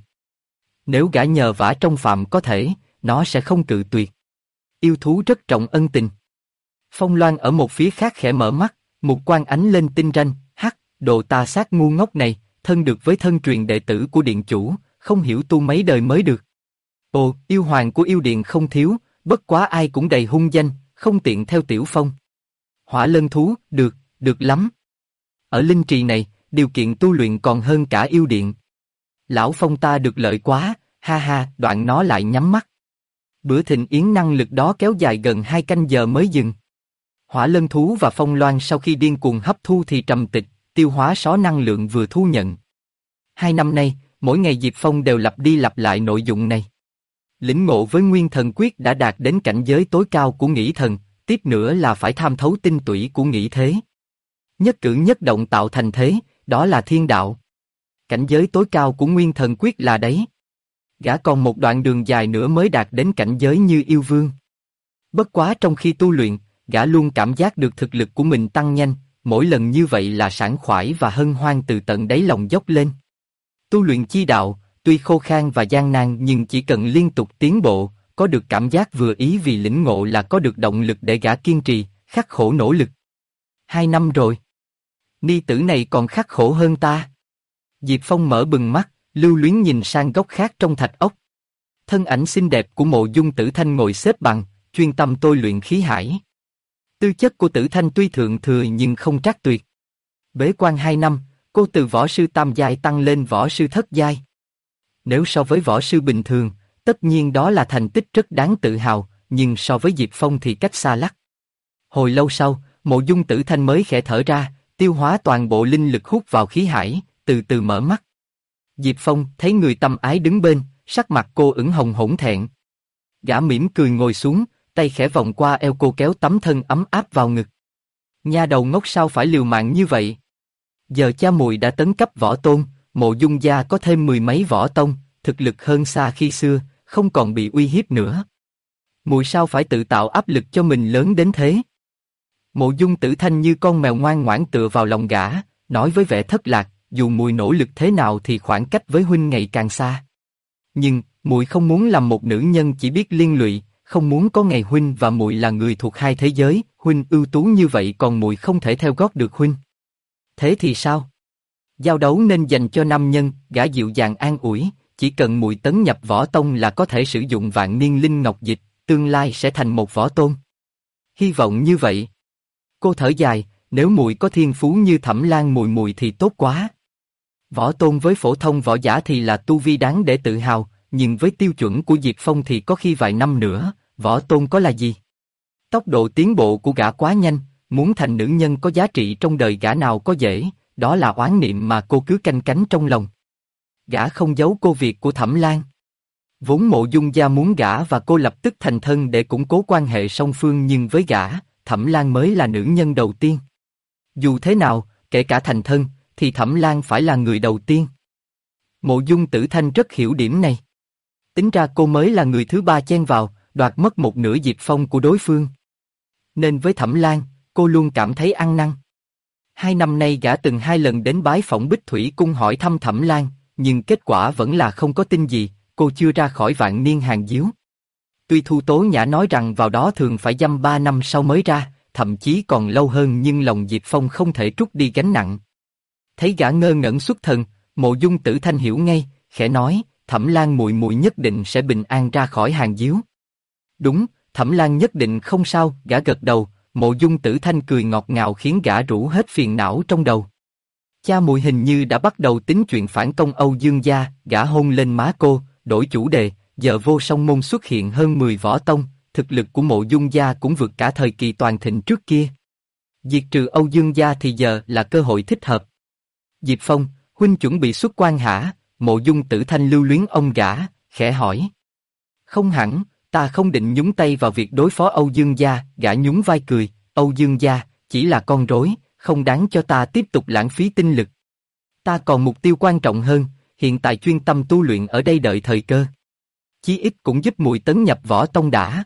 Nếu gã nhờ vả trong phạm có thể, nó sẽ không cự tuyệt. Yêu thú rất trọng ân tình. Phong Loan ở một phía khác khẽ mở mắt, một quang ánh lên tinh ranh, hắc, đồ tà sát ngu ngốc này, thân được với thân truyền đệ tử của điện chủ, không hiểu tu mấy đời mới được. Ồ, yêu hoàng của yêu điện không thiếu, bất quá ai cũng đầy hung danh, không tiện theo Tiểu Phong. Hỏa lân thú, được lắm. Ở linh trì này, điều kiện tu luyện còn hơn cả yêu điện. Lão Phong ta được lợi quá, ha ha, đoạn nó lại nhắm mắt. Bữa thịnh yến năng lực đó kéo dài gần 2 canh giờ mới dừng. Hỏa lân thú và Phong Loan sau khi điên cuồng hấp thu thì trầm tịch, tiêu hóa số năng lượng vừa thu nhận. 2 năm nay, mỗi ngày Diệp Phong đều lặp đi lặp lại nội dung này. Lĩnh ngộ với Nguyên Thần Quyết đã đạt đến cảnh giới tối cao của nghĩ thần, tiếp nữa là phải tham thấu tinh tủy của nghĩ thế. Nhất cử nhất động tạo thành thế, đó là thiên đạo. Cảnh giới tối cao của Nguyên Thần Quyết là đấy. Gã còn một đoạn đường dài nữa mới đạt đến cảnh giới như yêu vương. Bất quá trong khi tu luyện, gã luôn cảm giác được thực lực của mình tăng nhanh, mỗi lần như vậy là sảng khoái và hân hoan từ tận đáy lòng dốc lên. Tu luyện chi đạo, tuy khô khan và gian nan nhưng chỉ cần liên tục tiến bộ, có được cảm giác vừa ý vì lĩnh ngộ là có được động lực để gã kiên trì, khắc khổ nỗ lực. 2 năm rồi. Ni tử này còn khắc khổ hơn ta. Diệp Phong mở bừng mắt, lưu luyến nhìn sang góc khác trong thạch ốc. Thân ảnh xinh đẹp của Mộ Dung Tử Thanh ngồi xếp bằng, chuyên tâm tôi luyện khí hải. Tư chất của Tử Thanh tuy thượng thừa nhưng không trắc tuyệt. Bế quan 2 năm, cô từ võ sư tam giai tăng lên võ sư thất giai. Nếu so với võ sư bình thường, tất nhiên đó là thành tích rất đáng tự hào, nhưng so với Diệp Phong thì cách xa lắc. Hồi lâu sau, Mộ Dung Tử Thanh mới khẽ thở ra, tiêu hóa toàn bộ linh lực hút vào khí hải, từ từ mở mắt. Diệp Phong thấy người tâm ái đứng bên, sắc mặt cô ửng hồng hỗn thẹn. Gã mỉm cười ngồi xuống, tay khẽ vòng qua eo cô kéo tấm thân ấm áp vào ngực. Nha đầu ngốc sao phải liều mạng như vậy? Giờ cha muội đã tấn cấp võ tôn, Mộ Dung gia có thêm 10 mấy võ tông, thực lực hơn xa khi xưa, không còn bị uy hiếp nữa. Muội sao phải tự tạo áp lực cho mình lớn đến thế? Mộ Dung Tử Thanh như con mèo ngoan ngoãn tựa vào lòng gã, nói với vẻ thất lạc, dù muội nỗ lực thế nào thì khoảng cách với huynh ngày càng xa. Nhưng muội không muốn làm một nữ nhân chỉ biết liên lụy, không muốn có ngày huynh và muội là người thuộc hai thế giới, huynh ưu tú như vậy còn muội không thể theo gót được huynh. Thế thì sao? Giao đấu nên dành cho nam nhân, gã dịu dàng an ủi, chỉ cần muội tấn nhập võ tông là có thể sử dụng vạn niên linh ngọc dịch, tương lai sẽ thành một võ tôn. Hy vọng như vậy. Cô thở dài, nếu muội có thiên phú như Thẩm Lan muội muội thì tốt quá. Võ tôn với phổ thông võ giả thì là tu vi đáng để tự hào, nhưng với tiêu chuẩn của Diệp Phong thì có khi vài năm nữa, võ tôn có là gì? Tốc độ tiến bộ của gã quá nhanh, muốn thành nữ nhân có giá trị trong đời gã nào có dễ, đó là oán niệm mà cô cứ canh cánh trong lòng. Gã không giấu cô việc của Thẩm Lan. Vốn Mộ Dung gia muốn gã và cô lập tức thành thân để củng cố quan hệ song phương, nhưng với gã, Thẩm Lan mới là nữ nhân đầu tiên. Dù thế nào, kể cả thành thân, thì Thẩm Lan phải là người đầu tiên. Mộ Dung Tử Thanh rất hiểu điểm này. Tính ra cô mới là người thứ ba chen vào, đoạt mất một nửa Diệp Phong của đối phương. Nên với Thẩm Lan, cô luôn cảm thấy ăn năn. 2 năm nay gã từng 2 lần đến bái phỏng Bích Thủy Cung hỏi thăm Thẩm Lan, nhưng kết quả vẫn là không có tin gì, cô chưa ra khỏi vạn niên hàng díu. Tuy Thu Tố Nhã nói rằng vào đó thường phải dăm 3 năm sau mới ra, thậm chí còn lâu hơn, nhưng lòng Diệp Phong không thể trút đi gánh nặng. Thấy gã ngơ ngẩn xuất thần, Mộ Dung Tử Thanh hiểu ngay, khẽ nói, Thẩm Lan muội muội nhất định sẽ bình an ra khỏi hàng díu. Đúng, Thẩm Lan nhất định không sao, gã gật đầu. Mộ Dung Tử Thanh cười ngọt ngào khiến gã rũ hết phiền não trong đầu. Cha muội hình như đã bắt đầu tính chuyện phản công Âu Dương gia, gã hôn lên má cô, đổi chủ đề, giờ Vô Song Môn xuất hiện hơn 10 võ tông, thực lực của Mộ Dung gia cũng vượt cả thời kỳ toàn thịnh trước kia. Diệt trừ Âu Dương gia thì giờ là cơ hội thích hợp. Diệp Phong, huynh chuẩn bị xuất quan hả? Mộ Dung Tử Thanh lưu luyến ông gã, khẽ hỏi. Không hẳn. Ta không định nhúng tay vào việc đối phó Âu Dương gia, gã nhún vai cười, Âu Dương gia, chỉ là con rối, không đáng cho ta tiếp tục lãng phí tinh lực. Ta còn mục tiêu quan trọng hơn, hiện tại chuyên tâm tu luyện ở đây đợi thời cơ. Chí ít cũng giúp muội tấn nhập võ tông đã.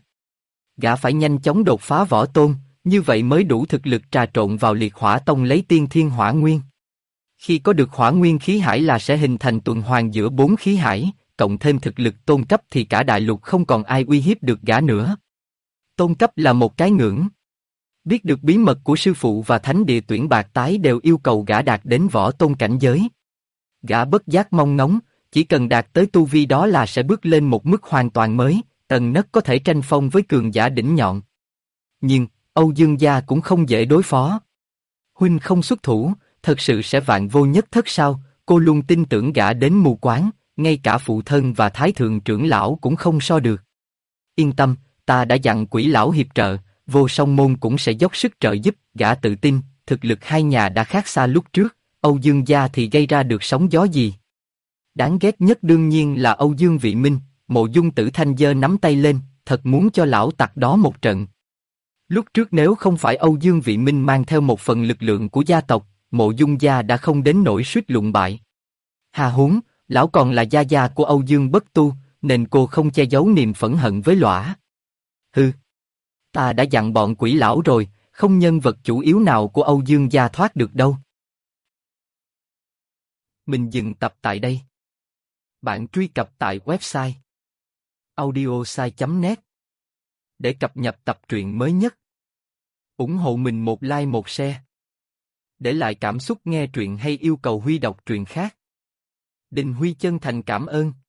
Gã phải nhanh chóng đột phá võ tôn, như vậy mới đủ thực lực trà trộn vào liệt hỏa tông lấy tiên thiên hỏa nguyên. Khi có được hỏa nguyên khí hải là sẽ hình thành tuần hoàn giữa 4 khí hải. Cộng thêm thực lực tôn cấp thì cả đại lục không còn ai uy hiếp được gã nữa. Tôn cấp là một cái ngưỡng. Biết được bí mật của sư phụ và thánh địa tuyển bạc tái đều yêu cầu gã đạt đến võ tôn cảnh giới. Gã bất giác mong ngóng, chỉ cần đạt tới tu vi đó là sẽ bước lên một mức hoàn toàn mới, tầng nấc có thể tranh phong với cường giả đỉnh nhọn. Nhưng, Âu Dương gia cũng không dễ đối phó. Huynh không xuất thủ, thật sự sẽ vạn vô nhất thất sao? Cô luôn tin tưởng gã đến mù quáng. Ngay cả phụ thân và thái thượng trưởng lão cũng không so được. Yên tâm, ta đã dặn Quỷ lão hiệp trợ, Vô Song môn cũng sẽ dốc sức trợ giúp. Gã tự tin, thực lực hai nhà đã khác xa lúc trước, Âu Dương gia thì gây ra được sóng gió gì? Đáng ghét nhất đương nhiên là Âu Dương Vị Minh. Mộ Dung Tử Thanh giơ nắm tay lên, thật muốn cho lão tặc đó một trận. Lúc trước nếu không phải Âu Dương Vị Minh mang theo một phần lực lượng của gia tộc, Mộ Dung gia đã không đến nỗi suýt lụng bại. Hà huống, lão còn là gia gia của Âu Dương Bất Tu, nên cô không che giấu niềm phẫn hận với lõa. Hừ, ta đã dặn bọn Quỷ lão rồi, không nhân vật chủ yếu nào của Âu Dương gia thoát được đâu. Mình dừng tập tại đây. Bạn truy cập tại website audiosai.net để cập nhật tập truyện mới nhất. Ủng hộ mình một like một share. Để lại cảm xúc nghe truyện hay yêu cầu Huy đọc truyện khác. Đình Huy chân thành cảm ơn.